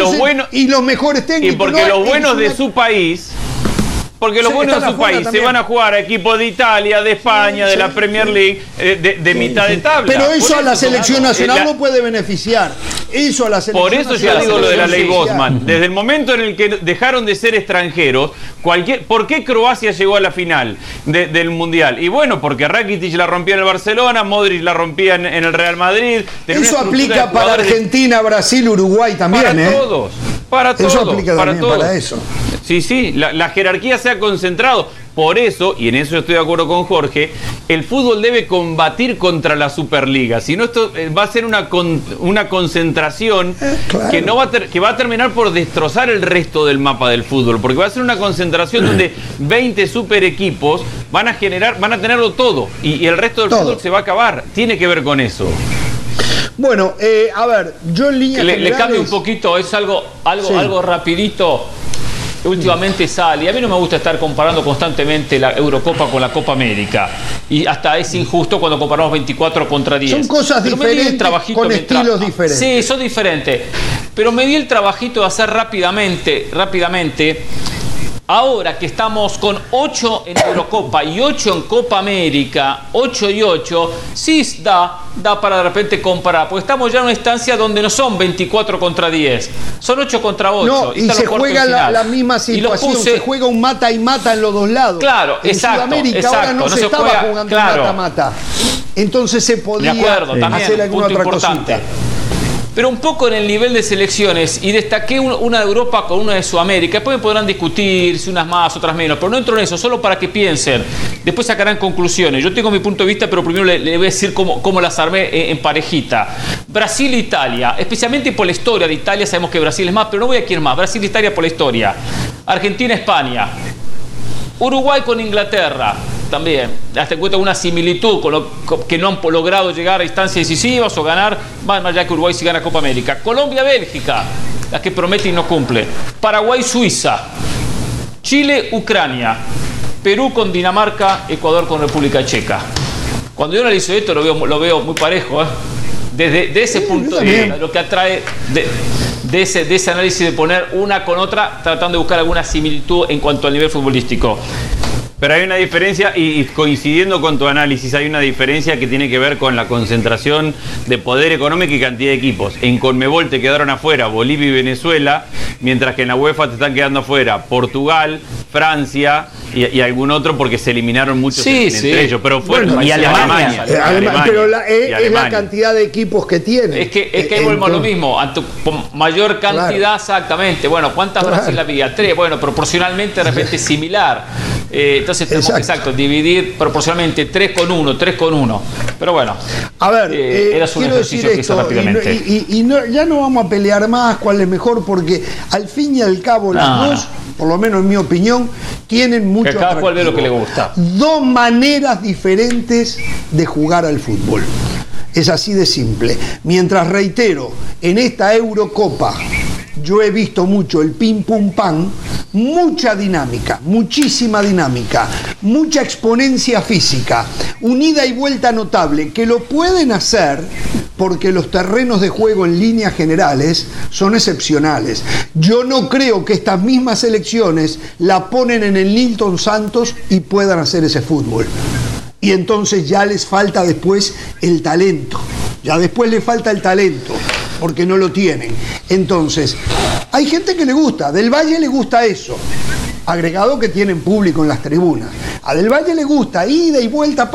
Speaker 1: y los mejores técnicos.
Speaker 3: Y porque los buenos de su país. Porque los buenos de su país se van a jugar a equipos de Italia, de España, de la Premier League, de mitad de tabla.
Speaker 1: Pero eso a la selección nacional no puede beneficiar. Eso a la selección
Speaker 3: Por eso yo digo lo de la ley Bosman. Desde el momento en el que dejaron de ser extranjeros, ¿por qué Croacia llegó a la final del Mundial? Y bueno, porque Rakitic la rompía en el Barcelona, Modric la rompía en el Real Madrid.
Speaker 1: Eso aplica para Argentina, Brasil, Uruguay también.
Speaker 3: Para todos. Para todos.
Speaker 1: Eso aplica también para eso.
Speaker 3: Sí, la jerarquía se ha concentrado. Por eso, y en eso yo estoy de acuerdo con Jorge, el fútbol debe combatir contra la Superliga. Si no, esto va a ser una concentración
Speaker 1: claro,
Speaker 3: que va a terminar por destrozar el resto del mapa del fútbol. Porque va a ser una concentración donde 20 super equipos van a tenerlo todo. Y el resto del fútbol se va a acabar. Tiene que ver con eso.
Speaker 1: Bueno, a ver, yo en línea
Speaker 4: le cambio un poquito, es algo rapidito. Últimamente sale, y a mí no me gusta estar comparando constantemente la Eurocopa con la Copa América, y hasta es injusto cuando comparamos 24 contra 10.
Speaker 1: Son cosas diferentes, con estilos diferentes.
Speaker 4: Sí, son diferentes, pero me di el trabajito de hacer rápidamente, ahora que estamos con 8 en Eurocopa y 8 en Copa América, 8 y 8, sí da para de repente comparar, porque estamos ya en una instancia donde no son 24 contra 10, son 8 contra 8.
Speaker 1: No, y se juega la misma situación, se juega un mata y mata en los dos lados.
Speaker 4: Claro,
Speaker 1: en Sudamérica ahora no se estaba jugando un mata-mata. Entonces se podía hacer alguna otra cosita.
Speaker 4: Pero un poco en el nivel de selecciones, y destaqué una de Europa con una de Sudamérica. Después me podrán discutir si unas más, otras menos, pero no entro en eso, solo para que piensen. Después sacarán conclusiones. Yo tengo mi punto de vista, pero primero le voy a decir cómo las armé en parejita. Brasil e Italia, especialmente por la historia de Italia, sabemos que Brasil es más, pero no voy a ir más. Brasil e Italia por la historia. Argentina, España. Uruguay con Inglaterra. También, hasta encuentra una similitud con que no han logrado llegar a instancias decisivas o ganar, más allá que Uruguay si gana Copa América. Colombia, Bélgica, la que promete y no cumple. Paraguay, Suiza. Chile, Ucrania. Perú con Dinamarca, Ecuador con República Checa. Cuando yo analizo esto lo veo muy parejo, desde ese punto de vista, lo que atrae de ese análisis de poner una con otra, tratando de buscar alguna similitud en cuanto al nivel futbolístico.
Speaker 3: Pero hay una diferencia, y coincidiendo con tu análisis, hay una diferencia que tiene que ver con la concentración de poder económico y cantidad de equipos. En Conmebol te quedaron afuera Bolivia y Venezuela, mientras que en la UEFA te están quedando afuera Portugal, Francia y algún otro, porque se eliminaron muchos entre ellos. Pero fueron
Speaker 2: y Alemania.
Speaker 1: Pero es la cantidad de equipos que tiene.
Speaker 4: Es que ahí volvemos a lo mismo. Mayor cantidad, exactamente. Bueno, ¿cuántas Brasil había? 3. Bueno, proporcionalmente de repente similar. Entonces tenemos que dividir proporcionalmente 3 con 1. Pero bueno,
Speaker 1: a ver,
Speaker 4: era un ejercicio que hice rápidamente.
Speaker 1: Ya no vamos a pelear más cuál es mejor, porque al fin y al cabo las dos, por lo menos en mi opinión, tienen mucho
Speaker 4: atractivo. Cada cual ve lo que le gusta.
Speaker 1: Dos maneras diferentes de jugar al fútbol. Es así de simple. Mientras, reitero, en esta Eurocopa yo he visto mucho el pim pum pam, mucha dinámica, muchísima dinámica, mucha exponencia física, un ida y vuelta notable, que lo pueden hacer porque los terrenos de juego en líneas generales son excepcionales. Yo no creo que estas mismas selecciones la ponen en el Nilton Santos y puedan hacer ese fútbol. Y entonces ya les falta después el talento. Ya después les falta el talento, porque no lo tienen. Entonces, hay gente que le gusta. Del Valle le gusta eso. Agregado que tienen público en las tribunas. A Del Valle le gusta ida y vuelta,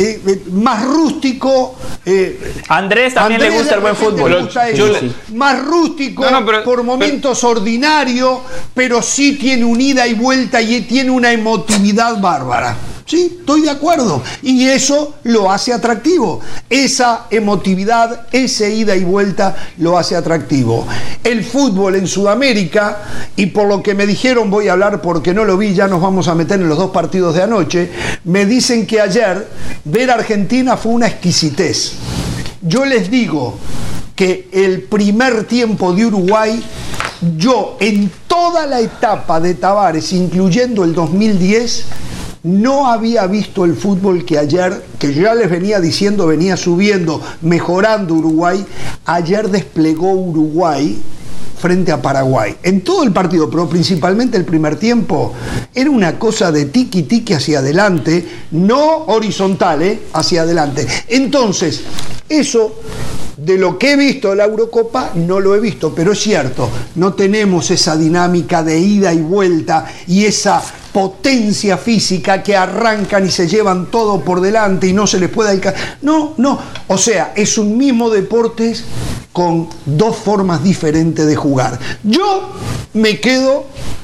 Speaker 1: más rústico.
Speaker 2: Andrés también le gusta el buen fútbol.
Speaker 1: Le gusta eso. Más rústico, por momentos ordinario, pero sí tiene un ida y vuelta y tiene una emotividad bárbara. Sí, estoy de acuerdo. Y eso lo hace atractivo. Esa emotividad, ese ida y vuelta lo hace atractivo. El fútbol en Sudamérica, y por lo que me dijeron, voy a hablar porque no lo vi, ya nos vamos a meter en los dos partidos de anoche, me dicen que ayer ver a Argentina fue una exquisitez. Yo les digo que el primer tiempo de Uruguay, yo en toda la etapa de Tavares, incluyendo el 2010, no había visto el fútbol que ayer, que yo ya les venía diciendo, venía subiendo, mejorando Uruguay. Ayer desplegó Uruguay frente a Paraguay. En todo el partido, pero principalmente el primer tiempo, era una cosa de tiki-tiki hacia adelante, no horizontal, hacia adelante. Entonces, eso, de lo que he visto de la Eurocopa, no lo he visto, pero es cierto, no tenemos esa dinámica de ida y vuelta y esa potencia física que arrancan y se llevan todo por delante y no se les puede alcanzar. No, o sea, es un mismo deporte con dos formas diferentes de jugar. Yo me quedo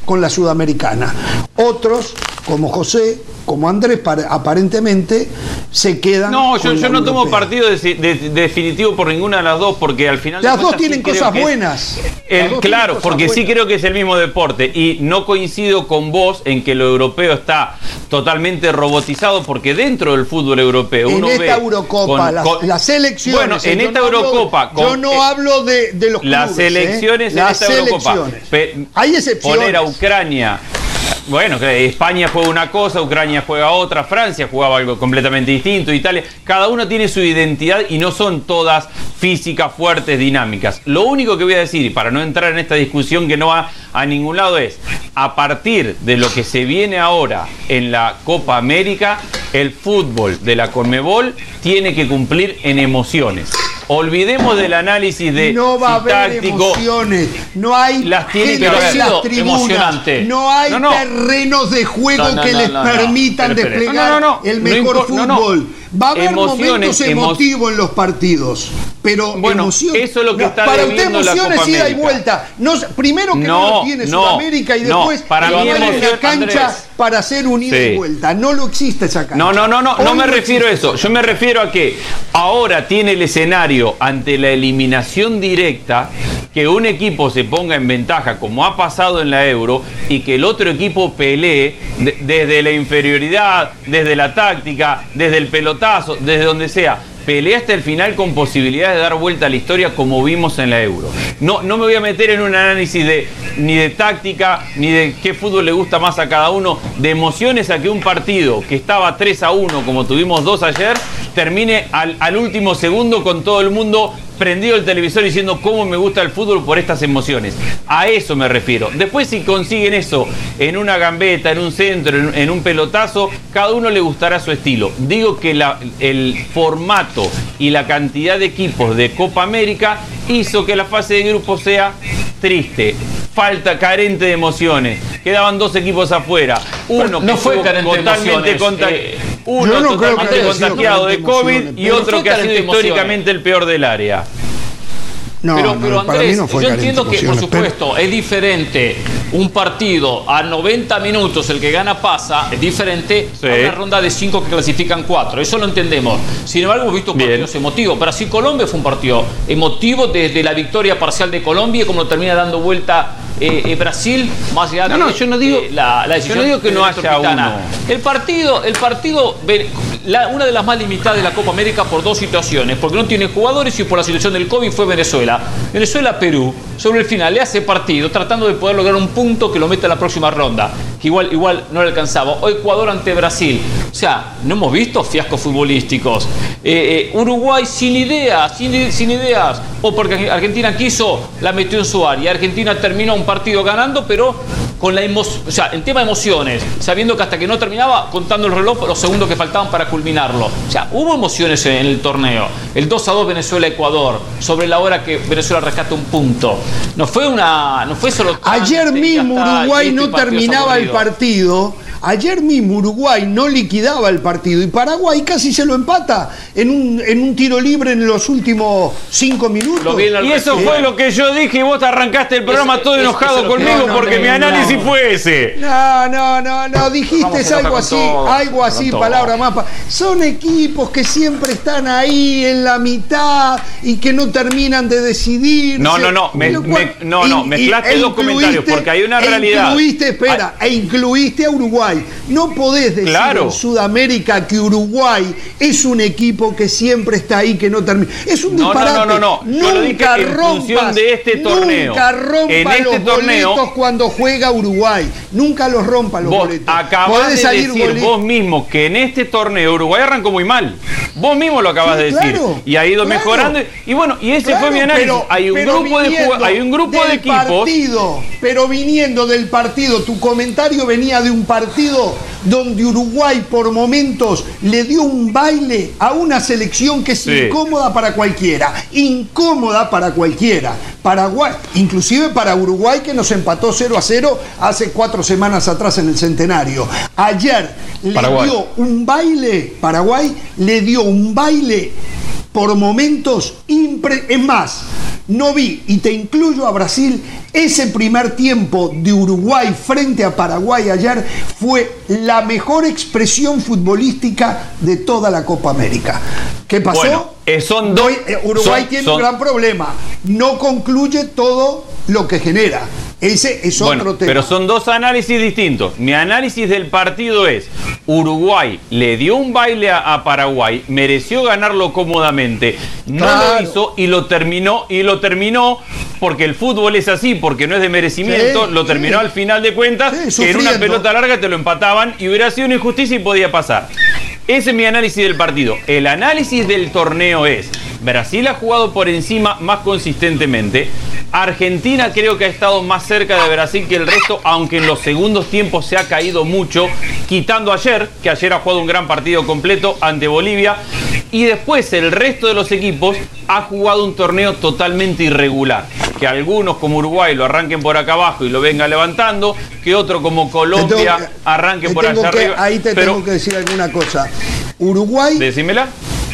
Speaker 1: con la Sudamericana. Otros, como José, como Andrés, aparentemente se quedan.
Speaker 3: No, yo no tomo
Speaker 1: europea.
Speaker 3: partido definitivo por ninguna de las dos, porque al final.
Speaker 1: Las dos tienen cosas buenas.
Speaker 3: Claro, porque sí creo que es el mismo deporte. Y no coincido con vos en que lo europeo está totalmente robotizado, porque dentro del fútbol europeo
Speaker 1: en
Speaker 3: uno
Speaker 1: esta
Speaker 3: ve.
Speaker 1: Eurocopa, las selecciones.
Speaker 3: Bueno, en esta Eurocopa.
Speaker 1: Yo no hablo de los clubes.
Speaker 3: Las selecciones en esta Eurocopa.
Speaker 1: Hay excepciones.
Speaker 3: Poner a Ucrania. Bueno, España juega una cosa, Ucrania juega otra, Francia jugaba algo completamente distinto, Italia, cada uno tiene su identidad y no son todas físicas, fuertes, dinámicas. Lo único que voy a decir, y para no entrar en esta discusión que no va a ningún lado, es, a partir de lo que se viene ahora en la Copa América, el fútbol de la Conmebol tiene que cumplir en emociones. Olvidemos del análisis de
Speaker 1: no va a haber
Speaker 3: táctico.
Speaker 1: Emociones, no hay
Speaker 3: las tiene que
Speaker 1: gente
Speaker 3: haber
Speaker 1: en las tribunas,
Speaker 4: emocionante.
Speaker 1: no hay terrenos de juego que les permitan desplegar el mejor fútbol. Va a haber momentos emotivos en los partidos, pero
Speaker 3: bueno,
Speaker 1: emociones.
Speaker 3: eso es lo que está
Speaker 1: para usted
Speaker 3: debiendo la
Speaker 1: emociones
Speaker 3: Copa
Speaker 1: ida y
Speaker 3: América.
Speaker 1: vuelta. Primero que no lo tiene Sudamérica y después
Speaker 3: para mí
Speaker 1: la
Speaker 3: emoción,
Speaker 1: cancha
Speaker 3: Andrés,
Speaker 1: para hacer un ida y vuelta. No lo existe esa cancha.
Speaker 3: No me refiero a eso. Yo me refiero a que ahora tiene el escenario ante la eliminación directa que un equipo se ponga en ventaja, como ha pasado en la Euro, y que el otro equipo pelee desde la inferioridad, desde la táctica, desde el pelotazo, desde donde sea. Pelea hasta el final con posibilidades de dar vuelta a la historia como vimos en la Euro. No me voy a meter en un análisis ni de táctica, ni de qué fútbol le gusta más a cada uno, de emociones a que un partido que estaba 3-1, como tuvimos 2 ayer, termine al último segundo con todo el mundo prendido el televisor diciendo cómo me gusta el fútbol por estas emociones. A eso me refiero. Después, si consiguen eso en una gambeta, en un centro, en un pelotazo, cada uno le gustará su estilo. Digo que el formato y la cantidad de equipos de Copa América hizo que la fase de grupos sea triste, carente de emociones. Quedaban 2 equipos afuera. Uno
Speaker 4: no fue carente de emociones.
Speaker 3: Uno
Speaker 1: no creo
Speaker 3: totalmente
Speaker 1: que
Speaker 3: contagiado de COVID y otro que ha sido históricamente el peor del área.
Speaker 4: Pero Andrés,
Speaker 1: no
Speaker 4: yo entiendo que, por supuesto, es diferente un partido a 90 minutos, el que gana pasa, es diferente a una ronda de 5 que clasifican 4. Eso lo entendemos. Sin embargo, hemos visto partidos emotivos. Brasil-Colombia fue un partido emotivo desde la victoria parcial de Colombia y como lo termina dando vuelta Brasil, más allá de
Speaker 3: yo no digo,
Speaker 4: la decisión.
Speaker 3: Yo no digo que no haya uno.
Speaker 4: El partido, una de las más limitadas de la Copa América por 2 situaciones, porque no tiene jugadores y por la situación del COVID fue Venezuela. Venezuela-Perú, sobre el final le hace partido tratando de poder lograr un punto que lo meta en la próxima ronda, que igual no le alcanzaba. Hoy Ecuador ante Brasil. O sea, no hemos visto fiascos futbolísticos. Uruguay sin ideas. O porque Argentina quiso, la metió en su área. Argentina terminó un partido ganando, pero con la emoción, o sea, en tema de emociones, sabiendo que hasta que no terminaba, contando el reloj, los segundos que faltaban para culminarlo. O sea, hubo emociones en el torneo. El 2-2 Venezuela-Ecuador, sobre la hora que Venezuela rescata un punto. No fue solo.
Speaker 1: Ayer mismo Uruguay no terminaba el partido. Ayer mismo Uruguay no liquidaba el partido y Paraguay casi se lo empata en un tiro libre en los últimos 5 minutos.
Speaker 3: Y eso fue lo que yo dije y vos arrancaste el programa todo enojado conmigo porque mi análisis fue ese.
Speaker 1: No, dijiste algo así, palabra más. Son equipos que siempre están ahí en la mitad y que no terminan de decidir.
Speaker 3: Mezclaste 2 comentarios porque hay una realidad.
Speaker 1: Incluiste a Uruguay. No podés decir en Sudamérica que Uruguay es un equipo que siempre está ahí, que no termina. Es un disparate.
Speaker 3: No. Yo lo dije en función de este torneo.
Speaker 1: Nunca rompa los boletos cuando juega Uruguay. Nunca los rompa los boletos.
Speaker 3: Acabás de decir vos mismo que en este torneo Uruguay arrancó muy mal. Vos mismo lo acabás de decir. Y ha ido mejorando. Y bueno, y ese fue mi análisis. Hay un grupo de equipos.
Speaker 1: Pero viniendo del partido, tu comentario venía de un partido donde Uruguay por momentos le dio un baile a una selección que es incómoda para cualquiera. Paraguay, inclusive para Uruguay, que nos empató 0-0 hace 4 semanas atrás en el Centenario. Ayer Paraguay le dio un baile por momentos es más, no vi, y te incluyo a Brasil, ese primer tiempo de Uruguay frente a Paraguay ayer fue la mejor expresión futbolística de toda la Copa América. ¿Qué pasó?
Speaker 3: Bueno,
Speaker 1: Uruguay tiene un gran problema, no concluye todo lo que genera. Ese es otro tema.
Speaker 3: Pero son dos análisis distintos. Mi análisis del partido es: Uruguay le dio un baile a Paraguay, mereció ganarlo cómodamente, no lo hizo y lo terminó porque el fútbol es así, porque no es de merecimiento, lo terminó al final de cuentas, que en una pelota larga te lo empataban y hubiera sido una injusticia y podía pasar. Ese es mi análisis del partido. El análisis del torneo es: Brasil ha jugado por encima más consistentemente. Argentina creo que ha estado más cerca de Brasil que el resto, aunque en los segundos tiempos se ha caído mucho, quitando ayer, que ayer ha jugado un gran partido completo ante Bolivia. Y después el resto de los equipos ha jugado un torneo totalmente irregular. Que algunos como Uruguay lo arranquen por acá abajo y lo venga levantando, que otro como Colombia arranque por allá arriba.
Speaker 1: Ahí tengo que decir alguna cosa. Uruguay,
Speaker 3: decímela,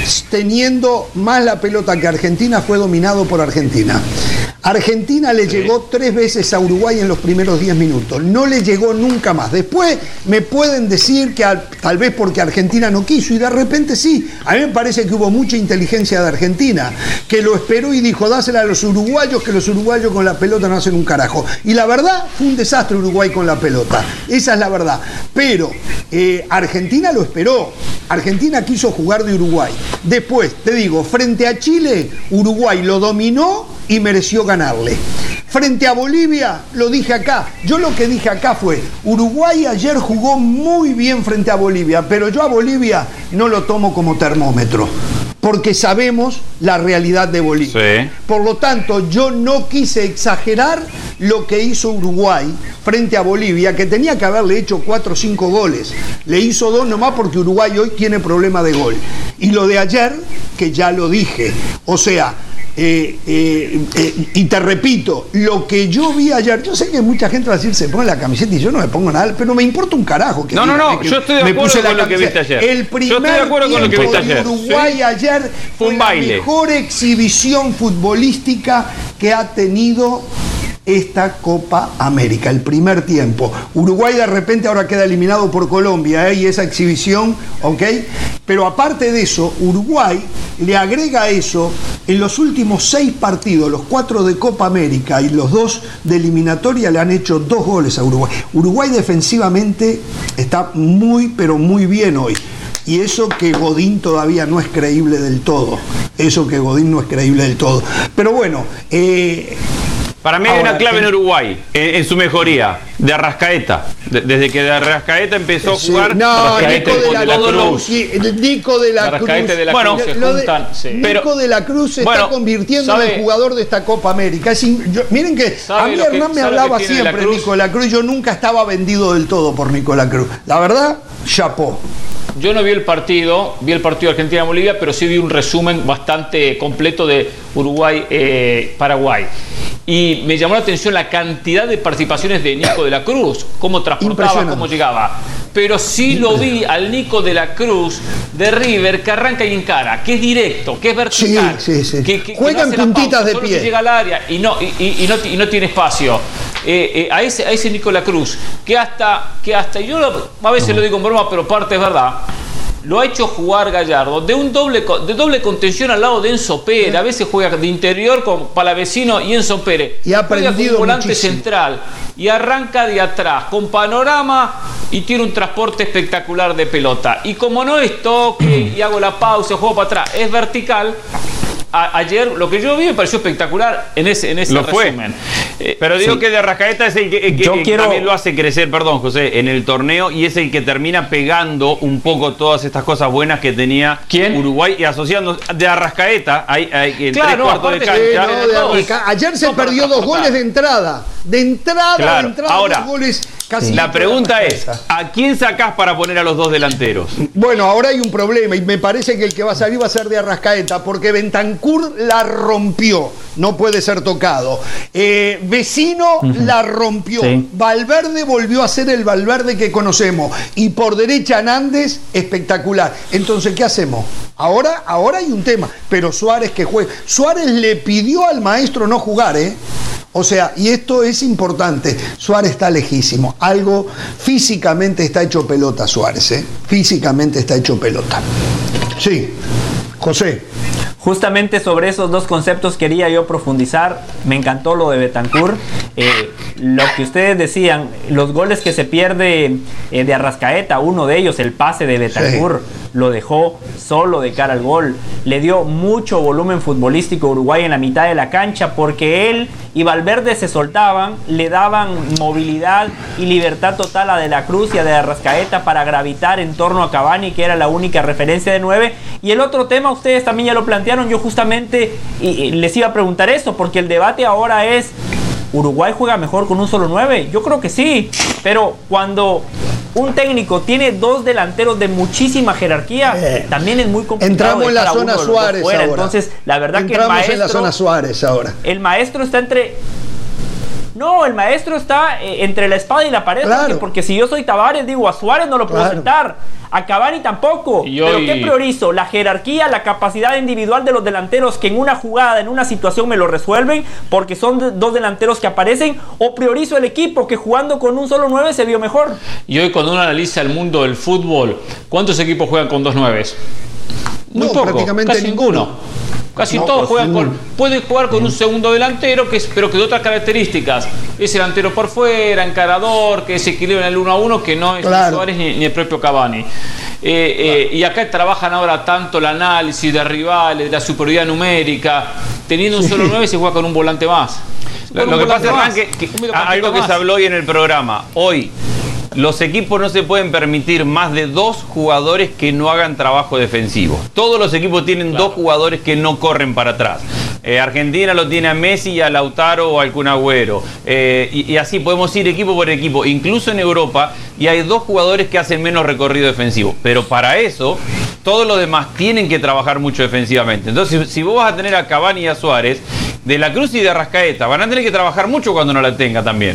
Speaker 1: teniendo más la pelota que Argentina, fue dominado por Argentina. Argentina le llegó 3 veces a Uruguay en los primeros 10 minutos. No le llegó nunca más. Después me pueden decir que tal vez porque Argentina no quiso, y de repente sí. A mí me parece que hubo mucha inteligencia de Argentina, que lo esperó y dijo: dásela a los uruguayos, que los uruguayos con la pelota no hacen un carajo. Y la verdad, fue un desastre Uruguay con la pelota. Esa es la verdad. Pero Argentina lo esperó. Argentina quiso jugar de Uruguay. Después, te digo, frente a Chile, Uruguay lo dominó y mereció ganarle. Frente a Bolivia, lo dije acá. Yo lo que dije acá fue: Uruguay ayer jugó muy bien frente a Bolivia, pero yo a Bolivia no lo tomo como termómetro, porque sabemos la realidad de Bolivia. Sí. Por lo tanto, yo no quise exagerar lo que hizo Uruguay frente a Bolivia, que tenía que haberle hecho 4 o 5 goles. Le hizo 2 nomás porque Uruguay hoy tiene problema de gol. Y lo de ayer, que ya lo dije, o sea, y te repito, lo que yo vi ayer, yo sé que mucha gente va a decir: se pone la camiseta, y yo no me pongo nada, pero me importa un carajo. Que
Speaker 3: no, yo estoy de acuerdo con lo que viste ayer.
Speaker 1: El primer tiempo de Uruguay ayer fue la mejor exhibición futbolística que ha tenido esta Copa América, el primer tiempo. Uruguay de repente ahora queda eliminado por Colombia, y esa exhibición, ¿ok? Pero aparte de eso, Uruguay le agrega eso: en los últimos 6 partidos, los 4 de Copa América y los 2 de eliminatoria, le han hecho 2 goles a Uruguay. Uruguay defensivamente está muy, pero muy bien hoy. Y eso que Godín todavía no es creíble del todo. Pero bueno,
Speaker 3: para mí hay una clave en Uruguay, en su mejoría, de Arrascaeta. Desde que de Arrascaeta empezó a jugar.
Speaker 1: No, Nico de la Cruz.
Speaker 4: Bueno,
Speaker 1: Nico de la Cruz se está convirtiendo en el jugador de esta Copa América. Miren que a mí Hernán me hablaba siempre de Nico de la Cruz. Yo nunca estaba vendido del todo por Nico de la Cruz. La verdad, chapó.
Speaker 4: Yo no vi el partido de Argentina-Bolivia, pero sí vi un resumen bastante completo de Uruguay-Paraguay. Y me llamó la atención la cantidad de participaciones de Nico de la Cruz, cómo transportaba, cómo llegaba. Pero sí lo vi al Nico de la Cruz de River, que arranca y encara, que es directo, que es vertical, que
Speaker 1: juega en puntitas de pie,
Speaker 4: que llega al área y no tiene espacio. A ese Nico de la Cruz, que hasta yo a veces lo digo en broma, pero parte es verdad, lo ha hecho jugar Gallardo de doble contención al lado de Enzo Pérez. A veces juega de interior con Palavecino y Enzo Pérez.
Speaker 1: Y ha aprendido
Speaker 4: como volante
Speaker 1: muchísimo.
Speaker 4: Central y arranca de atrás con panorama y tiene un transporte espectacular de pelota. Y como no es toque y hago la pausa, juego para atrás, es vertical. Ayer lo que yo vi me pareció espectacular en ese resumen.
Speaker 3: Pero digo que de Arrascaeta es el que también lo hace crecer, perdón, José, en el torneo, y es el que termina pegando un poco todas estas cosas buenas que tenía Uruguay y asociando de Arrascaeta en 3/4 de cancha.
Speaker 1: Ayer se perdió 2 goles de entrada. De entrada,
Speaker 3: Ahora,
Speaker 1: 2 goles Casi
Speaker 3: La pregunta es, ¿a quién sacás para poner a los dos delanteros?
Speaker 1: Bueno, ahora hay un problema y me parece que el que va a salir va a ser de Arrascaeta, porque Bentancur la rompió, no puede ser tocado. Vecino la rompió.
Speaker 2: Sí.
Speaker 1: Valverde volvió a ser el Valverde que conocemos. Y por derecha Nández, espectacular. Entonces, ¿qué hacemos? Ahora hay un tema, pero Suárez que juegue. Suárez le pidió al maestro no jugar, ¿eh? O sea, y esto es importante, Suárez está lejísimo, algo físicamente está hecho pelota Suárez, ¿eh? Físicamente está hecho pelota. Sí, José.
Speaker 2: Justamente sobre esos dos conceptos quería yo profundizar. Me encantó lo de Bentancur. Lo que ustedes decían, los goles que se pierde de Arrascaeta, uno de ellos, el pase de Bentancur, lo dejó solo de cara al gol. Le dio mucho volumen futbolístico a Uruguay en la mitad de la cancha, porque él y Valverde se soltaban, le daban movilidad y libertad total a De la Cruz y a De Arrascaeta para gravitar en torno a Cavani, que era la única referencia de 9. Y el otro tema, ustedes también ya lo plantearon, yo justamente les iba a preguntar eso, porque el debate ahora es, ¿Uruguay juega mejor con un solo 9? Yo creo que sí, pero cuando un técnico tiene dos delanteros de muchísima jerarquía, también es muy complicado.
Speaker 1: Entramos en la zona Suárez ahora.
Speaker 2: Entonces, la verdad que el maestro...
Speaker 1: Entramos en la zona Suárez ahora.
Speaker 2: El maestro está entre... No, el maestro está entre la espada y la pared,
Speaker 1: claro.
Speaker 2: porque si yo soy Tavares, digo, a Suárez no lo puedo sentar, a Cavani tampoco. Pero ¿qué priorizo? ¿La jerarquía, la capacidad individual de los delanteros que en una jugada, en una situación me lo resuelven porque son dos delanteros que aparecen? ¿O priorizo el equipo que jugando con un solo 9 se vio mejor?
Speaker 4: Y hoy cuando uno analiza el mundo del fútbol, ¿cuántos equipos juegan con dos 9? Muy poco,
Speaker 1: prácticamente
Speaker 4: casi ninguno. Casi todos juegan pueden jugar con un segundo delantero, pero que de otras características. Ese delantero por fuera, encarador, que se equilibra en el 1-1, que no es Suárez ni el propio Cavani. Y acá trabajan ahora tanto el análisis de rivales, la superioridad numérica. Teniendo un solo 9 se juega con un volante más.
Speaker 3: Lo que pasa es que algo que se habló hoy en el programa. Hoy los equipos no se pueden permitir más de 2 jugadores que no hagan trabajo defensivo. Todos los equipos tienen 2 jugadores que no corren para atrás. Argentina lo tiene a Messi y a Lautaro o al Kun Agüero. Y así podemos ir equipo por equipo, incluso en Europa, y hay 2 jugadores que hacen menos recorrido defensivo. Pero para eso, todos los demás tienen que trabajar mucho defensivamente. Entonces, si vos vas a tener a Cavani y a Suárez, De la Cruz y de Arrascaeta van a tener que trabajar mucho cuando no la tenga también.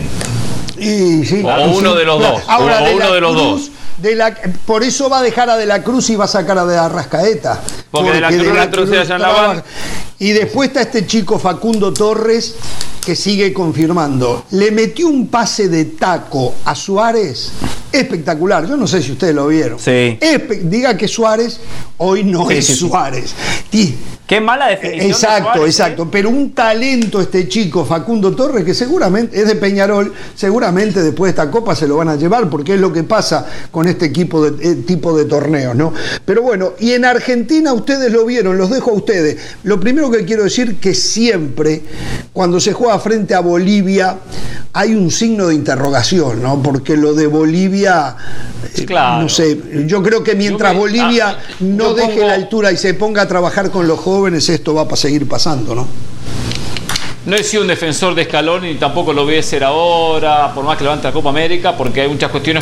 Speaker 3: O uno de los dos.
Speaker 1: Ahora,
Speaker 3: o uno de los dos.
Speaker 1: Por eso va a dejar a De la Cruz y va a sacar a De Arrascaeta.
Speaker 3: Porque De la Cruz retrocede allá en la banda.
Speaker 1: Y después está este chico Facundo Torres, que sigue confirmando. Le metió un pase de taco a Suárez espectacular. Yo no sé si ustedes lo vieron.
Speaker 2: Sí.
Speaker 1: Diga que Suárez hoy no es Suárez.
Speaker 2: Qué mala definición.
Speaker 1: Exacto,
Speaker 2: Suárez,
Speaker 1: exacto. Pero un talento este chico, Facundo Torres, que seguramente es de Peñarol, seguramente después de esta copa se lo van a llevar, porque es lo que pasa con este tipo de torneos, ¿no? Pero bueno, y en Argentina ustedes lo vieron, los dejo a ustedes. Lo primero que quiero decir que siempre, cuando se juega frente a Bolivia, hay un signo de interrogación, ¿no? Porque lo de Bolivia,
Speaker 4: claro.
Speaker 1: No sé, yo creo que mientras Bolivia no deje la altura y se ponga a trabajar con los jóvenes, esto va a seguir pasando, ¿no?
Speaker 4: No he sido un defensor de Scaloni, ni tampoco lo voy a ser ahora, por más que levante la Copa América, porque hay muchas cuestiones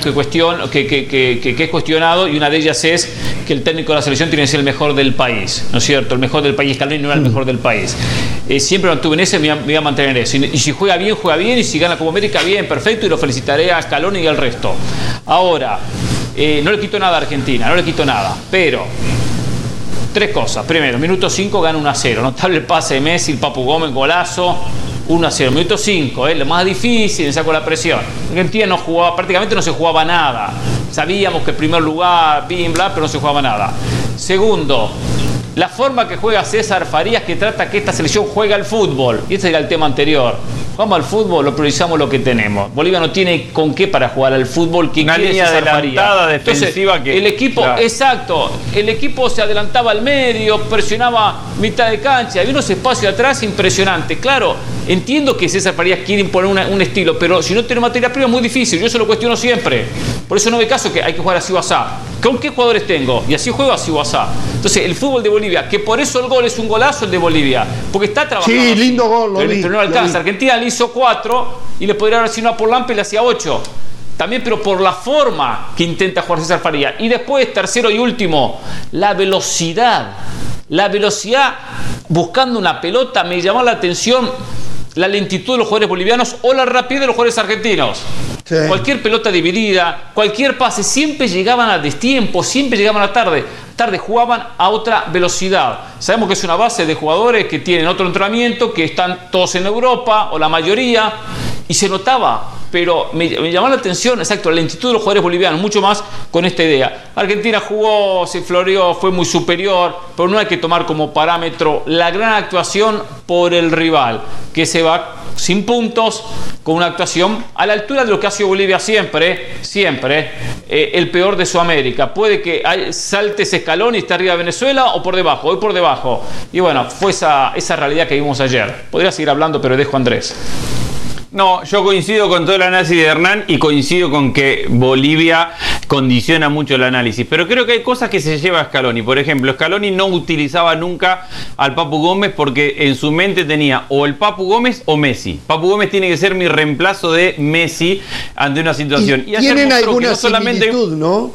Speaker 4: que es cuestionado, y una de ellas es que el técnico de la selección tiene que ser el mejor del país, ¿no es cierto? El mejor del país. Scaloni no era el mejor del país. Siempre lo mantuve en ese, me voy a mantener en eso. Y si juega bien, y si gana la Copa América, bien, perfecto, y lo felicitaré a Scaloni y al resto. Ahora, no le quito nada a Argentina, no le quito nada, pero... 3 cosas. Primero, minuto 5 gana 1-0. Notable el pase de Messi, el Papu Gómez, golazo. 1-0. Minuto 5, lo más difícil, saco la presión. Argentina no jugaba, prácticamente no se jugaba nada. Sabíamos que en primer lugar, pero no se jugaba nada. Segundo, la forma que juega César Farías, que trata que esta selección juegue al fútbol. Y este era el tema anterior. Jugamos al fútbol, lo priorizamos lo que tenemos. Bolivia no tiene con qué para jugar al fútbol.
Speaker 3: Una línea adelantada defensiva.
Speaker 4: Entonces, el equipo, claro. Exacto, el equipo se adelantaba al medio, presionaba mitad de cancha, había unos espacios atrás impresionantes. Claro, entiendo que César Farías quiere imponer un estilo, pero si no tiene materia prima es muy difícil. Yo se lo cuestiono siempre. Por eso no me caso que hay que jugar así o asá. ¿Con qué jugadores tengo? Y así juego, así o asá. Entonces, el fútbol de Bolivia, que por eso el gol es un golazo el de Bolivia, porque está trabajando.
Speaker 1: Sí, lindo gol,
Speaker 4: pero no alcanza. Argentina le hizo 4 y le podría haber sido una por Lampe y le hacía 8. también, pero por la forma que intenta jugar César Faría. Y después, tercero y último, la velocidad. La velocidad buscando una pelota, me llamó la atención la lentitud de los jugadores bolivianos o la rapidez de los jugadores argentinos. Sí. Cualquier pelota dividida, cualquier pase, siempre llegaban a destiempo, siempre llegaban a tarde, jugaban a otra velocidad. Sabemos que es una base de jugadores que tienen otro entrenamiento, que están todos en Europa, o la mayoría, y se notaba, pero me llamó la atención, exacto, la lentitud de los jugadores bolivianos, mucho más con esta idea. Argentina jugó, se floreó, fue muy superior, pero no hay que tomar como parámetro la gran actuación por el rival, que se va sin puntos, con una actuación a la altura de lo que ha sido Bolivia siempre, el peor de Sudamérica. Puede que salte ese escalón y esté arriba de Venezuela o por debajo, hoy por debajo. Y bueno, fue esa realidad que vimos ayer. Podría seguir hablando, pero dejo a Andrés.
Speaker 3: No, yo coincido con todo el análisis de Hernán y coincido con que Bolivia condiciona mucho el análisis, pero creo que hay cosas que se lleva a Scaloni. Por ejemplo, Scaloni no utilizaba nunca al Papu Gómez porque en su mente tenía o el Papu Gómez o Messi. Papu Gómez tiene que ser mi reemplazo de Messi ante una situación.
Speaker 1: Y tienen alguna no similitud, ¿no?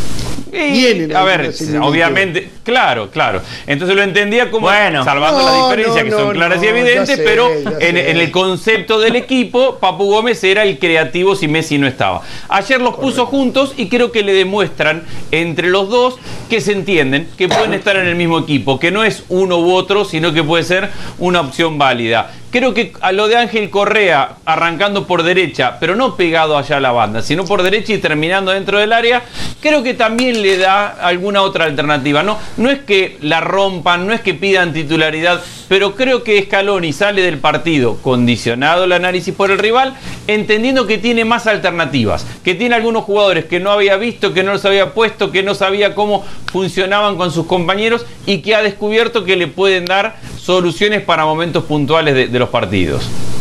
Speaker 3: A ver, obviamente, claro. Entonces lo entendía como, salvando las diferencias que son claras y evidentes, pero en el concepto del equipo, Papu Gómez era el creativo si Messi no estaba. Ayer los puso juntos y creo que le demuestran entre los dos que se entienden, que pueden estar en el mismo equipo, que no es uno u otro, sino que puede ser una opción válida. Creo que a lo de Ángel Correa, arrancando por derecha, pero no pegado allá a la banda, sino por derecha y terminando dentro del área, creo que también le da alguna otra alternativa. No es que la rompan, no es que pidan titularidad, pero creo que Scaloni sale del partido condicionado el análisis por el rival, entendiendo que tiene más alternativas, que tiene algunos jugadores que no había visto, que no los había puesto, que no sabía cómo funcionaban con sus compañeros y que ha descubierto que le pueden dar soluciones para momentos puntuales de los partidos.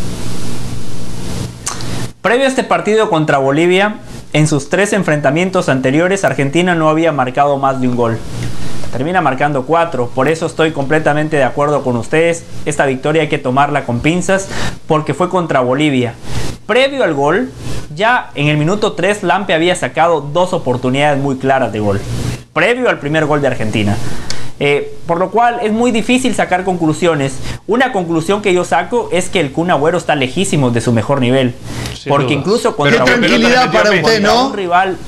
Speaker 2: Previo a este partido contra Bolivia, en sus 3 enfrentamientos anteriores, Argentina no había marcado más de un gol. Termina marcando 4, por eso estoy completamente de acuerdo con ustedes. Esta victoria hay que tomarla con pinzas porque fue contra Bolivia. Previo al gol, ya en el minuto 3, Lampe había sacado 2 oportunidades muy claras de gol. Previo al primer gol de Argentina. Por lo cual es muy difícil sacar conclusiones. Una conclusión que yo saco es que el Kun Agüero está lejísimos de su mejor nivel. Porque incluso contra
Speaker 1: qué tranquilidad para usted, ¿no?
Speaker 2: Un rival.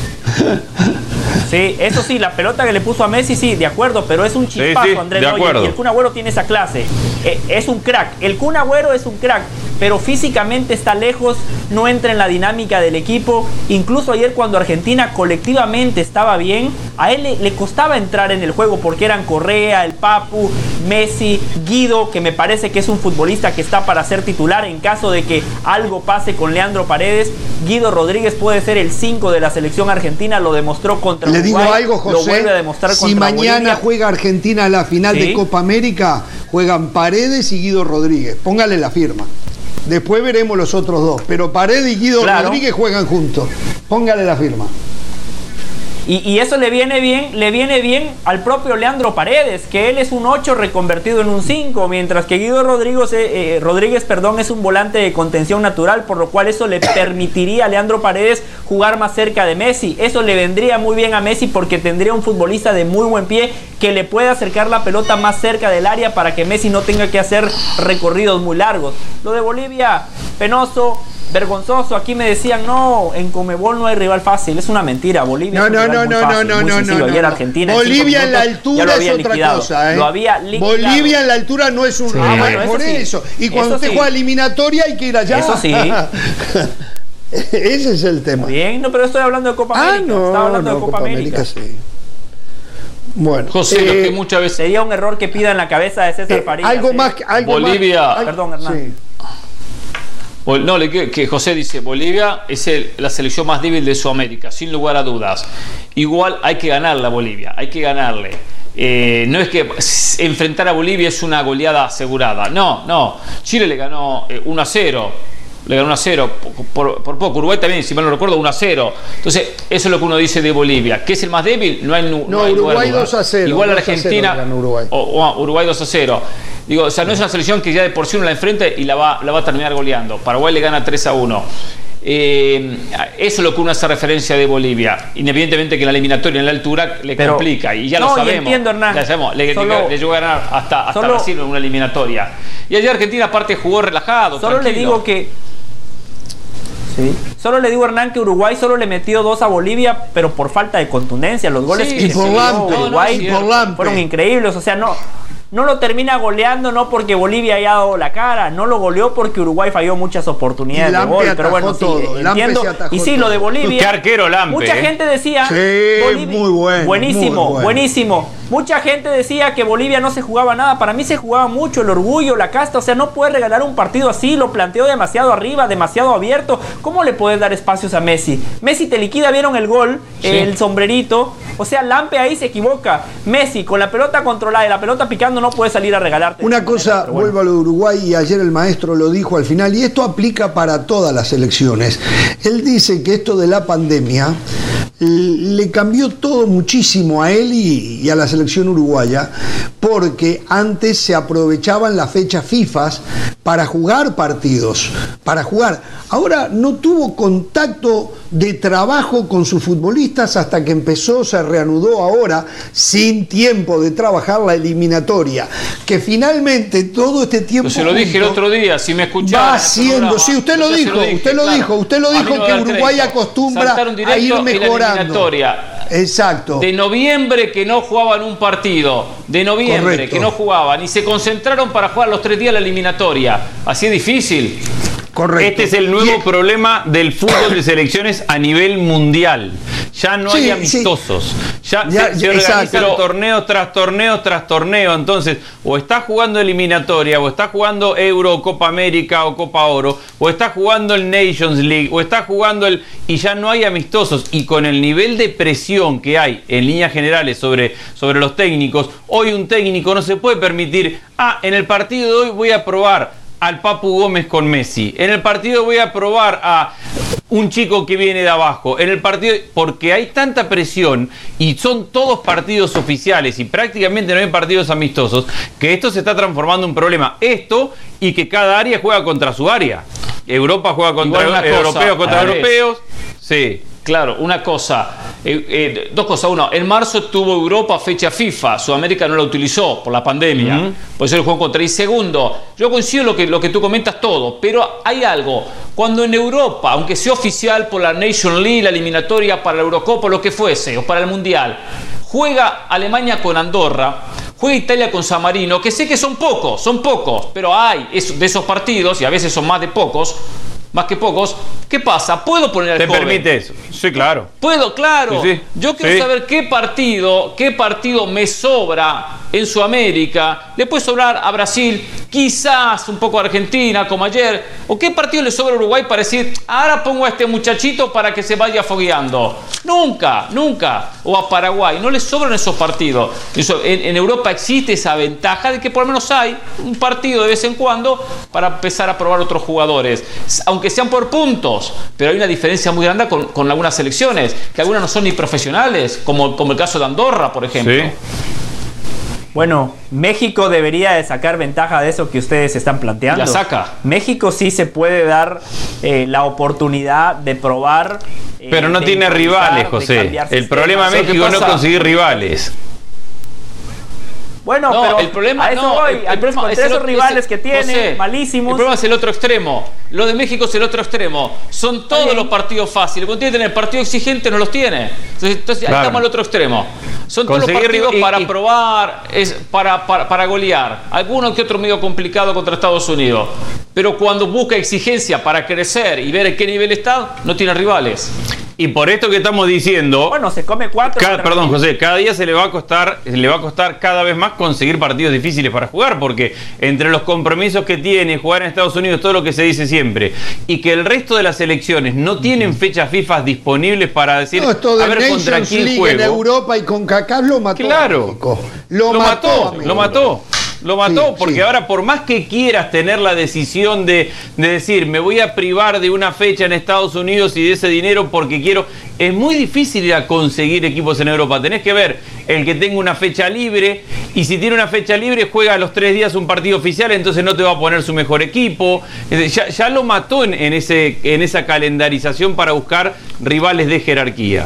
Speaker 2: Sí, eso sí, la pelota que le puso a Messi, sí, de acuerdo, pero es un chispazo, Andrés.
Speaker 3: De acuerdo.
Speaker 2: Y el Kun Agüero tiene esa clase. Es un crack. El Kun Agüero es un crack, pero físicamente está lejos, no entra en la dinámica del equipo. Incluso ayer cuando Argentina colectivamente estaba bien, a él le costaba entrar en el juego porque eran Correa, el Papu, Messi, Guido, que me parece que es un futbolista que está para ser titular en caso de que algo pase con Leandro Paredes. Guido Rodríguez puede ser el 5 de la selección argentina, lo demostró contra Uruguay.
Speaker 1: Le digo algo, José,
Speaker 2: lo vuelve a demostrar
Speaker 1: si mañana Bolivia. Juega Argentina la final de Copa América, juegan Paredes y Guido Rodríguez. Póngale la firma. Después veremos los otros dos, pero Paredes y Guido Rodríguez juegan juntos. Póngale la firma.
Speaker 2: Y eso le viene bien al propio Leandro Paredes, que él es un 8 reconvertido en un 5, mientras que Guido Rodríguez es un volante de contención natural, por lo cual eso le permitiría a Leandro Paredes jugar más cerca de Messi. Eso le vendría muy bien a Messi porque tendría un futbolista de muy buen pie que le puede acercar la pelota más cerca del área para que Messi no tenga que hacer recorridos muy largos. Lo de Bolivia, penoso, vergonzoso. Aquí me decían, no, en Conmebol no hay rival fácil. Es una mentira. Bolivia
Speaker 1: no.
Speaker 2: Ayer Argentina
Speaker 1: Bolivia en la altura es otra cosa, ¿eh?
Speaker 2: Lo había liquidado.
Speaker 1: Bolivia en la altura no es un rival, por eso. Y cuando usted juega eliminatoria hay que ir allá.
Speaker 2: Eso sí.
Speaker 1: Ese es el tema.
Speaker 2: Bien, no, pero estoy hablando de Copa América. Estaba hablando de Copa América.
Speaker 1: Sí. Bueno,
Speaker 4: José, lo que muchas veces
Speaker 2: sería un error que pida en la cabeza de César Farías.
Speaker 1: Algo más.
Speaker 4: Bolivia.
Speaker 2: Perdón, Hernán. Sí.
Speaker 4: No, que José dice, Bolivia es la selección más débil de Sudamérica, sin lugar a dudas. Igual hay que ganarle a Bolivia, hay que ganarle. No es que enfrentar a Bolivia es una goleada asegurada. No. Chile le ganó 1-0. Le ganó 1-0 por poco. Uruguay también, si mal no recuerdo, 1-0. Entonces, eso es lo que uno dice de Bolivia. ¿Qué es el más débil? No hay
Speaker 1: Uruguay 2-0.
Speaker 4: Igual a Argentina.
Speaker 1: Uruguay.
Speaker 4: Uruguay 2-0. Digo, o sea, no es una selección que ya de por sí uno la enfrenta y la va a terminar goleando. Paraguay le gana 3-1. eso es lo que uno hace referencia de Bolivia. Independientemente que en la eliminatoria en la altura le complica, y ya lo sabemos.
Speaker 2: Entiendo, Hernán.
Speaker 4: Ya sabemos, le llegó a ganar hasta Brasil en una eliminatoria. Y allá Argentina aparte jugó relajado.
Speaker 2: Solo tranquilo. Le digo que... Sí. Solo le digo, Hernán, que Uruguay solo le metió 2 a Bolivia, pero por falta de contundencia. Los goles que
Speaker 1: por Lampe,
Speaker 2: Uruguay fueron increíbles. O sea, no lo termina goleando, no porque Bolivia haya dado la cara, no lo goleó porque Uruguay falló muchas oportunidades de gol. Pero bueno, sí, entiendo. Y sí, lo de Bolivia.
Speaker 3: Qué arquero Lampe.
Speaker 2: Mucha gente decía.
Speaker 1: Sí, Bolivia, muy bueno.
Speaker 2: Buenísimo,
Speaker 1: muy bueno.
Speaker 2: buenísimo. Mucha gente decía que Bolivia no se jugaba nada. Para mí se jugaba mucho el orgullo, la casta. O sea, no puedes regalar un partido así. Lo planteó demasiado arriba, demasiado abierto. ¿Cómo le puedes dar espacios a Messi? Messi te liquida, vieron el gol, sí. El sombrerito. O sea, Lampe ahí se equivoca. Messi con la pelota controlada y la pelota picando no puede salir a regalarte.
Speaker 1: Una cosa, vuelvo a lo de Uruguay, y ayer el maestro lo dijo al final, y esto aplica para todas las selecciones. Él dice que esto de la pandemia le cambió todo muchísimo a él y a la selección uruguaya, porque antes se aprovechaban las fechas FIFA para jugar partidos, para jugar. Ahora no tuvo contacto de trabajo con sus futbolistas hasta que empezó, se reanudó ahora, sin tiempo de trabajar la eliminatoria, que finalmente todo este tiempo...
Speaker 4: Se lo dije el otro día, si me escuchaba.
Speaker 1: Va haciendo, sí, usted lo dijo que Uruguay acostumbra a ir mejorando. Exacto.
Speaker 4: De noviembre que no jugaban un partido, que no jugaban, y se concentraron para jugar los 3 días la eliminatoria. Así es difícil.
Speaker 1: Correcto.
Speaker 3: Este es el nuevo problema del fútbol de selecciones a nivel mundial. Ya no hay amistosos. Ya se organizan torneos tras torneo tras torneo. Entonces, o está jugando eliminatoria, o está jugando Euro, Copa América o Copa Oro, o está jugando el Nations League, o está jugando y ya no hay amistosos. Y con el nivel de presión que hay en líneas generales sobre los técnicos, hoy un técnico no se puede permitir, en el partido de hoy voy a probar al Papu Gómez con Messi, en el partido voy a probar a un chico que viene de abajo, en el partido, porque hay tanta presión y son todos partidos oficiales y prácticamente no hay partidos amistosos, que esto se está transformando en un problema. Esto, y que cada área juega contra su área. Europa juega contra europeos contra europeos. Sí.
Speaker 4: Claro, una cosa, 2 cosas. Uno, en marzo tuvo Europa fecha FIFA, Sudamérica no la utilizó por la pandemia, por eso el juego contra. Y segundo, yo coincido lo que tú comentas todo, pero hay algo, cuando en Europa, aunque sea oficial por la Nation League, la eliminatoria para la Eurocopa, lo que fuese, o para el Mundial, juega Alemania con Andorra, juega Italia con San Marino, que sé que son pocos, pero hay de esos partidos, y a veces son más que pocos. ¿Qué pasa? ¿Puedo poner al joven?
Speaker 3: ¿Te permite eso? Sí, claro.
Speaker 4: ¿Puedo? Claro.
Speaker 3: Sí.
Speaker 4: Yo quiero saber qué partido me sobra en Sudamérica. Le puede sobrar a Brasil, quizás un poco a Argentina, como ayer. ¿O qué partido le sobra a Uruguay para decir, ahora pongo a este muchachito para que se vaya fogueando? Nunca. O a Paraguay. No le sobran esos partidos. En Europa existe esa ventaja de que por lo menos hay un partido de vez en cuando para empezar a probar otros jugadores. Aunque sean por puntos, pero hay una diferencia muy grande con algunas selecciones, que algunas no son ni profesionales, como el caso de Andorra, por ejemplo. Sí.
Speaker 2: Bueno, México debería de sacar ventaja de eso que ustedes están planteando.
Speaker 4: La saca.
Speaker 2: México sí se puede dar la oportunidad de probar.
Speaker 3: Pero no tiene rivales, José. El problema de México es no conseguir rivales.
Speaker 2: Bueno, pero el problema, esos rivales que tiene, José, malísimos.
Speaker 4: El problema es el otro extremo. Lo de México es el otro extremo. Son todos los partidos fáciles. Cuando tiene que tener partidos exigentes, no los tiene. Entonces ahí estamos al otro extremo. Son todos los partidos para probar, para golear. Alguno que otro medio complicado contra Estados Unidos. Pero cuando busca exigencia para crecer y ver en qué nivel está, no tiene rivales.
Speaker 3: Y por esto que estamos diciendo...
Speaker 2: Bueno, se come 4.
Speaker 3: Perdón, José, cada día le va a costar cada vez más conseguir partidos difíciles para jugar, porque entre los compromisos que tiene jugar en Estados Unidos, todo lo que se dice siempre, y que el resto de las selecciones no tienen fechas FIFA disponibles para decir,
Speaker 1: a ver contra quién juego. En Europa y con CONCACAF lo mató.
Speaker 3: Claro.
Speaker 1: Lo mató.
Speaker 3: Lo mató porque ahora, por más que quieras tener la decisión de decir, me voy a privar de una fecha en Estados Unidos y de ese dinero porque quiero, es muy difícil ir a conseguir equipos en Europa. Tenés que ver el que tenga una fecha libre, y si tiene una fecha libre juega a los 3 días un partido oficial, entonces no te va a poner su mejor equipo. Ya lo mató en esa calendarización para buscar rivales de jerarquía.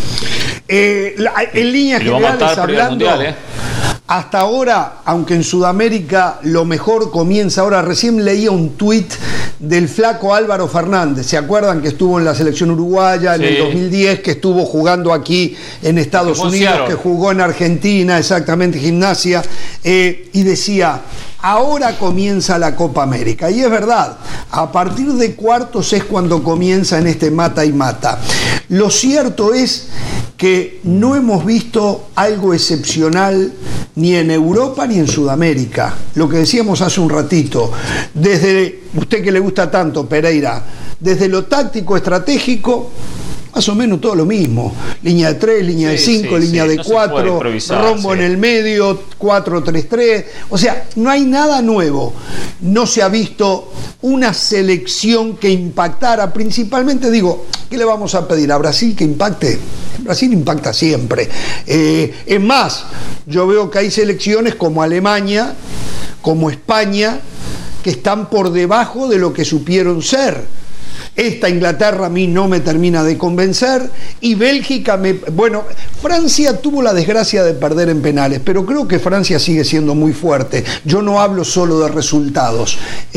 Speaker 1: En líneas generales hablando, hasta ahora, aunque en Sudamérica lo mejor comienza ahora, recién leía un tuit del flaco Álvaro Fernández. ¿Se acuerdan que estuvo en la selección uruguaya en el 2010, que estuvo jugando aquí en Estados Unidos, que jugó en Argentina, exactamente, Gimnasia, y decía, ahora comienza la Copa América? Y es verdad, a partir de cuartos es cuando comienza en este mata y mata. Lo cierto es que no hemos visto algo excepcional ni en Europa ni en Sudamérica. Lo que decíamos hace un ratito, desde usted que le gusta tanto, Pereira, desde lo táctico estratégico, más o menos todo lo mismo. Línea de 3, línea de 5, línea de 4, rombo en el medio, 4-3-3. O sea, no hay nada nuevo. No se ha visto una selección que impactara. Principalmente, digo, ¿qué le vamos a pedir a Brasil que impacte? Brasil impacta siempre. Es más, yo veo que hay selecciones como Alemania, como España, que están por debajo de lo que supieron ser. Esta Inglaterra a mí no me termina de convencer, y Bélgica bueno, Francia tuvo la desgracia de perder en penales, pero creo que Francia sigue siendo muy fuerte. Yo no hablo solo de resultados.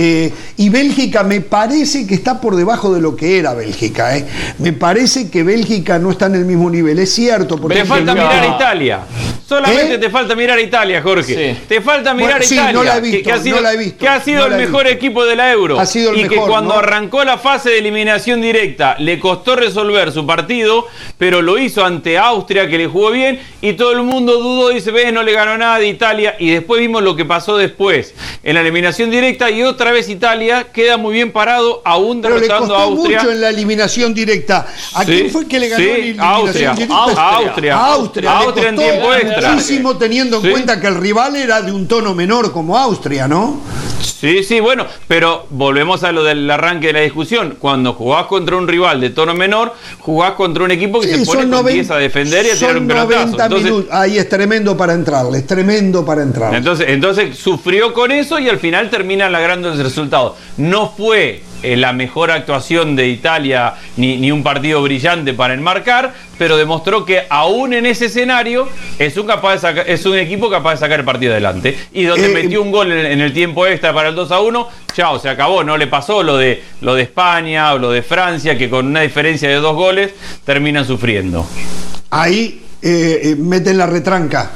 Speaker 1: Y Bélgica me parece que está por debajo de lo que era Bélgica. Me parece que Bélgica no está en el mismo nivel, es cierto. Porque
Speaker 3: te falta mirar a Italia. Solamente te falta mirar a Italia, Jorge. Sí. Te falta mirar a Italia,
Speaker 1: no la he visto,
Speaker 3: que ha sido el mejor equipo de la Euro.
Speaker 1: Ha sido el mejor,
Speaker 3: que cuando arrancó la fase de eliminación directa le costó resolver su partido, pero lo hizo ante Austria, que le jugó bien, y todo el mundo dudó, dice, ves, no le ganó nada de Italia, y después vimos lo que pasó después en la eliminación directa, y otra vez Italia queda muy bien parado, aún derrotando a Austria.
Speaker 1: Mucho en la eliminación directa. ¿A quién fue que le ganó la eliminación directa? Austria en tiempo extra. Muchísimo, teniendo en cuenta que el rival era de un tono menor como Austria, ¿no?
Speaker 3: Sí, bueno, pero volvemos a lo del arranque de la discusión. Cuando jugás contra un rival de tono menor, jugás contra un equipo que se pone con 10 a defender y a tirar un pelotazo. 90
Speaker 1: minutos. Ahí es tremendo para entrarle, es tremendo para entrar.
Speaker 3: Entonces sufrió con eso y al final termina logrando el resultado. No fue la mejor actuación de Italia ni un partido brillante para enmarcar, pero demostró que aún en ese escenario es un equipo capaz de sacar el partido adelante, y donde metió un gol en el tiempo extra para el 2-1, chao, se acabó. No le pasó lo de España o lo de Francia, que con una diferencia de 2 goles terminan sufriendo.
Speaker 1: Ahí meten la retranca.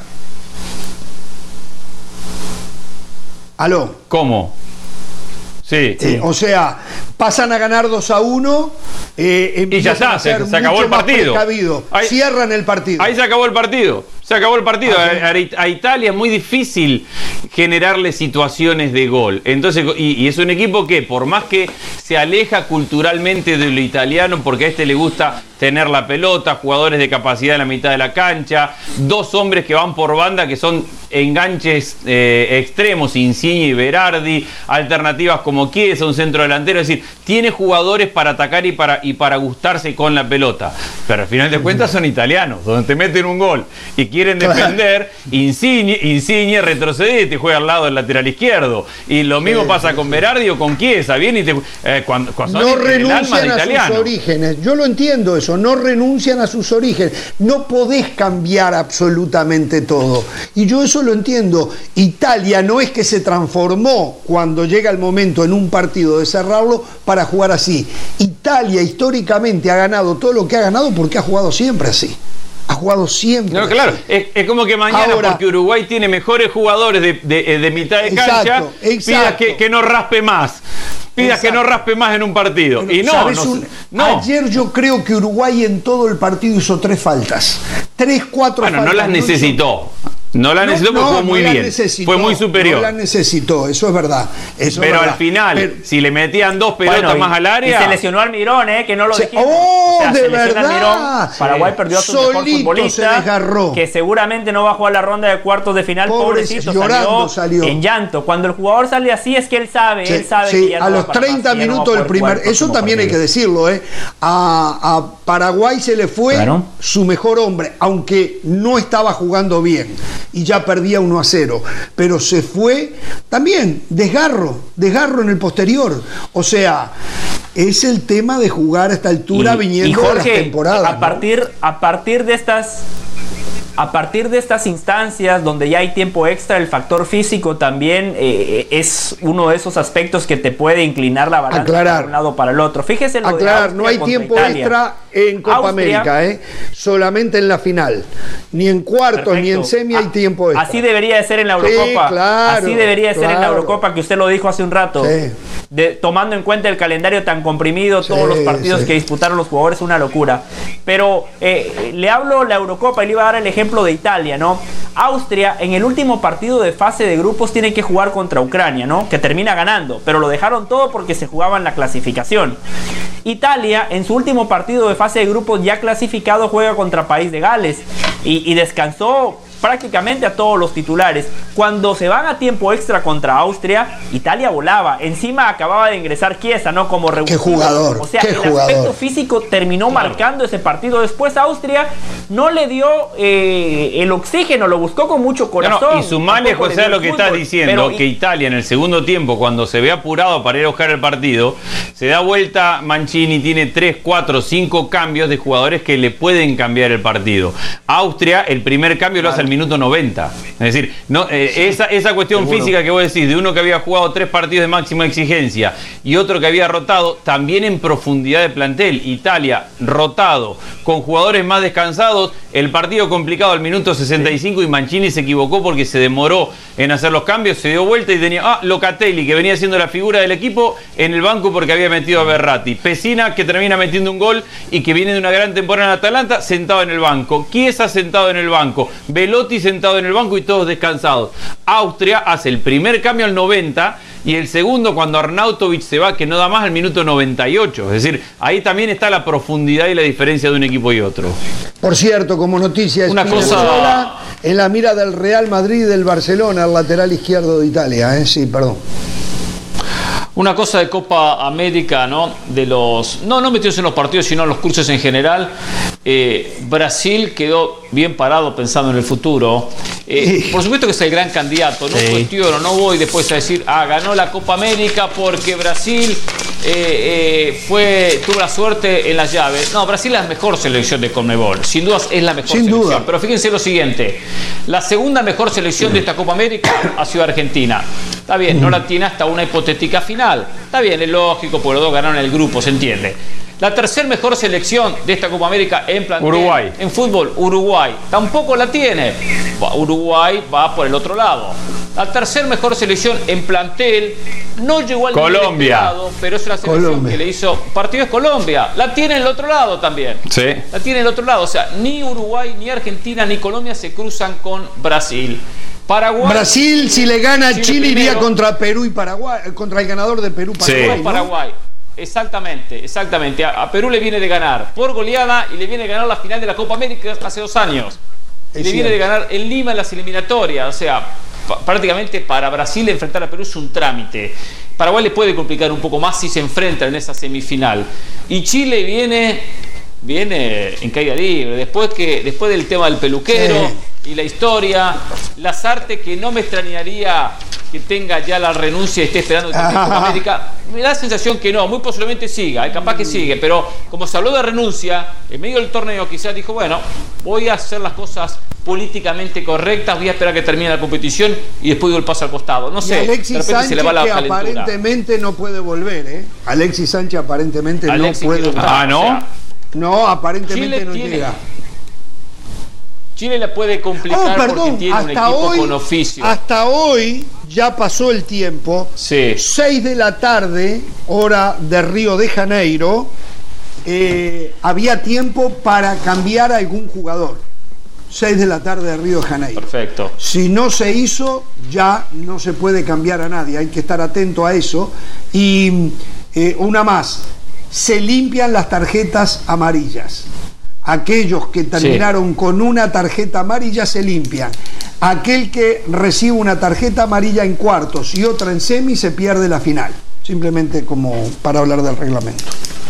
Speaker 1: ¿Aló?
Speaker 3: ¿Cómo? Sí.
Speaker 1: O sea, pasan a ganar 2-1,
Speaker 3: y ya está, se acabó el partido.
Speaker 1: Cierran el partido.
Speaker 3: Ahí se acabó el partido. A Italia es muy difícil generarle situaciones de gol. Entonces, y es un equipo que, por más que se aleja culturalmente de lo italiano, porque a este le gusta tener la pelota, jugadores de capacidad en la mitad de la cancha, 2 hombres que van por banda, que son enganches extremos, Insigne y Berardi, alternativas como Chiesa, un centro delantero. Es decir, tiene jugadores para atacar y para gustarse con la pelota, pero al final de cuentas son italianos, donde te meten un gol y quieren defender. Insigne retrocede y te juega al lado del lateral izquierdo, y lo mismo pasa con Berardi o con Chiesa. Viene y cuando
Speaker 1: no renuncian a sus orígenes. Yo lo entiendo eso, no renuncian a sus orígenes. No podés cambiar absolutamente todo, y yo eso lo entiendo. Italia no es que se transformó cuando llega el momento en un partido de cerrarlo para jugar así. Italia históricamente ha ganado todo lo que ha ganado porque ha jugado siempre así. Ha jugado siempre.
Speaker 3: No, claro, es como que mañana, ahora, porque Uruguay tiene mejores jugadores de mitad de cancha, pidas que no raspe más. Pidas que no raspe más en un partido. Pero, y no.
Speaker 1: Ayer yo creo que Uruguay en todo el partido hizo 3 faltas. 3, 4 faltas.
Speaker 3: Bueno, no las necesitó. No la necesitó porque fue muy bien. Fue muy superior.
Speaker 1: No la necesitó, eso es verdad.
Speaker 3: Pero al final, si le metían 2 pelotas más al área.
Speaker 2: Y se lesionó Almirón, que no lo dijimos.
Speaker 1: De verdad.
Speaker 2: Paraguay perdió a su mejor futbolista. Que seguramente no va a jugar la ronda de cuartos de final. Pobrecito, salió en llanto. Cuando el jugador sale así es que él sabe que ya
Speaker 1: a los 30 minutos del primer. Eso también hay que decirlo, A Paraguay se le fue su mejor hombre, aunque no estaba jugando bien y ya perdía 1-0, pero se fue también desgarro en el posterior. O sea, es el tema de jugar a esta altura viniendo de las temporadas.
Speaker 2: A partir de estas instancias donde ya hay tiempo extra, el factor físico también es uno de esos aspectos que te puede inclinar la balanza para un lado o para el otro. Fíjese lo de Austria
Speaker 1: no hay tiempo extra en Copa América, solamente en la final. Ni en cuartos ni en semi hay tiempo extra.
Speaker 2: Así debería de ser en la Eurocopa. Así debería de ser en la Eurocopa, que usted lo dijo hace un rato. Tomando en cuenta el calendario tan comprimido, todos los partidos que disputaron los jugadores, una locura. Pero le hablo la Eurocopa y le iba a dar el ejemplo de Italia, ¿no? Austria en el último partido de fase de grupos tiene que jugar contra Ucrania, ¿no? Que termina ganando, pero lo dejaron todo porque se jugaban la clasificación. Italia en su último partido de fase de grupos ya clasificado juega contra País de Gales y descansó prácticamente a todos los titulares. Cuando se van a tiempo extra contra Austria, Italia volaba. Encima acababa de ingresar Chiesa, ¿no? Como revulsivo.
Speaker 1: ¡Qué jugador!
Speaker 2: O sea, aspecto físico terminó marcando ese partido. Después Austria no le dio el oxígeno, lo buscó con mucho corazón.
Speaker 3: Y sumale, José, a lo que estás diciendo, que Italia en el segundo tiempo, cuando se ve apurado para ir a buscar el partido, se da vuelta Mancini, tiene 3, 4, 5 cambios de jugadores que le pueden cambiar el partido. Austria, el primer cambio lo hace al minuto 90. Es decir, esa cuestión física que vos decís, de uno que había jugado 3 partidos de máxima exigencia y otro que había rotado, también en profundidad de plantel. Italia, rotado, con jugadores más descansados, el partido complicado al minuto 65 y Mancini se equivocó porque se demoró en hacer los cambios, se dio vuelta y tenía Locatelli, que venía siendo la figura del equipo, en el banco porque había metido a Verratti. Pesina, que termina metiendo un gol y que viene de una gran temporada en Atalanta, sentado en el banco. Chiesa sentado en el banco. Velotti sentado en el banco y todos descansados. Austria hace el primer cambio al 90 y el segundo cuando Arnautovic se va, que no da más, al minuto 98. Es decir, ahí también está la profundidad y la diferencia de un equipo y otro.
Speaker 1: Por cierto, como noticia,
Speaker 4: una cosa
Speaker 1: en la mira del Real Madrid y del Barcelona, el lateral izquierdo de Italia. Sí, perdón.
Speaker 4: Una cosa de Copa América, ¿no? No metidos en los partidos, sino en los cursos en general. Brasil quedó bien parado pensando en el futuro. Por supuesto que es el gran candidato. No cuestiono, no voy después a decir, ganó la Copa América porque Brasil tuvo la suerte en las llaves. No, Brasil es la mejor selección de Conmebol. Sin dudas es la mejor selección. Duda. Pero fíjense lo siguiente. La segunda mejor selección de esta Copa América ha sido Argentina. Está bien, no la tiene hasta una hipotética final. Está bien, es lógico, porque los dos ganaron el grupo, se entiende. La tercer mejor selección de esta Copa América en plantel,
Speaker 3: Uruguay.
Speaker 4: En fútbol, Uruguay. Tampoco la tiene. Uruguay va por el otro lado. La tercer mejor selección en plantel no llegó al
Speaker 3: Colombia,
Speaker 4: pero es la selección que le hizo partido es Colombia. La tiene en el otro lado también.
Speaker 3: Sí.
Speaker 4: La tiene en el otro lado. O sea, ni Uruguay, ni Argentina, ni Colombia se cruzan con Brasil. Paraguay,
Speaker 1: Brasil, si le gana a Chile, iría contra Perú y Paraguay, contra el ganador de Perú-Paraguay.
Speaker 3: Sí.
Speaker 1: ¿no?
Speaker 4: Paraguay. Exactamente. A Perú le viene de ganar por goleada y le viene de ganar la final de la Copa América hace 2 años. Y le viene de ganar en Lima en las eliminatorias. O sea, prácticamente para Brasil enfrentar a Perú es un trámite. Paraguay le puede complicar un poco más si se enfrenta en esa semifinal. Y Chile viene en caída libre. Después del tema del peluquero y la historia, Lasarte, que no me extrañaría que tenga ya la renuncia y esté esperando que Copa América. Me da la sensación que no, muy posiblemente siga, capaz que sigue, pero como se habló de renuncia, en medio del torneo quizás dijo, bueno, voy a hacer las cosas políticamente correctas, voy a esperar que termine la competición y después doy el paso al costado. No sé,
Speaker 1: Alexis
Speaker 4: de repente
Speaker 1: Sánchez,
Speaker 4: se le va la calentura.
Speaker 1: Aparentemente no puede volver, Alexis Sánchez aparentemente no puede volver.
Speaker 3: ¿no?
Speaker 4: O sea,
Speaker 1: no, aparentemente
Speaker 4: Chile
Speaker 1: no
Speaker 4: tiene,
Speaker 1: llega.
Speaker 4: Chile le puede complicar porque tiene un equipo con oficio.
Speaker 1: Hasta hoy ya pasó el tiempo. 6 de la tarde, hora de Río de Janeiro, había tiempo para cambiar a algún jugador. 6 de la tarde de Río de Janeiro.
Speaker 4: Perfecto.
Speaker 1: Si no se hizo, ya no se puede cambiar a nadie, hay que estar atento a eso. Y una más, se limpian las tarjetas amarillas. Aquellos que terminaron con una tarjeta amarilla se limpian. Aquel que recibe una tarjeta amarilla en cuartos y otra en semi se pierde la final. Simplemente como para hablar del reglamento.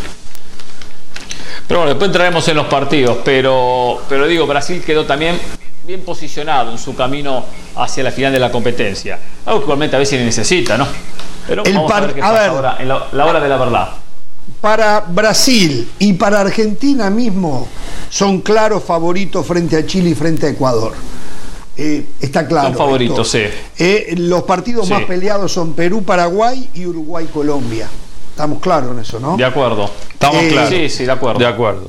Speaker 4: Pero bueno, después entraremos en los partidos, pero digo, Brasil quedó también bien posicionado en su camino hacia la final de la competencia. Algo que igualmente a veces necesita, ¿no? Pero vamos a ver qué pasa ahora, en la hora de la verdad.
Speaker 1: Para Brasil y para Argentina mismo son claros favoritos frente a Chile y frente a Ecuador. Está claro.
Speaker 4: Son favoritos, sí.
Speaker 1: Los partidos más peleados son Perú, Paraguay y Uruguay, Colombia. Estamos claros en eso, ¿no?
Speaker 4: De acuerdo.
Speaker 3: Estamos claros.
Speaker 4: Sí, de acuerdo.
Speaker 3: De acuerdo.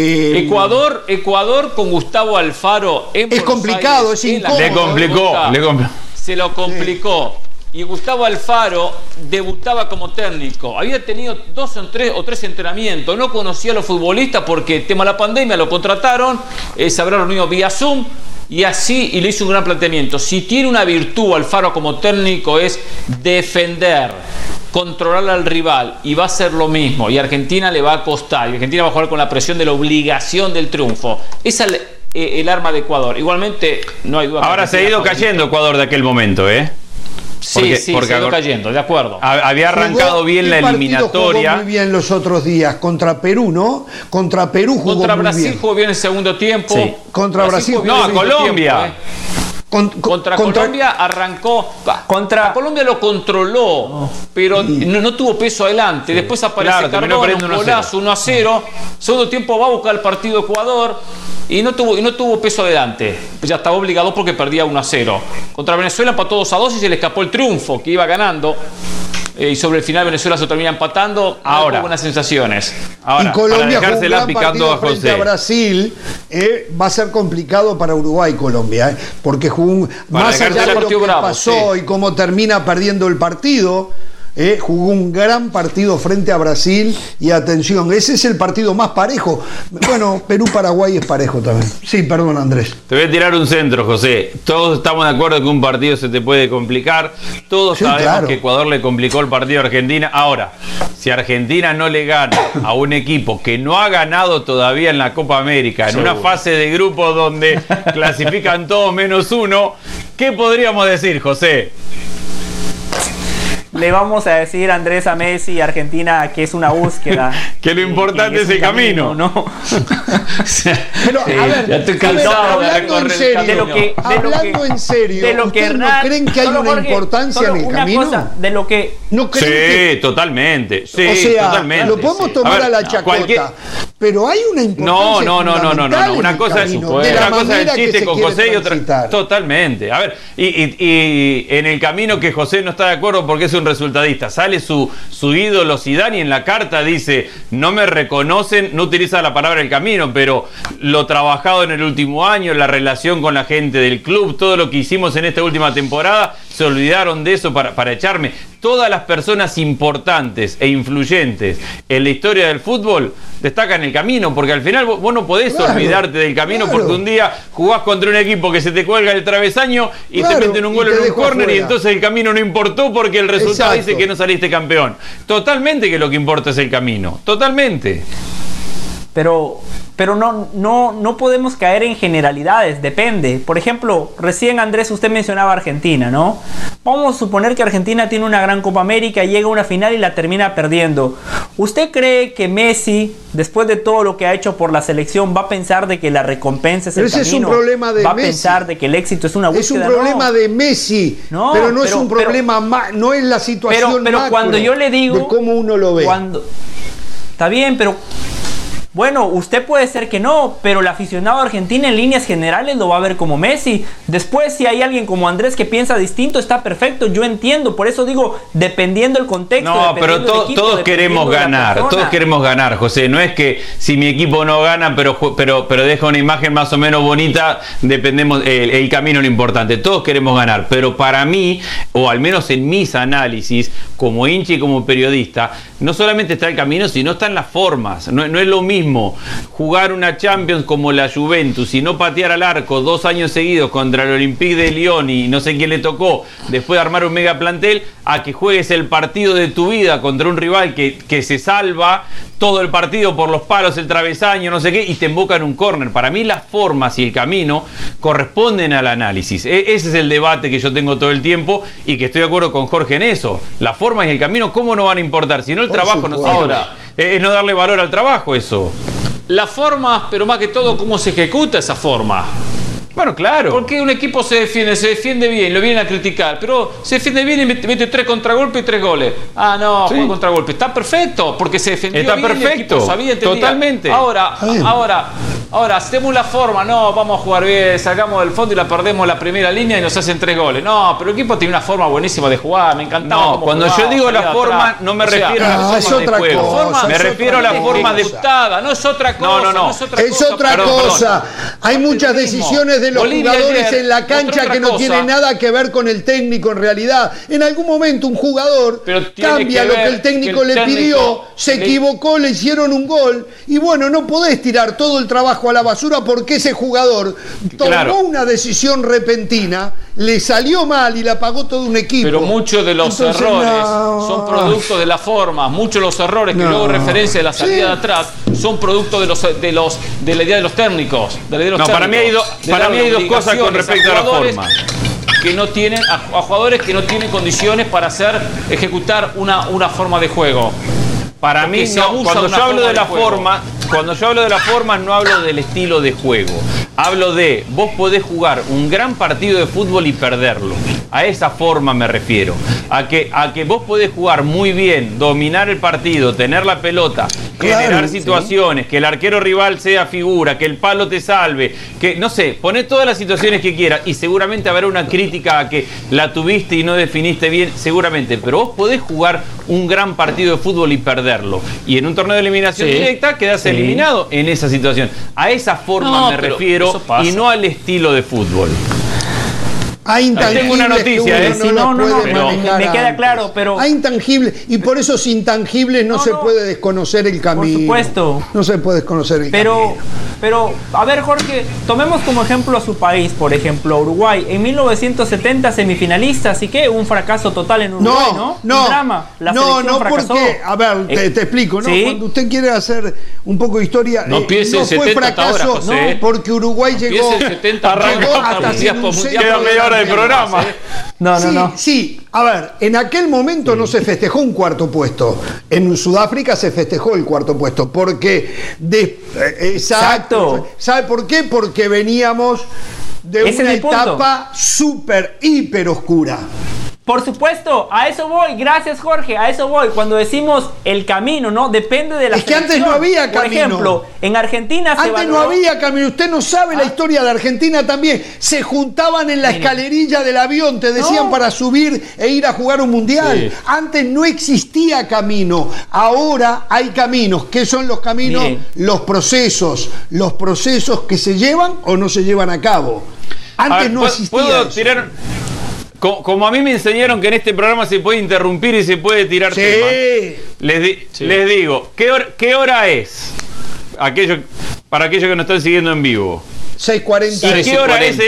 Speaker 4: Ecuador con Gustavo Alfaro en
Speaker 1: es complicado, es incómodo.
Speaker 3: Le complicó.
Speaker 4: Se lo complicó. Y Gustavo Alfaro debutaba como técnico. Había tenido 2 o 3 entrenamientos. No conocía a los futbolistas porque el tema de la pandemia lo contrataron. Se habrá reunido vía Zoom. Y le hizo un gran planteamiento. Si tiene una virtud Alfaro como técnico es defender, controlar al rival, y va a hacer lo mismo. Y a Argentina le va a costar. Y Argentina va a jugar con la presión de la obligación del triunfo. Esa es el arma de Ecuador. Igualmente, no hay duda.
Speaker 3: Ahora se ha ido cayendo Ecuador de aquel momento, ¿eh?
Speaker 4: Porque se ha ido cayendo, de acuerdo.
Speaker 3: Había arrancado bien la eliminatoria.
Speaker 1: Jugó muy bien los otros días contra Perú, ¿no? Contra Perú jugó
Speaker 4: contra
Speaker 1: muy
Speaker 4: Brasil
Speaker 1: bien.
Speaker 4: Jugó bien el segundo tiempo.
Speaker 1: Sí. Contra Brasil jugó
Speaker 3: no, a Colombia.
Speaker 4: Contra Colombia arrancó. A Colombia lo controló, pero no tuvo peso adelante. Después aparece Cardona, un golazo, 1-0. Segundo tiempo va a buscar el partido Ecuador. Y no tuvo peso adelante. Ya estaba obligado porque perdía 1-0. Contra Venezuela empató 2-2 y se le escapó el triunfo, que iba ganando. Y sobre el final Venezuela se termina empatando.
Speaker 3: Ahora,
Speaker 4: no buenas sensaciones.
Speaker 1: Ahora, y Colombia jugó un gran partido frente a Brasil. Va a ser complicado para Uruguay Colombia, porque jugó más allá de lo que pasó y cómo termina perdiendo el partido. Jugó un gran partido frente a Brasil y atención, ese es el partido más parejo. Bueno, Perú-Paraguay es parejo también. Sí, perdón, Andrés.
Speaker 3: Te voy a tirar un centro, José. Todos estamos de acuerdo que un partido se te puede complicar. Todos sabemos que Ecuador le complicó el partido a Argentina. Ahora, si Argentina no le gana a un equipo que no ha ganado todavía en la Copa América, en una fase de grupo donde clasifican todos menos uno, ¿qué podríamos decir, José?
Speaker 2: Le vamos a decir, Andrés, a Messi y Argentina que es una búsqueda.
Speaker 3: Que lo importante es el camino.
Speaker 2: ¿No?
Speaker 1: Pero, a ver,
Speaker 4: ya estoy cansado de recorrer el camino.
Speaker 1: Hablando en serio, ¿ustedes no creen que hay una importancia en el camino?
Speaker 2: Cosa, de lo que...
Speaker 1: ¿No creen que...
Speaker 3: totalmente. Sí,
Speaker 1: o sea,
Speaker 3: totalmente.
Speaker 1: lo podemos tomar a la chacota, pero hay una importancia.
Speaker 3: No. Una cosa es el chiste con José y otra. Totalmente. A ver, y en el camino que José no está de acuerdo porque es un resultadista. Sale su ídolo Zidane y en la carta dice: no me reconocen, no utiliza la palabra el camino, pero lo trabajado en el último año, la relación con la gente del club, todo lo que hicimos en esta última temporada, se olvidaron de eso para echarme. Todas las personas importantes e influyentes en la historia del fútbol destacan el camino, porque al final vos no podés olvidarte del camino, porque un día jugás contra un equipo que se te cuelga el travesaño y te meten un gol en un córner y entonces el camino no importó porque el resultado dice que no saliste campeón. Totalmente que lo que importa es el camino, totalmente.
Speaker 2: Pero no podemos caer en generalidades, depende. Por ejemplo, recién, Andrés, usted mencionaba Argentina, ¿no? Vamos a suponer que Argentina tiene una gran Copa América, llega a una final y la termina perdiendo. ¿Usted cree que Messi, después de todo lo que ha hecho por la selección, va a pensar de que la recompensa es el camino?
Speaker 1: Es un problema de
Speaker 2: ¿Va a
Speaker 1: Messi.
Speaker 2: Pensar de que el éxito es una búsqueda?
Speaker 1: Es un problema de Messi, pero no es un problema no es la situación
Speaker 2: pero
Speaker 1: macro
Speaker 2: cuando yo le digo,
Speaker 1: de cómo uno lo ve.
Speaker 2: Está bien, pero... Bueno, usted puede ser que no, pero el aficionado argentino en líneas generales lo va a ver como Messi. Después, si hay alguien como Andrés que piensa distinto, está perfecto, yo entiendo. Por eso digo, dependiendo del contexto.
Speaker 3: No, pero todos queremos ganar, José. No es que si mi equipo no gana, pero deja una imagen más o menos bonita, dependemos, el camino es lo importante. Todos queremos ganar, pero para mí, o al menos en mis análisis, como hincha y como periodista, no solamente está el camino, sino están las formas. No es lo mismo mismo jugar una Champions como la Juventus y no patear al arco 2 años seguidos contra el Olympique de Lyon y no sé quién le tocó, después de armar un mega plantel, a que juegues el partido de tu vida contra un rival que se salva todo el partido por los palos, el travesaño, no sé qué, y te embocan un córner. Para mí las formas y el camino corresponden al análisis. Ese es el debate que yo tengo todo el tiempo y que estoy de acuerdo con Jorge en eso. Las formas y el camino, ¿cómo no van a importar? Si no, el trabajo no sirve. Ahora, es no darle valor al trabajo eso.
Speaker 4: Las formas, pero más que todo, ¿cómo se ejecuta esa forma?
Speaker 3: Bueno, claro.
Speaker 4: Porque un equipo se defiende bien, lo vienen a criticar, pero se defiende bien y mete 3 contragolpes y 3 goles. Ah, no,
Speaker 3: sí.
Speaker 4: Fue contragolpe. Está perfecto, porque se defendió
Speaker 3: está
Speaker 4: bien.
Speaker 3: Perfecto.
Speaker 4: El equipo sabía, entendía.
Speaker 3: Totalmente.
Speaker 4: Ahora, hacemos la forma, no, vamos a jugar bien, sacamos del fondo y la perdemos la primera línea y nos hacen 3 goles. No, pero el equipo tiene una forma buenísima de jugar, me encantaba.
Speaker 3: No, cuando
Speaker 4: jugaba,
Speaker 3: yo digo la forma,
Speaker 4: atrás.
Speaker 3: no me refiero a la forma de juego. Me refiero a la forma de...
Speaker 4: No es otra cosa.
Speaker 3: No.
Speaker 1: Es otra cosa. Hay muchas decisiones de los jugadores en la cancha que no tienen nada que ver con el técnico en realidad. En algún momento un jugador cambia lo que el técnico le pidió, se equivocó, le hicieron un gol y bueno, no podés tirar todo el trabajo a la basura porque ese jugador tomó una decisión repentina, le salió mal y la pagó todo un equipo.
Speaker 4: Pero muchos de los errores son producto de las formas, muchos de los errores que luego referencia de la salida de atrás son producto de la idea de los técnicos.
Speaker 3: Para mí hay dos cosas con respecto a la forma.
Speaker 4: Que no tienen, a jugadores que no tienen condiciones para ejecutar una forma de juego.
Speaker 3: Para mí, cuando yo hablo de la forma, no hablo del estilo de juego. Hablo de, vos podés jugar un gran partido de fútbol y perderlo. A esa forma me refiero. A que vos podés jugar muy bien, dominar el partido, tener la pelota, generar situaciones, que el arquero rival sea figura, que el palo te salve, que, no sé, poné todas las situaciones que quieras y seguramente habrá una crítica a que la tuviste y no definiste bien, seguramente. Pero vos podés jugar un gran partido de fútbol y perderlo. Y en un torneo de eliminación directa quedás eliminado en esa situación. A esa forma me refiero y no al estilo de fútbol.
Speaker 1: Hay intangibles.
Speaker 3: Tengo una noticia,
Speaker 2: me queda claro, pero
Speaker 1: hay intangibles y por esos intangibles no se puede desconocer el camino.
Speaker 2: Por supuesto.
Speaker 1: No se puede desconocer el camino.
Speaker 2: Pero, a ver, Jorge, tomemos como ejemplo a su país, por ejemplo, Uruguay. En 1970 semifinalista, así que un fracaso total en Uruguay, ¿no? Un drama. La selección fracasó.
Speaker 1: Porque, a ver, te explico, ¿no? ¿Sí? Cuando usted quiere hacer un poco de historia,
Speaker 4: no fue fracaso,
Speaker 1: ahora, no, porque Uruguay llegó hasta
Speaker 3: queda media hora de programa.
Speaker 1: Sí, a ver, en aquel momento no se festejó un cuarto puesto. En Sudáfrica se festejó el cuarto puesto, porque exacto. ¿Sabe por qué? Porque veníamos de una etapa súper, hiper oscura.
Speaker 2: Por supuesto, a eso voy. Gracias, Jorge, a eso voy. Cuando decimos el camino, ¿no? Depende de la
Speaker 1: Es que antes no había camino.
Speaker 2: Por ejemplo, en Argentina
Speaker 1: antes no había camino. Usted no sabe la historia de Argentina también. Se juntaban en la escalerilla del avión, te decían para subir e ir a jugar un mundial. Sí. Antes no existía camino. Ahora hay caminos. ¿Qué son los caminos? Miren. Los procesos que se llevan o no se llevan a cabo. Antes no existía.
Speaker 3: ¿Puedo tirar? Como a mí me enseñaron que en este programa se puede interrumpir y se puede tirar temas. Les digo, ¿qué hora es? Para aquellos que nos están siguiendo en vivo.
Speaker 1: 6:40.
Speaker 3: ¿Y qué hora es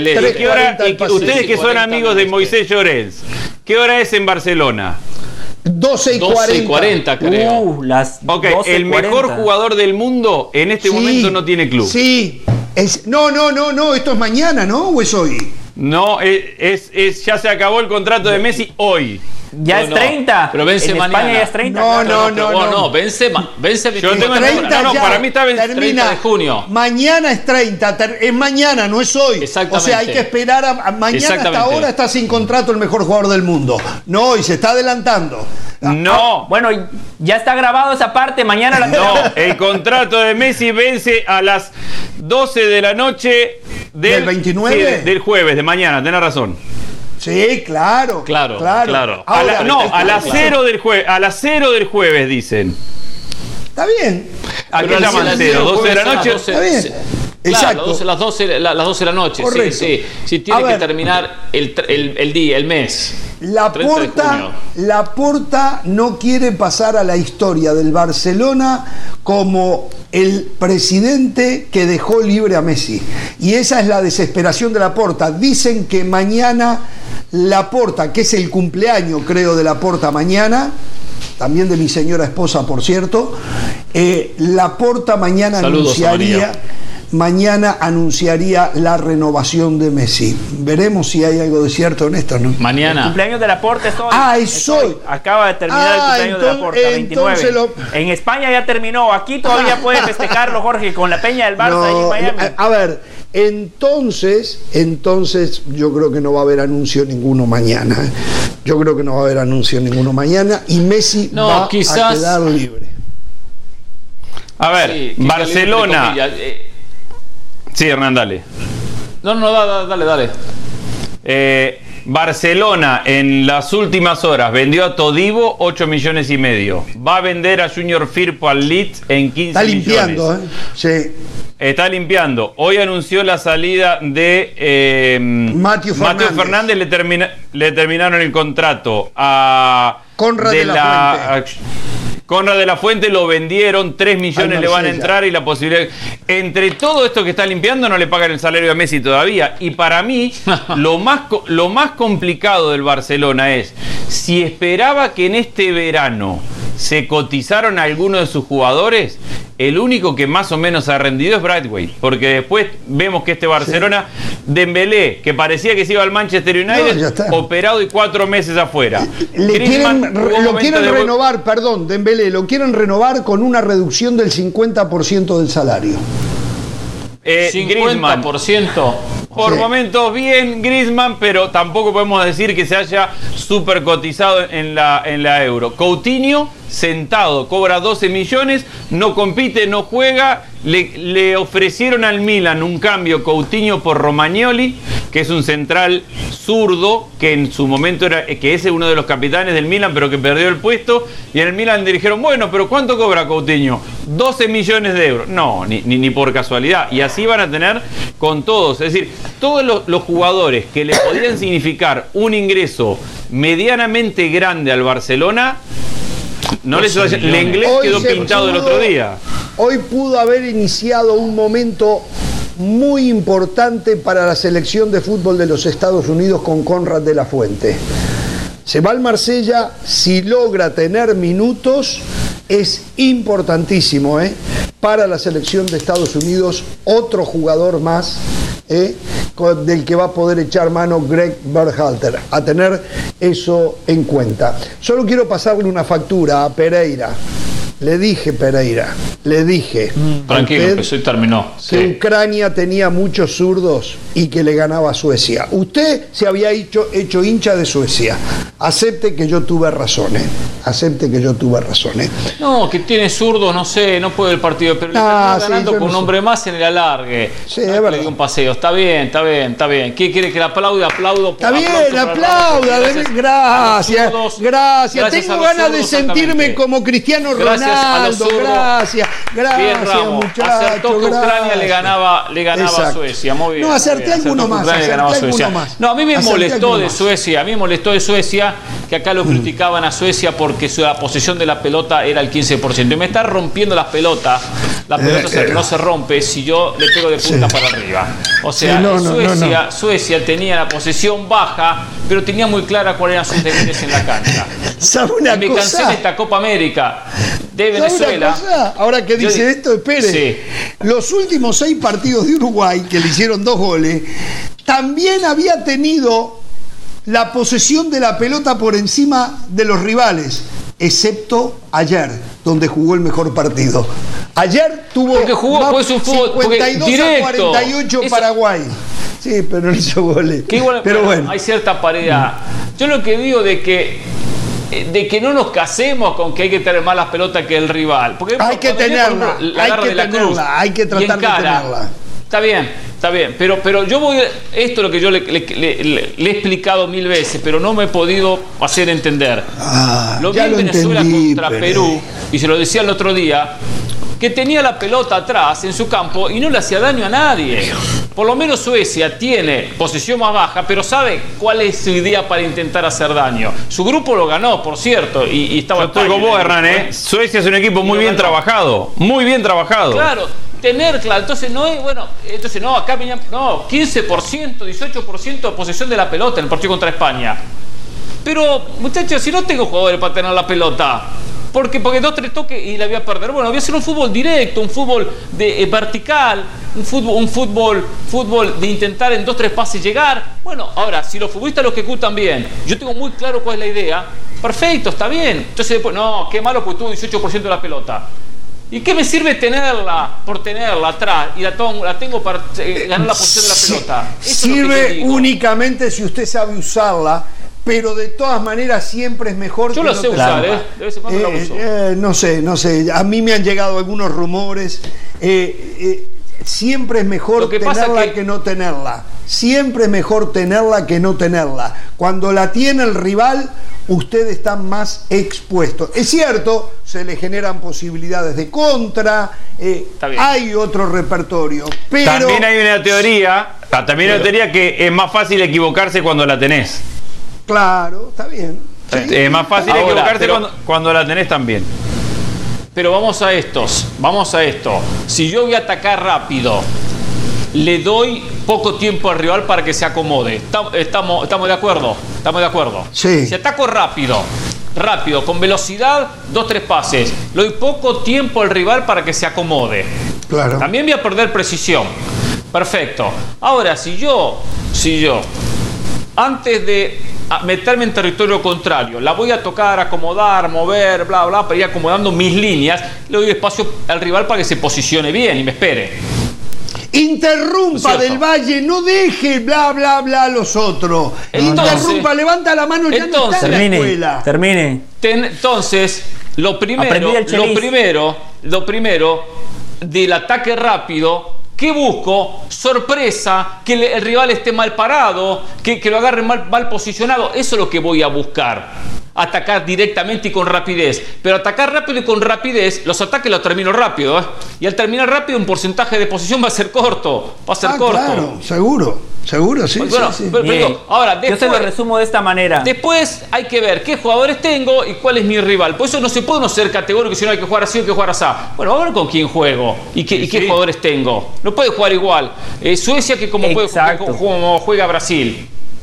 Speaker 3: en ustedes que son amigos de Moisés Llorens? ¿Qué hora es en Barcelona?
Speaker 1: 12:40,
Speaker 4: creo.
Speaker 3: El mejor jugador del mundo en este momento no tiene club.
Speaker 1: Sí. No, esto es mañana, ¿no? ¿O es hoy?
Speaker 3: No, ya se acabó el contrato de Messi hoy.
Speaker 2: Ya es 30.
Speaker 4: Pero vence mañana.
Speaker 2: España ya es 30.
Speaker 4: No, vence
Speaker 1: Yo tengo
Speaker 3: 30 para mí está venciendo.
Speaker 4: 30 de junio.
Speaker 1: Mañana es 30, es mañana, no es hoy.
Speaker 4: Exactamente.
Speaker 1: O sea, hay que esperar a mañana. Hasta ahora está sin contrato el mejor jugador del mundo. No, y se está adelantando.
Speaker 3: No.
Speaker 2: Bueno, ya está grabado esa parte, mañana
Speaker 3: No, el contrato de Messi vence a las 12 de la noche
Speaker 1: del 29
Speaker 3: del jueves, de mañana, tenés razón.
Speaker 1: Sí, claro.
Speaker 4: Ahora,
Speaker 3: a las 0 del jueves, a las 0 del jueves dicen.
Speaker 1: Está bien.
Speaker 3: ¿A qué llaman 0? 12 de la noche.
Speaker 1: Está bien.
Speaker 4: Exacto. Las 12 de la noche.
Speaker 1: Correcto.
Speaker 4: Sí. Tiene que terminar el día, el mes.
Speaker 1: Laporta no quiere pasar a la historia del Barcelona como el presidente que dejó libre a Messi. Y esa es la desesperación de Laporta. Dicen que mañana Laporta, que es el cumpleaños, creo, de Laporta mañana, también de mi señora esposa, por cierto, Laporta mañana anunciaría la renovación de Messi. Veremos si hay algo de cierto en esto, ¿no?
Speaker 2: Mañana. El cumpleaños de Laporta es hoy.
Speaker 1: Es hoy.
Speaker 2: Acaba de terminar el cumpleaños de Laporta, 29. En España ya terminó. Aquí todavía puede festejarlo, Jorge, con la Peña del Barça ahí en Miami.
Speaker 1: A ver, entonces yo creo que no va a haber anuncio ninguno mañana. Yo creo que no va a haber anuncio ninguno mañana y Messi va a quedar libre.
Speaker 3: A ver, sí, Barcelona. Sí, Hernán, dale.
Speaker 4: Dale.
Speaker 3: Barcelona en las últimas horas vendió a Todibo 8 millones y medio. Va a vender a Junior Firpo al Leeds en 15
Speaker 1: Está limpiando,
Speaker 3: millones. Sí. Está limpiando. Hoy anunció la salida de Mateo Fernández. Le terminaron el contrato a
Speaker 1: Conrad de la Fuente.
Speaker 3: Conrad de la Fuente lo vendieron, 3 millones le van a entrar y la posibilidad... Entre todo esto que está limpiando no le pagan el salario a Messi todavía. Y para mí, lo más complicado del Barcelona es, si esperaba que en este verano se cotizaron a algunos de sus jugadores, el único que más o menos ha rendido es Braithwaite, porque después vemos que este Barcelona, Dembélé, que parecía que se iba al Manchester United, operado y 4 meses afuera.
Speaker 1: Lo quieren renovar, Dembélé, lo quieren renovar con una reducción del 50% del salario.
Speaker 4: 50%.
Speaker 3: Por momentos bien Griezmann, pero tampoco podemos decir que se haya super cotizado en la Euro. Coutinho, sentado, cobra 12 millones, no compite, no juega. Le ofrecieron al Milan un cambio Coutinho por Romagnoli, que es un central zurdo, que en su momento que es uno de los capitanes del Milan, pero que perdió el puesto. Y en el Milan le dijeron, bueno, pero ¿cuánto cobra Coutinho? 12 millones de euros. No, ni por casualidad. Y así van a tener con todos. Es decir, todos los jugadores que le podían significar un ingreso medianamente grande al Barcelona, no les vaya. El inglés quedó pintado el otro día.
Speaker 1: Hoy pudo haber iniciado un momento muy importante para la selección de fútbol de los Estados Unidos con Conrad de la Fuente. Se va al Marsella, si logra tener minutos, es importantísimo para la selección de Estados Unidos, otro jugador más del que va a poder echar mano Greg Berhalter, a tener eso en cuenta. Solo quiero pasarle una factura a Pereira. Le dije,
Speaker 4: tranquilo, empezó y terminó.
Speaker 1: Que Ucrania tenía muchos zurdos y que le ganaba a Suecia. Usted se había hecho hincha de Suecia. Acepte que yo tuve razón,
Speaker 4: No, que tiene zurdos, no sé, no puede el partido, pero le terminó ganando con un hombre más en el alargue.
Speaker 1: Sí, es verdad. Le dio
Speaker 4: un paseo. Está bien. ¿Qué quiere que le aplaude? Aplaudo.
Speaker 1: Está bien, aplauda. Gracias. Tengo ganas de sentirme como Cristiano Ronaldo. Gracias,
Speaker 4: bien, Ramos.
Speaker 1: muchachos.
Speaker 4: Acertó que Ucrania le ganaba a Suecia. Muy bien.
Speaker 1: No, acerté alguno más.
Speaker 4: No, a mí me molestó de Suecia. Que acá lo criticaban a Suecia porque la posesión de la pelota era el 15%. Y me está rompiendo las pelotas. La pelota no se rompe si yo le pego de punta para arriba. O sea, Suecia tenía la posesión baja, pero tenía muy clara cuáles eran sus deberes en la cancha. Me cansé de esta Copa América de Venezuela.
Speaker 1: Ahora que dice esto, espere.
Speaker 4: Sí.
Speaker 1: Los últimos 6 partidos de Uruguay, que le hicieron 2 goles, también había tenido la posesión de la pelota por encima de los rivales, excepto ayer, donde jugó el mejor partido. Ayer tuvo 52-48 Paraguay. Sí, pero no hizo goles.
Speaker 4: Pero bueno, hay cierta paridad. Yo lo que digo de que no nos casemos con que hay que tener más las pelotas que el rival. Porque
Speaker 1: hay que tenerla, hay que tratar de tenerla.
Speaker 4: Está bien, pero yo voy, esto es lo que yo le he explicado 1000 veces, pero no me he podido hacer entender. Lo vi en Venezuela contra Perú, y se lo decía el otro día, que tenía la pelota atrás en su campo y no le hacía daño a nadie. Por lo menos Suecia tiene posesión más baja, pero sabe cuál es su idea para intentar hacer daño. Su grupo lo ganó, por cierto, y estaba...
Speaker 3: Yo estoy con vos, Hernán, ¿eh? Suecia es un equipo muy bien trabajado, muy bien trabajado.
Speaker 4: Claro, claro, entonces no es, bueno, entonces no, acá venía, no, 15%, 18% de posesión de la pelota en el partido contra España. Pero, muchachos, si no tengo jugadores para tener la pelota, porque 2-3 toques y la voy a perder. Bueno, voy a hacer un fútbol directo, un fútbol vertical, un fútbol de intentar en 2-3 pases llegar. Bueno, ahora, si los futbolistas lo ejecutan bien, yo tengo muy claro cuál es la idea, perfecto, está bien. Entonces después, no, qué malo porque tuvo 18% de la pelota. ¿Y qué me sirve tenerla por tenerla atrás y la tengo para ganar la posición de la pelota? Eso
Speaker 1: sirve únicamente si usted sabe usarla, pero de todas maneras siempre es mejor.
Speaker 4: Yo
Speaker 1: que
Speaker 4: lo sé usar, de vez en cuando lo uso.
Speaker 1: No sé, a mí me han llegado algunos rumores. Siempre es mejor tenerla que no tenerla. Siempre es mejor tenerla que no tenerla. Cuando la tiene el rival, usted está más expuesto. Es cierto, se le generan posibilidades de contra, hay otro repertorio, pero...
Speaker 3: También hay una teoría, que es más fácil equivocarse cuando la tenés.
Speaker 1: Claro, está bien. Sí.
Speaker 3: Es más fácil equivocarse cuando la tenés también.
Speaker 4: Pero vamos a esto. Si yo voy a atacar rápido, le doy poco tiempo al rival para que se acomode. ¿Estamos de acuerdo? ¿Estamos de acuerdo?
Speaker 1: Sí.
Speaker 4: Si ataco rápido, con velocidad, 2-3 pases, le doy poco tiempo al rival para que se acomode.
Speaker 1: Claro.
Speaker 4: También voy a perder precisión. Perfecto. Ahora, si yo, antes de meterme en territorio contrario, la voy a tocar, acomodar, mover, bla, bla, para ir acomodando mis líneas, le doy espacio al rival para que se posicione bien y me espere.
Speaker 1: Interrumpa Del Valle, no deje bla bla bla a los otros. Interrumpa, levanta la mano, ya no está en la escuela.
Speaker 2: Termine.
Speaker 4: Entonces, lo primero del ataque rápido, ¿qué busco? Sorpresa, que el rival esté mal parado, que lo agarre mal posicionado. Eso es lo que voy a buscar. Atacar directamente y con rapidez. Pero atacar rápido y con rapidez, los ataques los termino rápido, Y al terminar rápido, un porcentaje de posición va a ser corto.
Speaker 1: Claro, seguro, sí.
Speaker 4: Bueno,
Speaker 1: sí.
Speaker 4: Pero ahora, después,
Speaker 2: yo se lo resumo de esta manera.
Speaker 4: Después hay que ver qué jugadores tengo y cuál es mi rival. Por eso no se puede ser categórico, si no hay que jugar así o hay que jugar así. Bueno, a ver con quién juego y qué jugadores tengo. No puede jugar igual Suecia que como juega Brasil.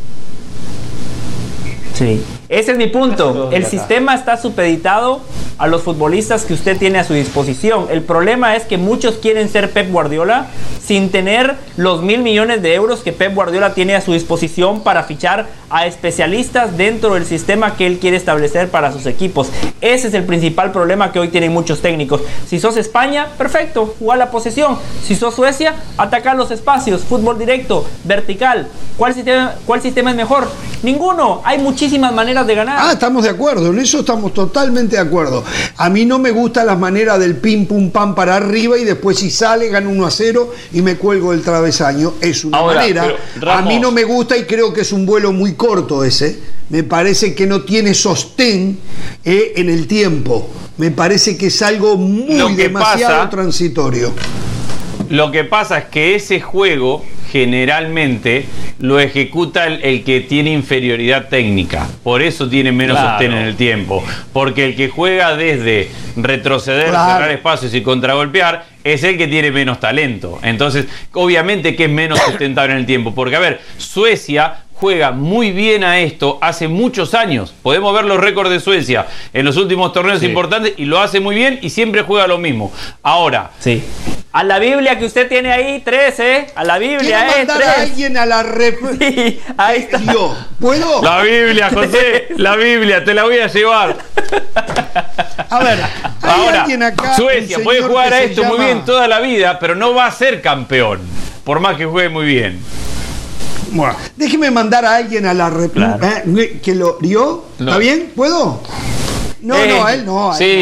Speaker 2: Sí, ese es mi punto. El sistema está supeditado a los futbolistas que usted tiene a su disposición. El problema es que muchos quieren ser Pep Guardiola sin tener los 1.000 millones de euros que Pep Guardiola tiene a su disposición para fichar a especialistas dentro del sistema que él quiere establecer para sus equipos. Ese es el principal problema que hoy tienen muchos técnicos. Si sos España, perfecto, jugar la posesión. Si sos Suecia, atacar los espacios, fútbol directo, vertical. ¿Cuál sistema es mejor? Ninguno. Hay muchísimas maneras de ganar.
Speaker 1: Estamos de acuerdo, en eso estamos totalmente de acuerdo. A mí no me gusta la manera del pim pum pam para arriba y después si sale gano 1-0 y me cuelgo del travesaño. Es una manera.
Speaker 4: Pero, Ramos,
Speaker 1: a mí no me gusta y creo que es un vuelo muy corto ese. Me parece que no tiene sostén en el tiempo. Me parece que es algo demasiado transitorio.
Speaker 3: Lo que pasa es que ese juego generalmente lo ejecuta el que tiene inferioridad técnica. Por eso tiene menos sostén en el tiempo. Porque el que juega desde retroceder, cerrar espacios y contragolpear es el que tiene menos talento. Entonces, obviamente que es menos sustentable en el tiempo. Porque, a ver, Suecia juega muy bien a esto hace muchos años. Podemos ver los récords de Suecia en los últimos torneos importantes y lo hace muy bien y siempre juega lo mismo. Ahora...
Speaker 2: Sí. A la Biblia que usted tiene ahí, 3, A la Biblia,
Speaker 1: mandar
Speaker 2: 3.
Speaker 1: a alguien a la
Speaker 2: Sí, ahí está.
Speaker 1: Yo, ¿puedo?
Speaker 3: La Biblia, José, la Biblia, te la voy a llevar.
Speaker 1: A ver,
Speaker 3: ahora,
Speaker 1: alguien acá,
Speaker 3: Suecia puede jugar a esto muy bien toda la vida, pero no va a ser campeón, por más que juegue muy bien.
Speaker 1: Bueno, déjeme mandar a alguien a la que lo dio.
Speaker 4: No.
Speaker 1: ¿Está bien? ¿Puedo? No, a él no.
Speaker 4: Sí.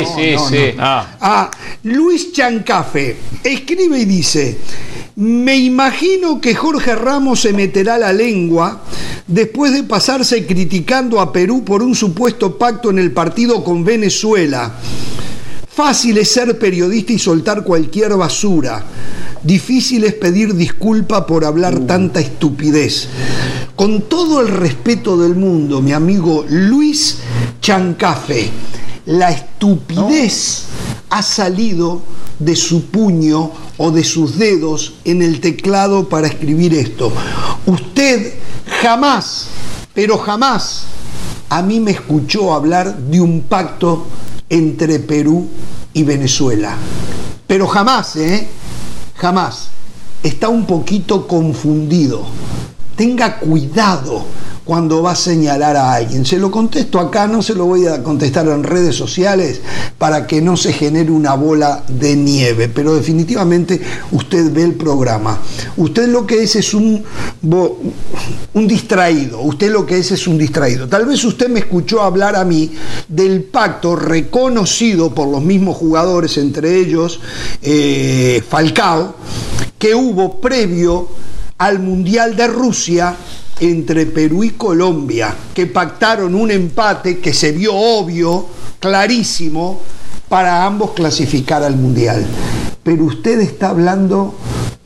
Speaker 1: Luis Chancafe escribe y dice: me imagino que Jorge Ramos se meterá la lengua después de pasarse criticando a Perú por un supuesto pacto en el partido con Venezuela. Fácil es ser periodista y soltar cualquier basura. Difícil es pedir disculpa por hablar tanta estupidez. Con todo el respeto del mundo, mi amigo Luis Chancafe, la estupidez ha salido de su puño o de sus dedos en el teclado para escribir esto. Usted jamás, pero jamás, a mí me escuchó hablar de un pacto entre Perú y Venezuela. Pero jamás, jamás. Está un poquito confundido. Tenga cuidado cuando va a señalar a alguien. Se lo contesto acá, no se lo voy a contestar en redes sociales para que no se genere una bola de nieve, pero definitivamente usted ve el programa. Usted lo que es un distraído, usted lo que es un distraído. Tal vez usted me escuchó hablar a mí del pacto reconocido por los mismos jugadores, entre ellos Falcao, que hubo previo al Mundial de Rusia entre Perú y Colombia, que pactaron un empate que se vio obvio, clarísimo, para ambos clasificar al Mundial. Pero usted está hablando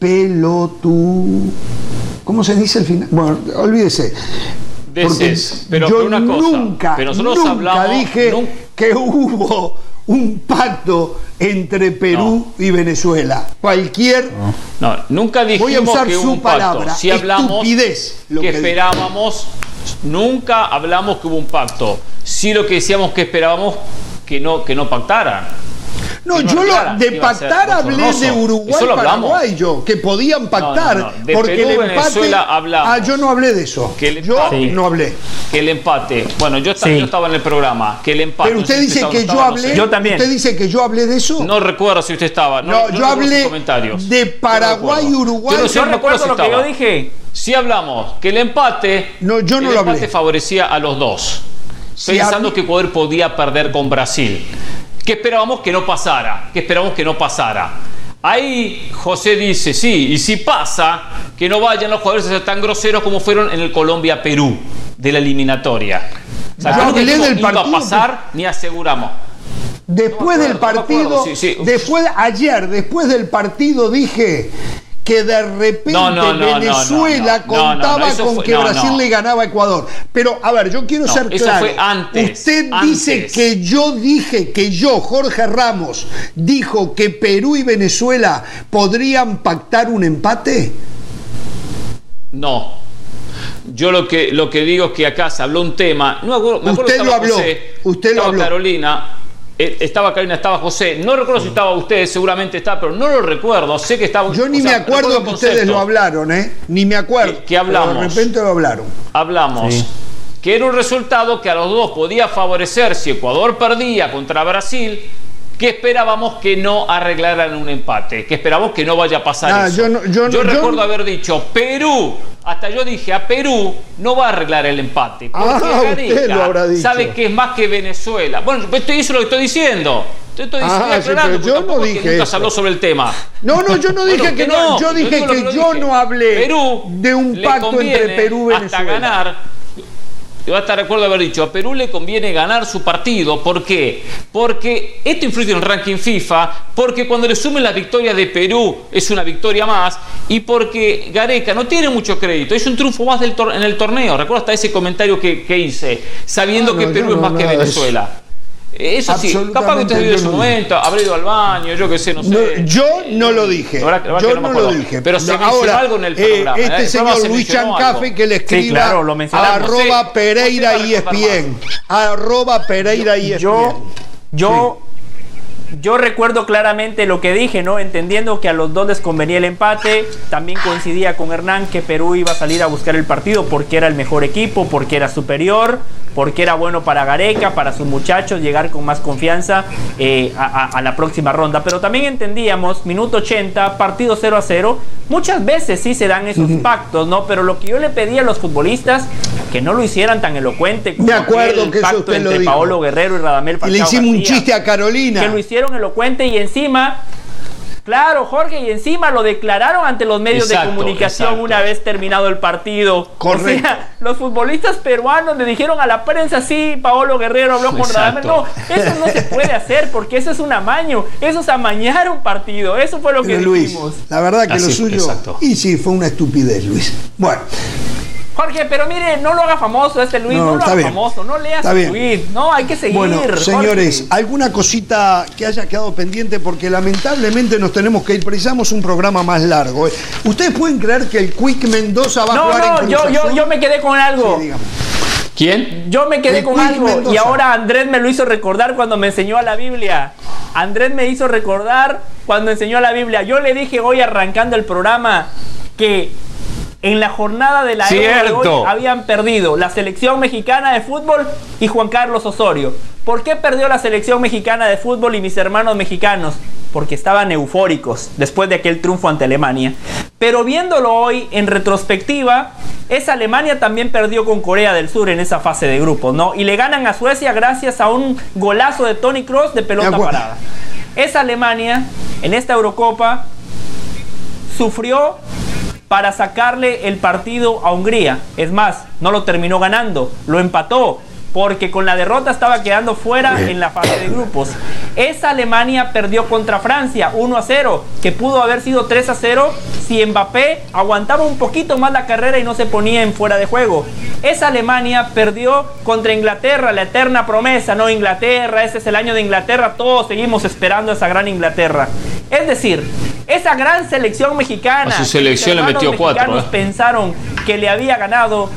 Speaker 1: ¿cómo se dice el final? Bueno, olvídese.
Speaker 4: Pero
Speaker 1: yo
Speaker 4: una cosa,
Speaker 1: nunca dije que hubo un pacto entre Perú y Venezuela.
Speaker 4: Nunca dijimos
Speaker 1: voy a usar
Speaker 4: que hubo
Speaker 1: su
Speaker 4: un pacto.
Speaker 1: palabra,
Speaker 4: Si hablamos
Speaker 1: estupidez,
Speaker 4: que esperábamos, nunca hablamos que hubo un pacto. Sí, lo que decíamos que esperábamos que no pactaran.
Speaker 1: No, yo de pactar hablé de Uruguay, Paraguay, que podían pactar, porque
Speaker 4: Perú,
Speaker 1: el empate.
Speaker 4: Venezuela hablamos.
Speaker 1: Yo no hablé de eso. No hablé.
Speaker 4: Que el empate. Bueno, yo estaba en el programa. Que el empate.
Speaker 1: Pero usted dice que yo hablé.
Speaker 2: Yo también.
Speaker 1: ¿Usted dice que yo hablé de eso?
Speaker 4: No recuerdo si usted estaba.
Speaker 1: No, yo hablé de Paraguay y Uruguay.
Speaker 2: Yo recuerdo lo que yo dije.
Speaker 4: Sí hablamos que el empate.
Speaker 1: No, yo no lo hablé.
Speaker 4: El empate favorecía a los dos. Pensando que Ecuador podía perder con Brasil. Que esperábamos que no pasara, Ahí José dice, sí, y si pasa, que no vayan los jugadores a ser tan groseros como fueron en el Colombia-Perú de la eliminatoria. O sea,
Speaker 1: yo hablé del partido.
Speaker 4: No iba a pasar ni aseguramos.
Speaker 1: Después del partido, después del partido dije que de repente Venezuela contaba con que Brasil le ganaba a Ecuador. Pero, a ver, yo quiero ser claro.
Speaker 4: Eso fue antes.
Speaker 1: Usted dice que yo, Jorge Ramos, dijo que Perú y Venezuela podrían pactar un empate.
Speaker 4: No. Yo lo que digo es que acá se habló un tema.
Speaker 1: Usted lo habló. Usted lo habló.
Speaker 4: Carolina. Estaba Karina, estaba José, no recuerdo si estaba usted, seguramente está, pero no lo recuerdo, sé que estaba.
Speaker 1: Yo ni me acuerdo que ustedes lo hablaron, ni me acuerdo.
Speaker 4: Que hablamos.
Speaker 1: Pero de repente lo hablaron.
Speaker 4: Hablamos. Que era un resultado que a los dos podía favorecer si Ecuador perdía contra Brasil, que esperábamos que no arreglaran un empate, que esperábamos que no vaya a pasar eso. Yo recuerdo haber dicho, Perú, hasta yo dije, a Perú no va a arreglar el empate, porque
Speaker 1: usted lo habrá dicho.
Speaker 4: Sabe que es más que Venezuela. Bueno, eso es lo que estoy diciendo. Estoy aclarando,
Speaker 1: yo no dije
Speaker 4: nunca se habló sobre el tema.
Speaker 1: No, yo no dije que no. Yo dije que yo no hablé de un pacto entre Perú y Venezuela.
Speaker 4: Hasta ganar. Yo hasta recuerdo haber dicho, a Perú le conviene ganar su partido. ¿Por qué? Porque esto influye en el ranking FIFA, porque cuando le sumen las victorias de Perú es una victoria más, y porque Gareca no tiene mucho crédito, es un triunfo más en el torneo. Recuerdo hasta ese comentario que hice, sabiendo que Perú es más que Venezuela. Eso sí, capaz que usted vivió en su momento, habrá ido al baño, yo qué sé, no sé.
Speaker 1: Yo no lo dije. Yo no lo dije.
Speaker 4: Pero se mencionó algo en el programa.
Speaker 1: Este señor Luis Chancafe que le escriba @ Pereira ESPN. @ Pereira ESPN.
Speaker 2: Yo recuerdo claramente lo que dije, ¿no? Entendiendo que a los dos les convenía el empate. También coincidía con Hernán que Perú iba a salir a buscar el partido porque era el mejor equipo, porque era superior, porque era bueno para Gareca, para sus muchachos, llegar con más confianza a la próxima ronda. Pero también entendíamos, minuto 80, partido 0-0. Muchas veces sí se dan esos pactos, ¿no? Pero lo que yo le pedí a los futbolistas, que no lo hicieran tan elocuente como
Speaker 1: el
Speaker 2: pacto entre Paolo Guerrero y Radamel Falcao
Speaker 1: y le hicimos
Speaker 2: García,
Speaker 1: un chiste a Carolina.
Speaker 2: Que lo hicieron elocuente y encima Claro, Jorge, y encima lo declararon ante los medios de comunicación una vez terminado el partido.
Speaker 1: Correcto.
Speaker 2: O sea, los futbolistas peruanos le dijeron a la prensa, sí, Paolo Guerrero habló con Radamel. No, eso no se puede hacer porque eso es un amaño. Eso es amañar un partido. Eso fue lo que
Speaker 1: Luis,
Speaker 2: dijimos.
Speaker 1: la verdad que lo suyo... Y sí, fue una estupidez, Luis. Bueno.
Speaker 2: Jorge, pero mire, no lo haga famoso Luis, no lo haga famoso, no leas el tweet, no, hay que seguir.
Speaker 1: Bueno, señores,
Speaker 2: Jorge,
Speaker 1: ¿alguna cosita que haya quedado pendiente? Porque lamentablemente nos tenemos que ir, precisamos un programa más largo. ¿Ustedes pueden creer que el Quick Mendoza va a jugar en Cruz Azul?
Speaker 2: yo me quedé con algo.
Speaker 1: Sí, dígame.
Speaker 4: ¿Quién?
Speaker 2: Yo me quedé con algo
Speaker 1: Mendoza.
Speaker 2: y ahora Andrés me lo hizo recordar cuando me enseñó a la Biblia. Andrés me hizo recordar cuando enseñó a la Biblia. Yo le dije hoy arrancando el programa que en la jornada de la Euro de hoy habían perdido la selección mexicana de fútbol y Juan Carlos Osorio. ¿Por qué perdió la selección mexicana de fútbol y mis hermanos mexicanos? Porque estaban eufóricos después de aquel triunfo ante Alemania. Pero viéndolo hoy en retrospectiva, esa Alemania también perdió con Corea del Sur en esa fase de grupos, ¿no? Y le ganan a Suecia gracias a un golazo de Toni Kroos de pelota parada. Esa Alemania en esta Eurocopa sufrió para sacarle el partido a Hungría. Es más, no lo terminó ganando, lo empató, porque con la derrota estaba quedando fuera en la fase de grupos. Esa Alemania perdió contra Francia 1-0, que pudo haber sido 3-0 si Mbappé aguantaba un poquito más la carrera y no se ponía en fuera de juego. Esa Alemania perdió contra Inglaterra, la eterna promesa, no Inglaterra, ese es el año de Inglaterra, todos seguimos esperando esa gran Inglaterra. Es decir, esa gran selección mexicana,
Speaker 4: a su selección le metió 4.
Speaker 2: Pensaron que le había ganado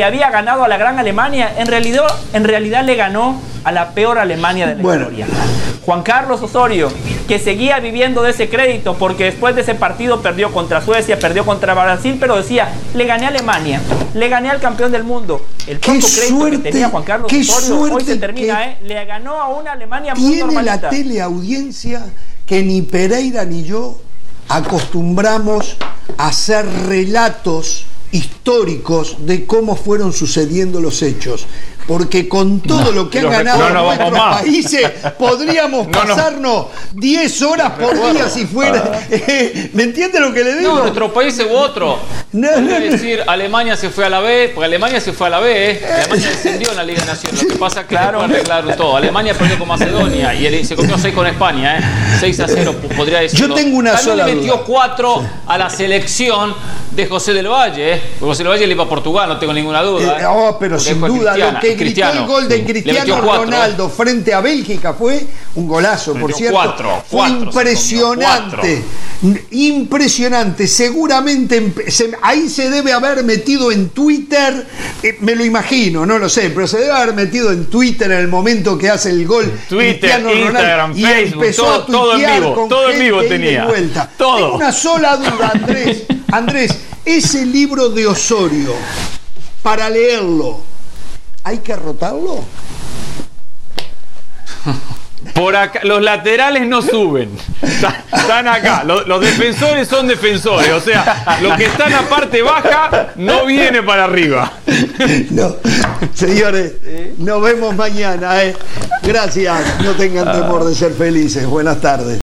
Speaker 2: a la gran Alemania. En realidad le ganó a la peor Alemania de la historia. Juan Carlos Osorio, que seguía viviendo de ese crédito porque después de ese partido perdió contra Suecia, perdió contra Brasil, pero decía, le gané a Alemania, le gané al campeón del mundo. El poco crédito que tenía Juan Carlos Osorio hoy se termina, le ganó a una Alemania muy normalita.
Speaker 1: Tiene la teleaudiencia que ni Pereira ni yo acostumbramos a hacer relatos históricos de cómo fueron sucediendo los hechos, porque con todo lo que han ganado nuestros países podríamos pasarnos 10 horas por día si fuera. ¿Me entiende lo que le digo?
Speaker 4: No, nuestro país u otro. Es decir, Alemania se fue a la B, porque Alemania se fue a la B, Alemania descendió en la Liga Nacional. Lo que pasa es que claro, arreglaron todo. Alemania perdió con Macedonia y se comió 6 con España, 6-0, podría decirlo.
Speaker 1: Yo tengo una
Speaker 4: también
Speaker 1: sola
Speaker 4: le metió
Speaker 1: duda.
Speaker 4: 4 a la selección de José del Valle, porque José del Valle le iba a Portugal, no tengo ninguna duda.
Speaker 1: Pero sin duda, lo que gritó el gol de Cristiano Ronaldo frente a Bélgica fue un golazo, por cierto. Fue impresionante. Impresionante. Seguramente ahí se debe haber metido en Twitter, me lo imagino, no lo sé, pero se debe haber metido en Twitter en el momento que hace el gol.
Speaker 3: Twitter, Instagram,
Speaker 1: y
Speaker 3: Facebook,
Speaker 1: empezó a
Speaker 3: todo en vivo,
Speaker 1: con
Speaker 3: todo en vivo
Speaker 1: gente
Speaker 3: tenía.
Speaker 1: Todo. Tengo una sola duda, Andrés, ese libro de Osorio, para leerlo, ¿hay que rotarlo?
Speaker 3: Por acá, los laterales no suben. Están acá. Los defensores son defensores. O sea, los que están a parte baja no viene para arriba.
Speaker 1: No, señores, nos vemos mañana. Gracias. No tengan temor de ser felices. Buenas tardes.